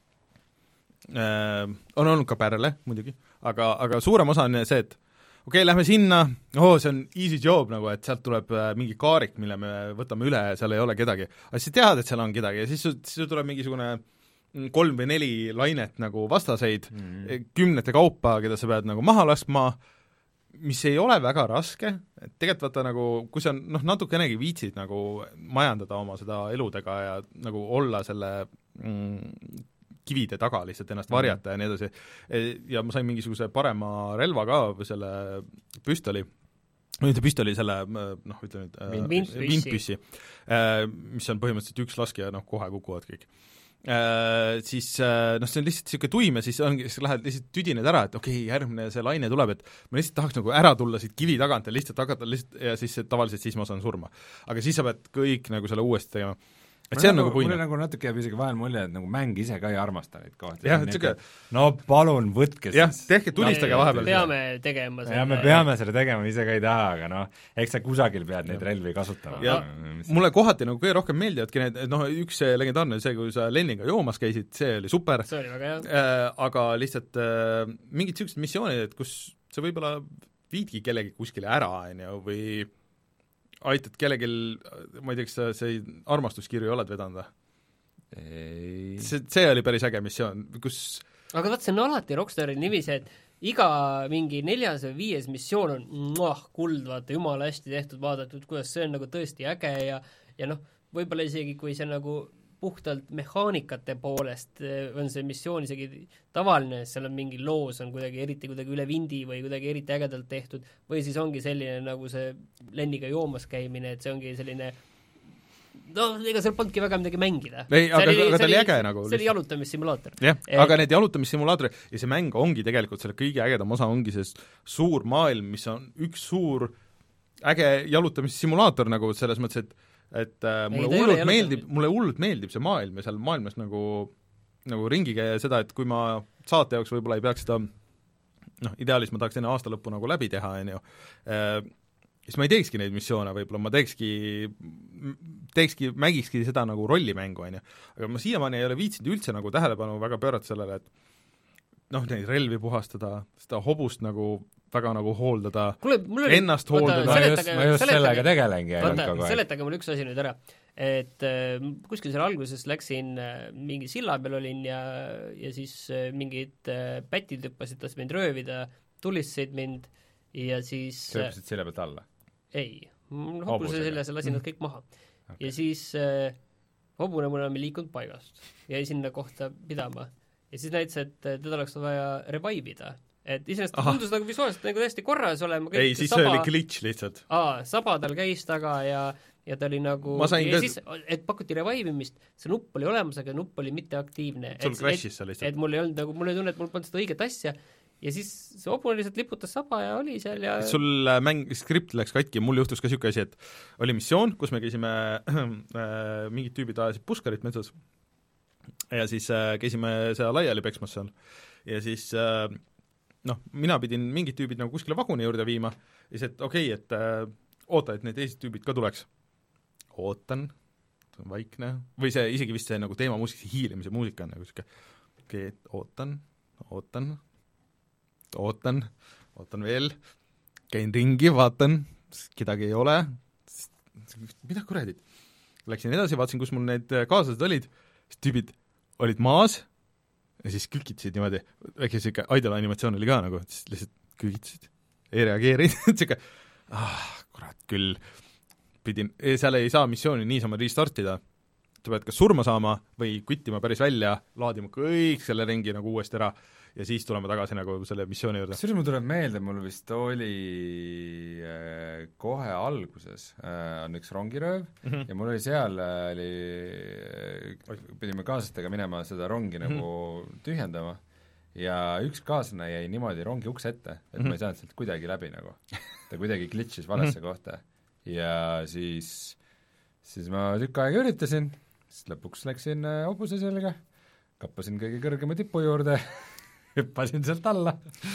äh, on olnud ka pärle muidugi, aga, aga suurem osa on see, et okei okay,, lähme sinna, oo, see on easy job nagu, et sealt tuleb mingi kaarik, mille me võtame üle ja seal ei ole kedagi. aga siis tead, et seal on kedagi ja siis, siis tuleb mingisugune kolm või neli lainet nagu vastaseid mm. kümnete kaupa, keda sa pead nagu maha laskma, mis ei ole väga raske, et tegelikult vaata nagu, kui sa noh, natukenegi viitsid nagu majandada oma seda eludega ja nagu olla selle mm, kivide taga lihtsalt ennast varjata mm. ja nii edasi, ja ma sain mingisuguse parema relva ka või selle püstoli, nüüd see püstoli selle noh, ütleme nüüd vindpüssi, mis on põhimõtteliselt üks laskja, noh kohe kukuvad kõik. Äh, siis noh, see on lihtsalt niisugune tuim ja siis ongi, siis lähed lihtsalt tüdined ära, et okei okay,, järgmine see laine tuleb, et ma lihtsalt tahaks nagu ära tulla siit kivi tagant ja lihtsalt hakata lihtsalt ja siis tavaliselt siis ma saan surma. aga siis sa pead kõik nagu selle uuesti tegema. et see on nagu puine. mulle nagu natuke jääb isegi vahel mulje, et nagu mäng ise ka ei armasta neid kohti. jah, et siuke no palun, võtke jah, tehke, tulistage no, vahepeal. peame tegema selle. jah, me peame selle tegema, ise ka ei taha, aga noh, eks sa kusagil pead neid relvi kasutama. ja no, mulle kohati nagu kõige rohkem meeldivadki need, noh, üks legendaarne see, kui sa Lenniga joomas käisid, see oli super. see oli väga hea äh,. Aga lihtsalt äh, mingid niisugused missioonid, et kus sa võib-olla viidki kellegi kuskile ära, on ju, või aitad kellelgi, ma ei tea, kas sa see armastuskirju oled vedanud või? Ei. see, see oli päris äge missioon, kus aga vaat see on alati Rockstari niiviisi, et iga mingi neljas või viies missioon on muah, kuld, vaata, jumala hästi tehtud, vaadatud, kuidas see on nagu tõesti äge ja ja noh, võib-olla isegi kui see nagu puhtalt mehaanikate poolest on see missioon isegi tavaline, seal on mingi loos, on kuidagi eriti kuidagi üle vindi või kuidagi eriti ägedalt tehtud, või siis ongi selline nagu see Lenniga joomas käimine, et see ongi selline no ega seal polnudki väga midagi mängida. ei, aga, oli, aga ta oli äge nagu. see oli jalutamissimulaator. jah, aga need jalutamissimulaatorid ja see mäng ongi tegelikult, selle kõige ägedam osa ongi see suur maailm, mis on üks suur äge jalutamissimulaator nagu selles mõttes, et et äh, mulle hullult meeldib, mulle hullult meeldib see maailm ja seal maailmas nagu nagu ringi käia seda, et kui ma saate jaoks võib-olla ei peaks seda noh, ideaalis ma tahaks enne aasta lõppu nagu läbi teha, on ju, siis ma ei teekski neid missioone, võib-olla ma teekski teekski, mängikski seda nagu rollimängu, on ju. Aga ma siiamaani ei ole viitsinud üldse nagu tähelepanu väga pöörata sellele, et noh, neid relvi puhastada, seda hobust nagu väga nagu hooldada, ennast hooldada. ma just, ma just sellega tegelengi. Seletage mulle üks asi nüüd ära, et äh, kuskil seal alguses läksin äh, mingi silla peal olin ja, ja siis äh, mingid äh, pätid hüppasid, tahtsid mind röövida, tulistasid mind ja siis sa hüppasid selja pealt alla? Ei, hobuse seljas ja lasin nad kõik maha okay. Ja siis äh, hobune mul enam ei liikunud paigast, jäi sinna kohta pidama ja siis näitas, et teda oleks vaja revive ida, et iseenesest tundus nagu visuaalselt nagu täiesti korras olema. Ei, siis saba, oli glitch lihtsalt. Aa, saba tal käis taga ja, ja ta oli nagu ja ka... siis, et pakuti revive imist, see nupp oli olemas, aga nupp oli mitteaktiivne. Sul crashis see lihtsalt. Et mul ei olnud nagu, mul ei tunne, et mul polnud seda õiget asja ja siis see hobune lihtsalt liputas saba ja oli seal ja sul mäng, skript läks katki, mul juhtus ka niisugune asi, et oli missioon, kus me käisime äh, mingid tüübid ajasid puskarit metsas ja siis äh, käisime seal laiali peksmas seal ja siis äh, noh, mina pidin mingid tüübid nagu kuskile vaguni juurde viima ja siis, et okei okay,, et äh, oota, et need teised tüübid ka tuleks. Ootan, vaikne, või see isegi vist see nagu teemamuusik, see hiilimise muusika on nagu siuke okei okay,, ootan, ootan, ootan, ootan veel, käin ringi, vaatan, kedagi ei ole, mida kuradit. Läksin edasi, vaatasin, kus mul need kaaslased olid, siis tüübid olid maas ja siis külkitasid niimoodi, väike siuke idle animatsioon oli ka nagu, siis lihtsalt külkitasid, ei reageerinud, siuke ah, kurat küll, pidin, seal ei saa missiooni niisama restartida, sa pead kas surma saama või küttima päris välja, laadima kõik selle ringi nagu uuesti ära ja siis tulema tagasi nagu selle missiooni juurde. Sest mul tuleb meelde, mul vist oli äh, kohe alguses äh, on üks rongirööv mm -hmm. ja mul oli seal äh, oli äh, pidime kaaslastega minema seda rongi mm -hmm. nagu tühjendama ja üks kaaslane jäi niimoodi rongi ukse ette, et mm -hmm. ma ei saanud sealt kuidagi läbi nagu. Ta kuidagi glitchis valesse mm -hmm. kohta ja siis siis ma tükk aega üritasin, siis lõpuks läksin äh, hobuse selga, kappasin kõige kõrgema tipu juurde hüppasin sealt alla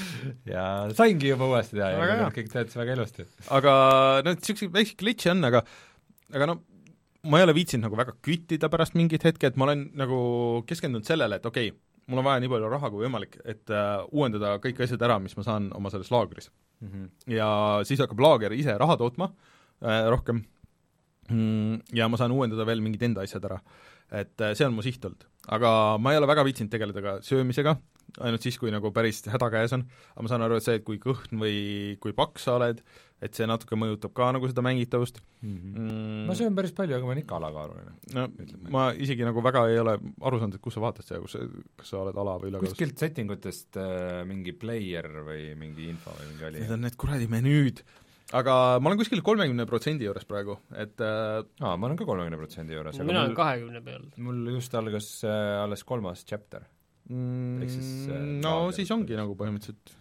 ja saingi juba uuesti teha ja kõik, kõik töötas väga ilusti. Aga no niisuguseid väikseid glitche on, aga aga no ma ei ole viitsinud nagu väga küttida pärast mingit hetke, et ma olen nagu keskendunud sellele, et okei okay,, mul on vaja nii palju raha kui võimalik, et uh, uuendada kõik asjad ära, mis ma saan oma selles laagris mm. -hmm. Ja siis hakkab laager ise raha tootma uh, rohkem mm, ja ma saan uuendada veel mingid enda asjad ära. Et uh, see on mu siht olnud. Aga ma ei ole väga viitsinud tegeleda ka söömisega, ainult siis, kui nagu päris häda käes on, aga ma saan aru, et see, et kui kõhn või kui paks sa oled, et see natuke mõjutab ka nagu seda mängitavust mm. -hmm. Mm. Ma söön päris palju, aga ma olen ikka alakaaluline. No ütleme. Ma isegi nagu väga ei ole aru saanud, et kus sa vaatad seda, kus sa, kas sa oled ala- või ülekaalus. Kuskilt settingutest äh, mingi player või mingi info või mingi oli. Need on need kuradi menüüd. Aga ma olen kuskil kolmekümne protsendi juures praegu, et äh, aa, ma olen ka kolmekümne protsendi juures. Mina olen kahekümne peal. Mul just algas äh, alles kolmas chapter. Mm, siis, äh, no siis ongi nagu põhimõtteliselt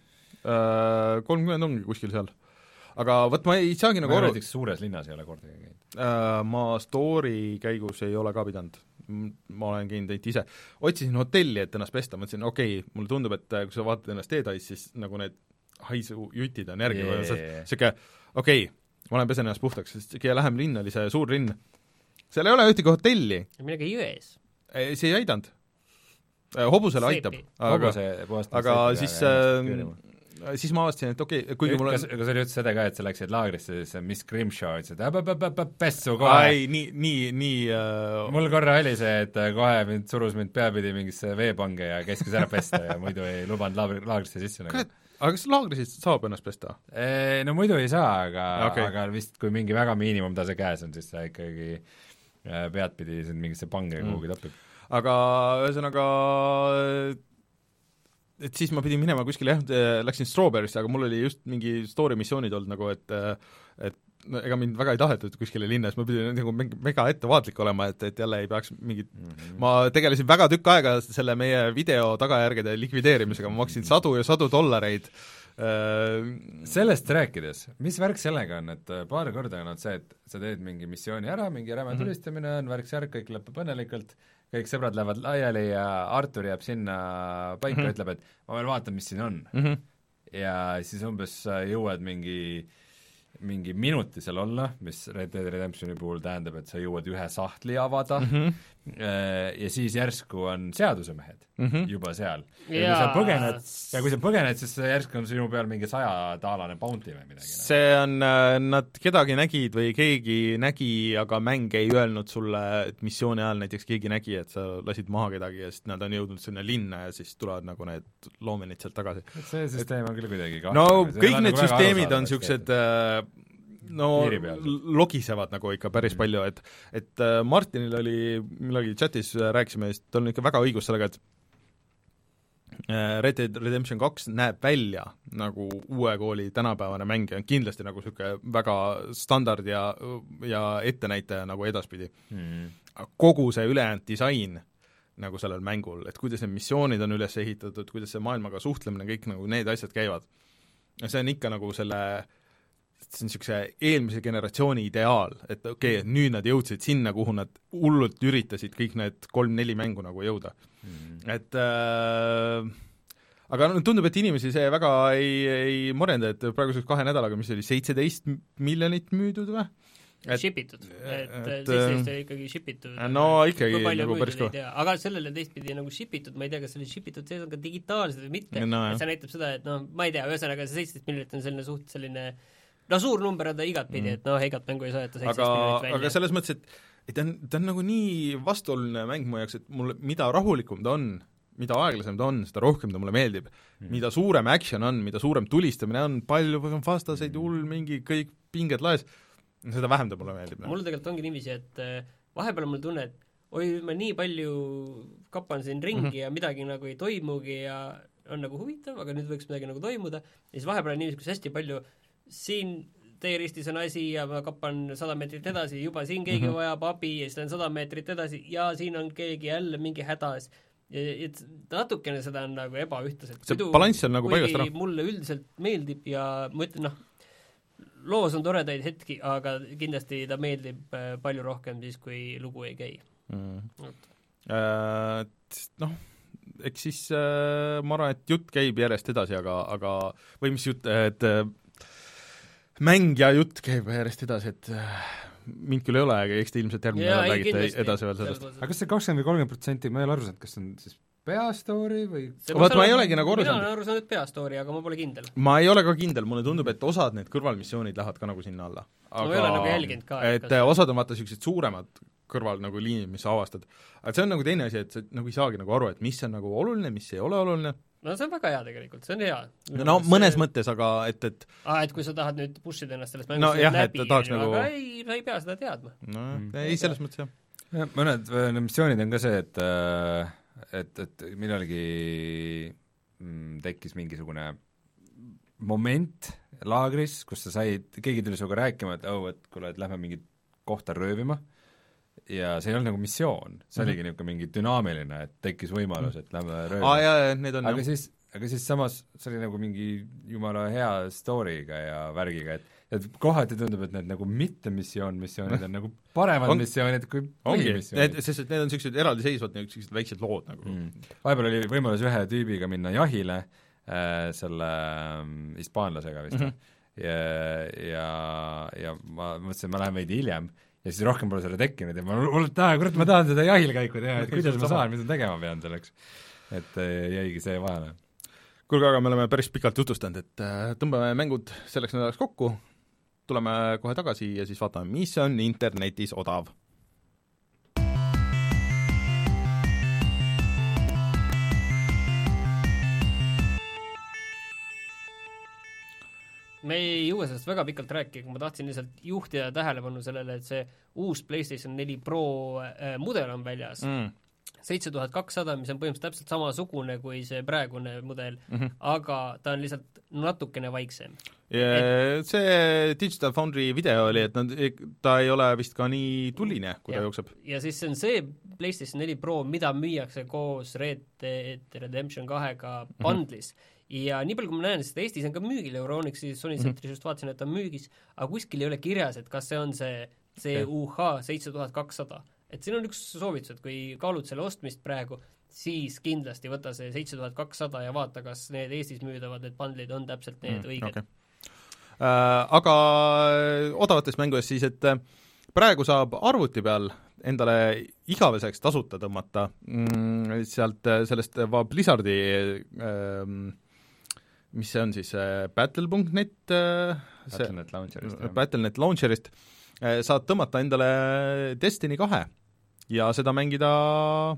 äh, kolmkümmend ongi kuskil seal. Aga vot ma ei saagi nagu ma aru näiteks suures linnas ei ole kordagi käinud äh,. Ma story käigus ei ole ka pidanud. Ma olen käinud ainult ise. Otsisin hotelli, et ennast pesta, mõtlesin, okei okay,, mulle tundub, et kui sa vaatad ennast teedais, siis nagu need haisu jutid on järgi yeah. siuke, okei okay,, ma olen pesen ennast puhtaks, sest kõige lähem linn oli see suur linn. Seal ei ole ühtegi hotelli. Midagi jões. See ei aidanud. Hobusele aitab, aga, aga siis äh, siis ma avastasin, et okei okay,, kuigi mul on kas, kas oli üldse seda ka, et sa läksid laagrisse, siis Miss Grimshaw ütles, et pessu kohe. Ai, nii, nii, nii uh... mul korra oli see, et kohe mind surus mind peapidi mingisse veepange ja käskis ära pesta ja muidu ei lubanud laagri, laagrisse sisse nagu. Aga kas laagris saab ennast pesta? E, no muidu ei saa, aga okay., aga vist kui mingi väga miinimumtase käes on, siis sa ikkagi peadpidi sind mingisse pange mm. kuhugi topib. Aga ühesõnaga, et siis ma pidin minema kuskile, jah, läksin Strawberry'sse, aga mul oli just mingi story missioonid olnud nagu, et et no, ega mind väga ei tahetud kuskile linnas, ma pidin nagu mega ettevaatlik olema, et, et jälle ei peaks mingit mm -hmm. ma tegelesin väga tükk aega selle meie video tagajärgede likvideerimisega, ma maksin sadu ja sadu dollareid. Sellest rääkides, mis värk sellega on, et paar korda on see, et sa teed mingi missiooni ära, mingi räme tulistamine on, värk-särk, kõik lõpeb õnnelikult, kõik sõbrad lähevad laiali ja Artur jääb sinna paika ja mm -hmm. ütleb, et ma veel vaatan, mis siin on mm. -hmm. ja siis umbes jõuad mingi mingi minuti seal olla, mis Red Dead Redemptioni puhul tähendab, et sa jõuad ühe sahtli avada mm -hmm. ja siis järsku on seadusemehed mm -hmm. juba seal. ja, ja kui sa põgened, ja kui sa põgened, siis järsku on sinu peal mingi sajataalane bounty või midagi. See on, nad kedagi nägid või keegi nägi, aga mäng ei öelnud sulle, et missiooni ajal näiteks keegi nägi, et sa lasid maha kedagi ja siis nad on jõudnud sinna linna ja siis tulevad nagu need loomenid sealt tagasi. see süsteem on küll kuidagi kahtlane. no kõik need nagu süsteemid on niisugused no logisevad nagu ikka päris mm. palju, et et Martinil oli millalgi chatis rääkisime, siis tal on ikka väga õigus sellega, et Red Dead Redemption kaks näeb välja nagu uue kooli tänapäevane mäng ja on kindlasti nagu niisugune väga standard ja, ja ettenäitaja nagu edaspidi mm.. kogu see ülejäänud disain nagu sellel mängul, et kuidas need missioonid on üles ehitatud, kuidas see maailmaga suhtlemine, kõik nagu need asjad käivad. ja see on ikka nagu selle see on niisuguse eelmise generatsiooni ideaal, et okei okay,, nüüd nad jõudsid sinna, kuhu nad hullult üritasid kõik need kolm-neli mängu nagu jõuda mm.. et äh, aga no, tundub, et inimesi see väga ei, ei morenda, et praeguseks kahe nädalaga, mis oli seitseteist miljonit müüdud või? Et- shipitud, et et- seitseteist oli ikkagi shipitud. no ikkagi nagu päris kõva. Aga sellele teistpidi nagu shipitud, ma ei tea, kas selle shipitud sees on ka digitaalsed või mitte, No, et see näitab seda, et noh, ma ei tea, ühesõnaga see seitseteist miljonit on selline suht selline no suur number on ta igatpidi mm., et noh, igat mängu ei saa jätta seitseteist miljonit välja. aga selles mõttes, et, et ta on, ta on nagu nii vastuoluline mäng mu jaoks, et mulle, mida rahulikum ta on, mida aeglasem ta on, seda rohkem ta mulle meeldib mm.. mida suurem action on, mida suurem tulistamine on, palju vastaseid, hull, mingi kõik pinged laes, seda vähem ta mulle meeldib. mul tegelikult ongi niiviisi, et vahepeal on mul tunne, et oi, ma nii palju kapan siin ringi mm -hmm. ja midagi nagu ei toimugi ja on nagu huvitav, aga nüüd võiks midagi nagu toimuda, ja siis vahepeal on niiviisi, kus hästi palju siin teeristis on asi ja ma kapan sada meetrit edasi, juba siin keegi mm -hmm. vajab abi ja siis lähen sada meetrit edasi ja siin on keegi jälle mingi hädas. Ja, et natukene seda on nagu ebaühtlaselt. see balanss on nagu paigast ära. mulle üldiselt meeldib ja ma ütlen, noh, loos on toredaid hetki, aga kindlasti ta meeldib palju rohkem siis, kui lugu ei käi mm.. Äh, noh, eks siis äh, ma arvan, et jutt käib järjest edasi, aga, aga või mis jutt, et äh, mäng ja jutt käib järjest edasi, et äh, mind küll ei ole, aga eks te ilmselt järgmine nädal räägite edasi veel sellest. aga kas see kakskümmend või kolmkümmend protsenti, ma ei ole aru saanud, kas see on siis peastoori või vaat ma ei olegi nagu aru saanud. Mina olen aru saanud peastoori, aga ma pole kindel. Ma ei ole ka kindel, mulle tundub, et osad need kõrvalmissioonid lähevad ka nagu sinna alla. Aga, ma ei ole nagu jälginud ka. Et kas... osad on vaata sellised suuremad kõrval nagu liinid, mis sa avastad. aga see on nagu teine asi, et sa nagu ei saagi nagu aru, et mis on nagu oluline, mis ei ole oluline. No see on väga hea tegelikult, see on hea. No, no mõnes see... mõttes, aga et, et ah, et kui sa tahad nüüd push ida ennast sellest mängust no, jah, läbi, nagu... aga ei, sa ei pea seda teadma. No mm. ei, selles mõttes jah. Ja, mõned missioonid on ka see, et et, et millalgi mm, tekkis mingisugune moment laagris, kus sa said, keegi tuli sinuga rääkima, et oh, et kuule, et lähme mingit kohta röövima, ja see ei olnud nagu missioon, see oligi mm -hmm. niisugune mingi dünaamiline, et tekkis võimalus, et lähme röövima ah,. Jaa, need on aga jah. siis, aga siis samas see oli nagu mingi jumala hea story'ga ja värgiga, et et kohati tundub, et need nagu mitte-missioon missioonid on nagu paremad on, missioonid kui põhimissioonid. Sest et need on niisugused eraldiseisvad, niisugused väiksed lood nagu mm.. vahepeal oli võimalus ühe tüübiga minna jahile äh, selle äh, hispaanlasega vist mm, -hmm. ja, ja, ja ma mõtlesin, et ma lähen veidi hiljem, ja siis rohkem pole selle tekkinud ja ma hullult tahan, kurat, ma tahan seda jahilkäiku teha, et kuidas ma saan, mis ma tegema pean selleks. Et jäigi see vahele. Kuulge, aga me oleme päris pikalt jutustanud, et tõmbame mängud selleks nädalaks kokku, tuleme kohe tagasi ja siis vaatame, mis on internetis odav. me ei jõua sellest väga pikalt rääkida, ma tahtsin lihtsalt juhtida tähelepanu sellele, et see uus PlayStation neli Pro äh, mudel on väljas mm., seitse tuhat kakssada, mis on põhimõtteliselt täpselt samasugune kui see praegune mudel mm, -hmm. aga ta on lihtsalt natukene vaiksem. Et... see Digital Foundry video oli, et nad, ta ei ole vist ka nii tuline, kui ja, ta jookseb. ja siis see on see PlayStation neli Pro, mida müüakse koos Red Dead Redemption kahega bundlis mm. -hmm. ja nii palju, kui ma näen, sest Eestis on ka müügil Euronixi, Sony mm -hmm. Centris just vaatasin, et ta on müügis, aga kuskil ei ole kirjas, et kas see on see C U H seitse tuhat kakssada. Et siin on üks soovitus, et kui kaalud selle ostmist praegu, siis kindlasti võta see seitse tuhat kakssada ja vaata, kas need Eestis müüdavad, need bundlid on täpselt need mm, õiged. Okay. Äh, aga odavatest mängudest siis, et praegu saab arvuti peal endale igaveseks tasuta tõmmata mm, sealt sellest Blizzardi äh, mis see on siis, Battle punkt net Battlenet Launcherist, Battlenet Launcherist saad tõmmata endale Destiny kahe ja seda mängida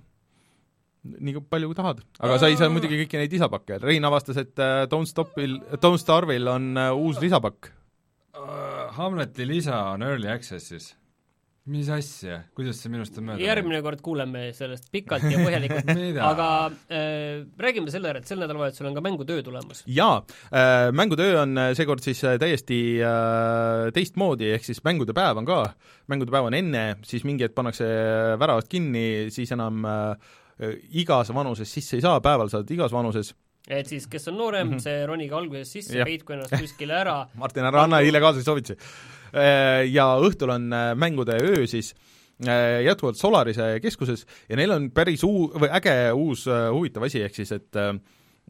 nii palju kui tahad. Aga sa ei saa muidugi kõiki neid lisapakke. Rein avastas, et Don't Stopil, Don't Starve'il on uus lisapakk. Uh, Hamleti lisa on Early Access'is. Mis asja? Kuidas see minust on mööda? Järgmine kord kuuleme sellest pikalt ja põhjalikult, aga äh, räägime selle ära, et sel nädalavahetusel on ka mängutöö tulemas. Jaa, äh, mängutöö on seekord siis täiesti äh, teistmoodi, ehk siis mängude päev on ka, mängude päev on enne, siis mingi hetk pannakse väravad kinni, siis enam äh, igas vanuses sisse ei saa, päeval saad igas vanuses. Et siis, kes on noorem, mm -hmm. see roniga alguses sisse, peitku ennast kuskile ära. Martin, ära anna illegaalseid soovitusi. Ja õhtul on mängude öö siis jätkuvalt Solarise keskuses ja neil on päris uu-, või äge uus huvitav asi, ehk siis, et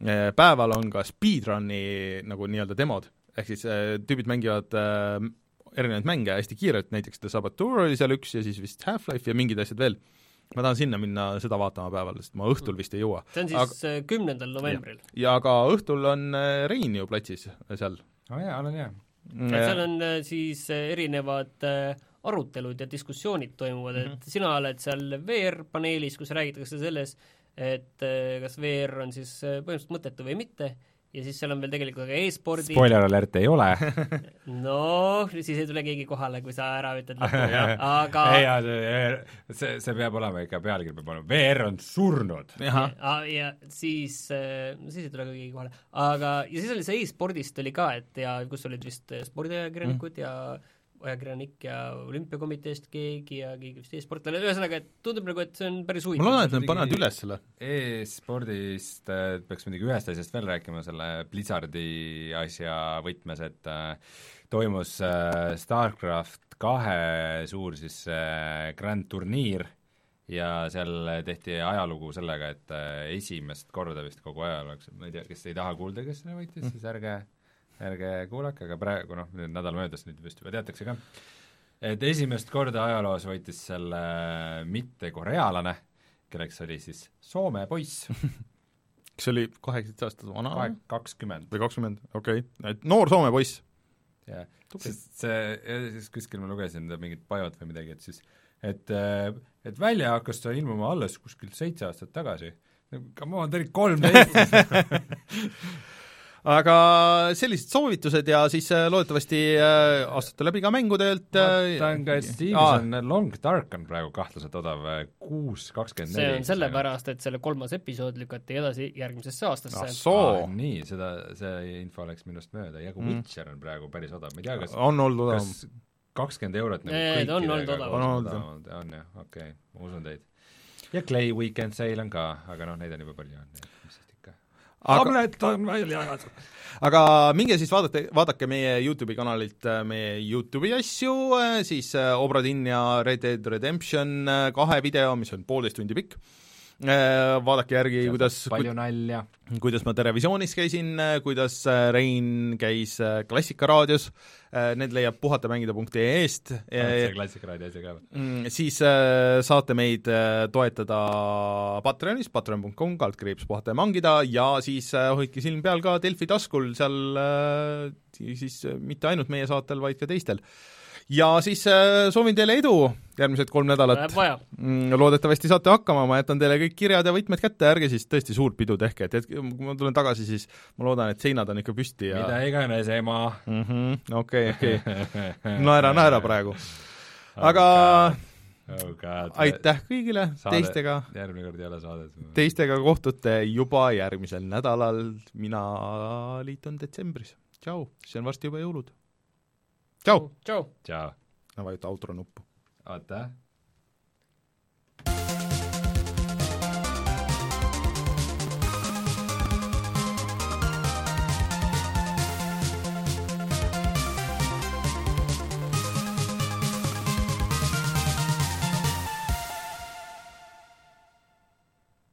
päeval on ka speedrun'i nagu nii-öelda demod, ehk siis tüübid mängivad erinevaid mänge hästi kiirelt, näiteks The Saboteur oli seal üks ja siis vist Half-Life ja mingid asjad veel. Ma tahan sinna minna seda vaatama päeval, sest ma õhtul vist ei jõua. See on siis aga... kümnendal novembril. Ja ka õhtul on Rein ju platsis seal. Oh jaa, olen hea. Et seal on siis erinevad arutelud ja diskussioonid toimuvad, et mm-hmm. sina oled seal V R-paneelis, kus räägitakse selles, et kas V R on siis põhimõtteliselt mõttetu või mitte, ja siis seal on veel tegelikult ka e-spordi spoiler alert ei ole. No, siis ei tule keegi kohale, kui sa ära ütled lõppu, aga ei, ja see, see, see peab olema ikka pealkiri peab olema, V R on surnud. Ja, ja siis, siis ei tule ka keegi kohale. Aga, ja siis oli see e-spordist oli ka, et ja kus olid vist spordiajakirjanikud mm. ja ajakirjanik ja olümpiakomiteest keegi ja keegi vist e-sportlane, ühesõnaga, et tundub nagu, et see on päris huvitav. Mul on, et nad panevad üles selle. E-spordist peaks midagi ühest asjast veel rääkima, selle Blizzardi asja võtmes, et äh, toimus äh, StarCraft kahe suur siis äh, grand turniir ja seal tehti ajalugu sellega, et äh, esimest korda vist kogu ajaloos, ma ei tea, kes ei taha kuulda, kes selle võitis, siis ärge ärge kuulake, aga praegu noh, nüüd nädal möödas, nüüd vist juba teatakse ka, et esimest korda ajaloos võitis selle mitte korealane, kelleks oli siis Soome poiss. Kes oli kaheksateist aastat vana? kakskümmend. Või kakskümmend, okei okay.. Noor Soome poiss. jah, sest see, siis kuskil ma lugesin mingit bajot või midagi, et siis, et, et välja hakkas ta ilmuma alles kuskil seitse aastat tagasi. Come on, ta oli kolmteist. Aga sellised soovitused ja siis loodetavasti äh, astute läbi ka mängudelt. Vaatan ka, et Steamis on Long Dark on praegu kahtlaselt odav kuus kakskümmend neli. See on sellepärast, et selle kolmas episood lükati edasi järgmisesse aastasse. Ah, nii, seda, see info läks minust mööda, ja kui mm. Witcher on praegu päris odav, ma ei tea, kas on olnud odav. Kas kakskümmend eurot nagu nee, kõikidega on olnud odav. On olnud, on jah, okei, okay, ma usun teid. Ja Clay Weekend Sale on ka, aga noh, neid on juba palju on. Tablet on välja jagatud. Aga minge siis vaadake, vaadake meie YouTube'i kanalilt meie YouTube'i asju, siis Obradin ja Red Dead Redemption kahe video, mis on poolteist tundi pikk. Vaadake järgi, kuidas palju nalja. Kuidas ma Terevisioonis käisin, kuidas Rein käis Klassikaraadios, need leiab puhatamängida punkt ee-st. See Klassikaraadio asi ka. Siis saate meid toetada Patreonis, patreon punkt com, kaldkriips puhata ja mangida, ja siis hoidke silm peal ka Delfi taskul, seal siis mitte ainult meie saatel, vaid ka teistel. Ja siis soovin teile edu järgmised kolm nädalat. Loodetavasti saate hakkama, ma jätan teile kõik kirjad ja võtmed kätte, ärge siis tõesti suurt pidu tehke, et kui ma tulen tagasi, siis ma loodan, et seinad on ikka püsti ja mida iganes, ema. Mm-hmm, okei, okei. Naera, naera praegu. Aga oh God, aitäh kõigile, saade, teistega järgmine kord ei ole saadet. Teistega kohtute juba järgmisel nädalal, mina liitun detsembris. Tšau, see on varsti juba jõulud. Tšau! Tšau! Tšau! Ma vajuta outro nuppu. Oota.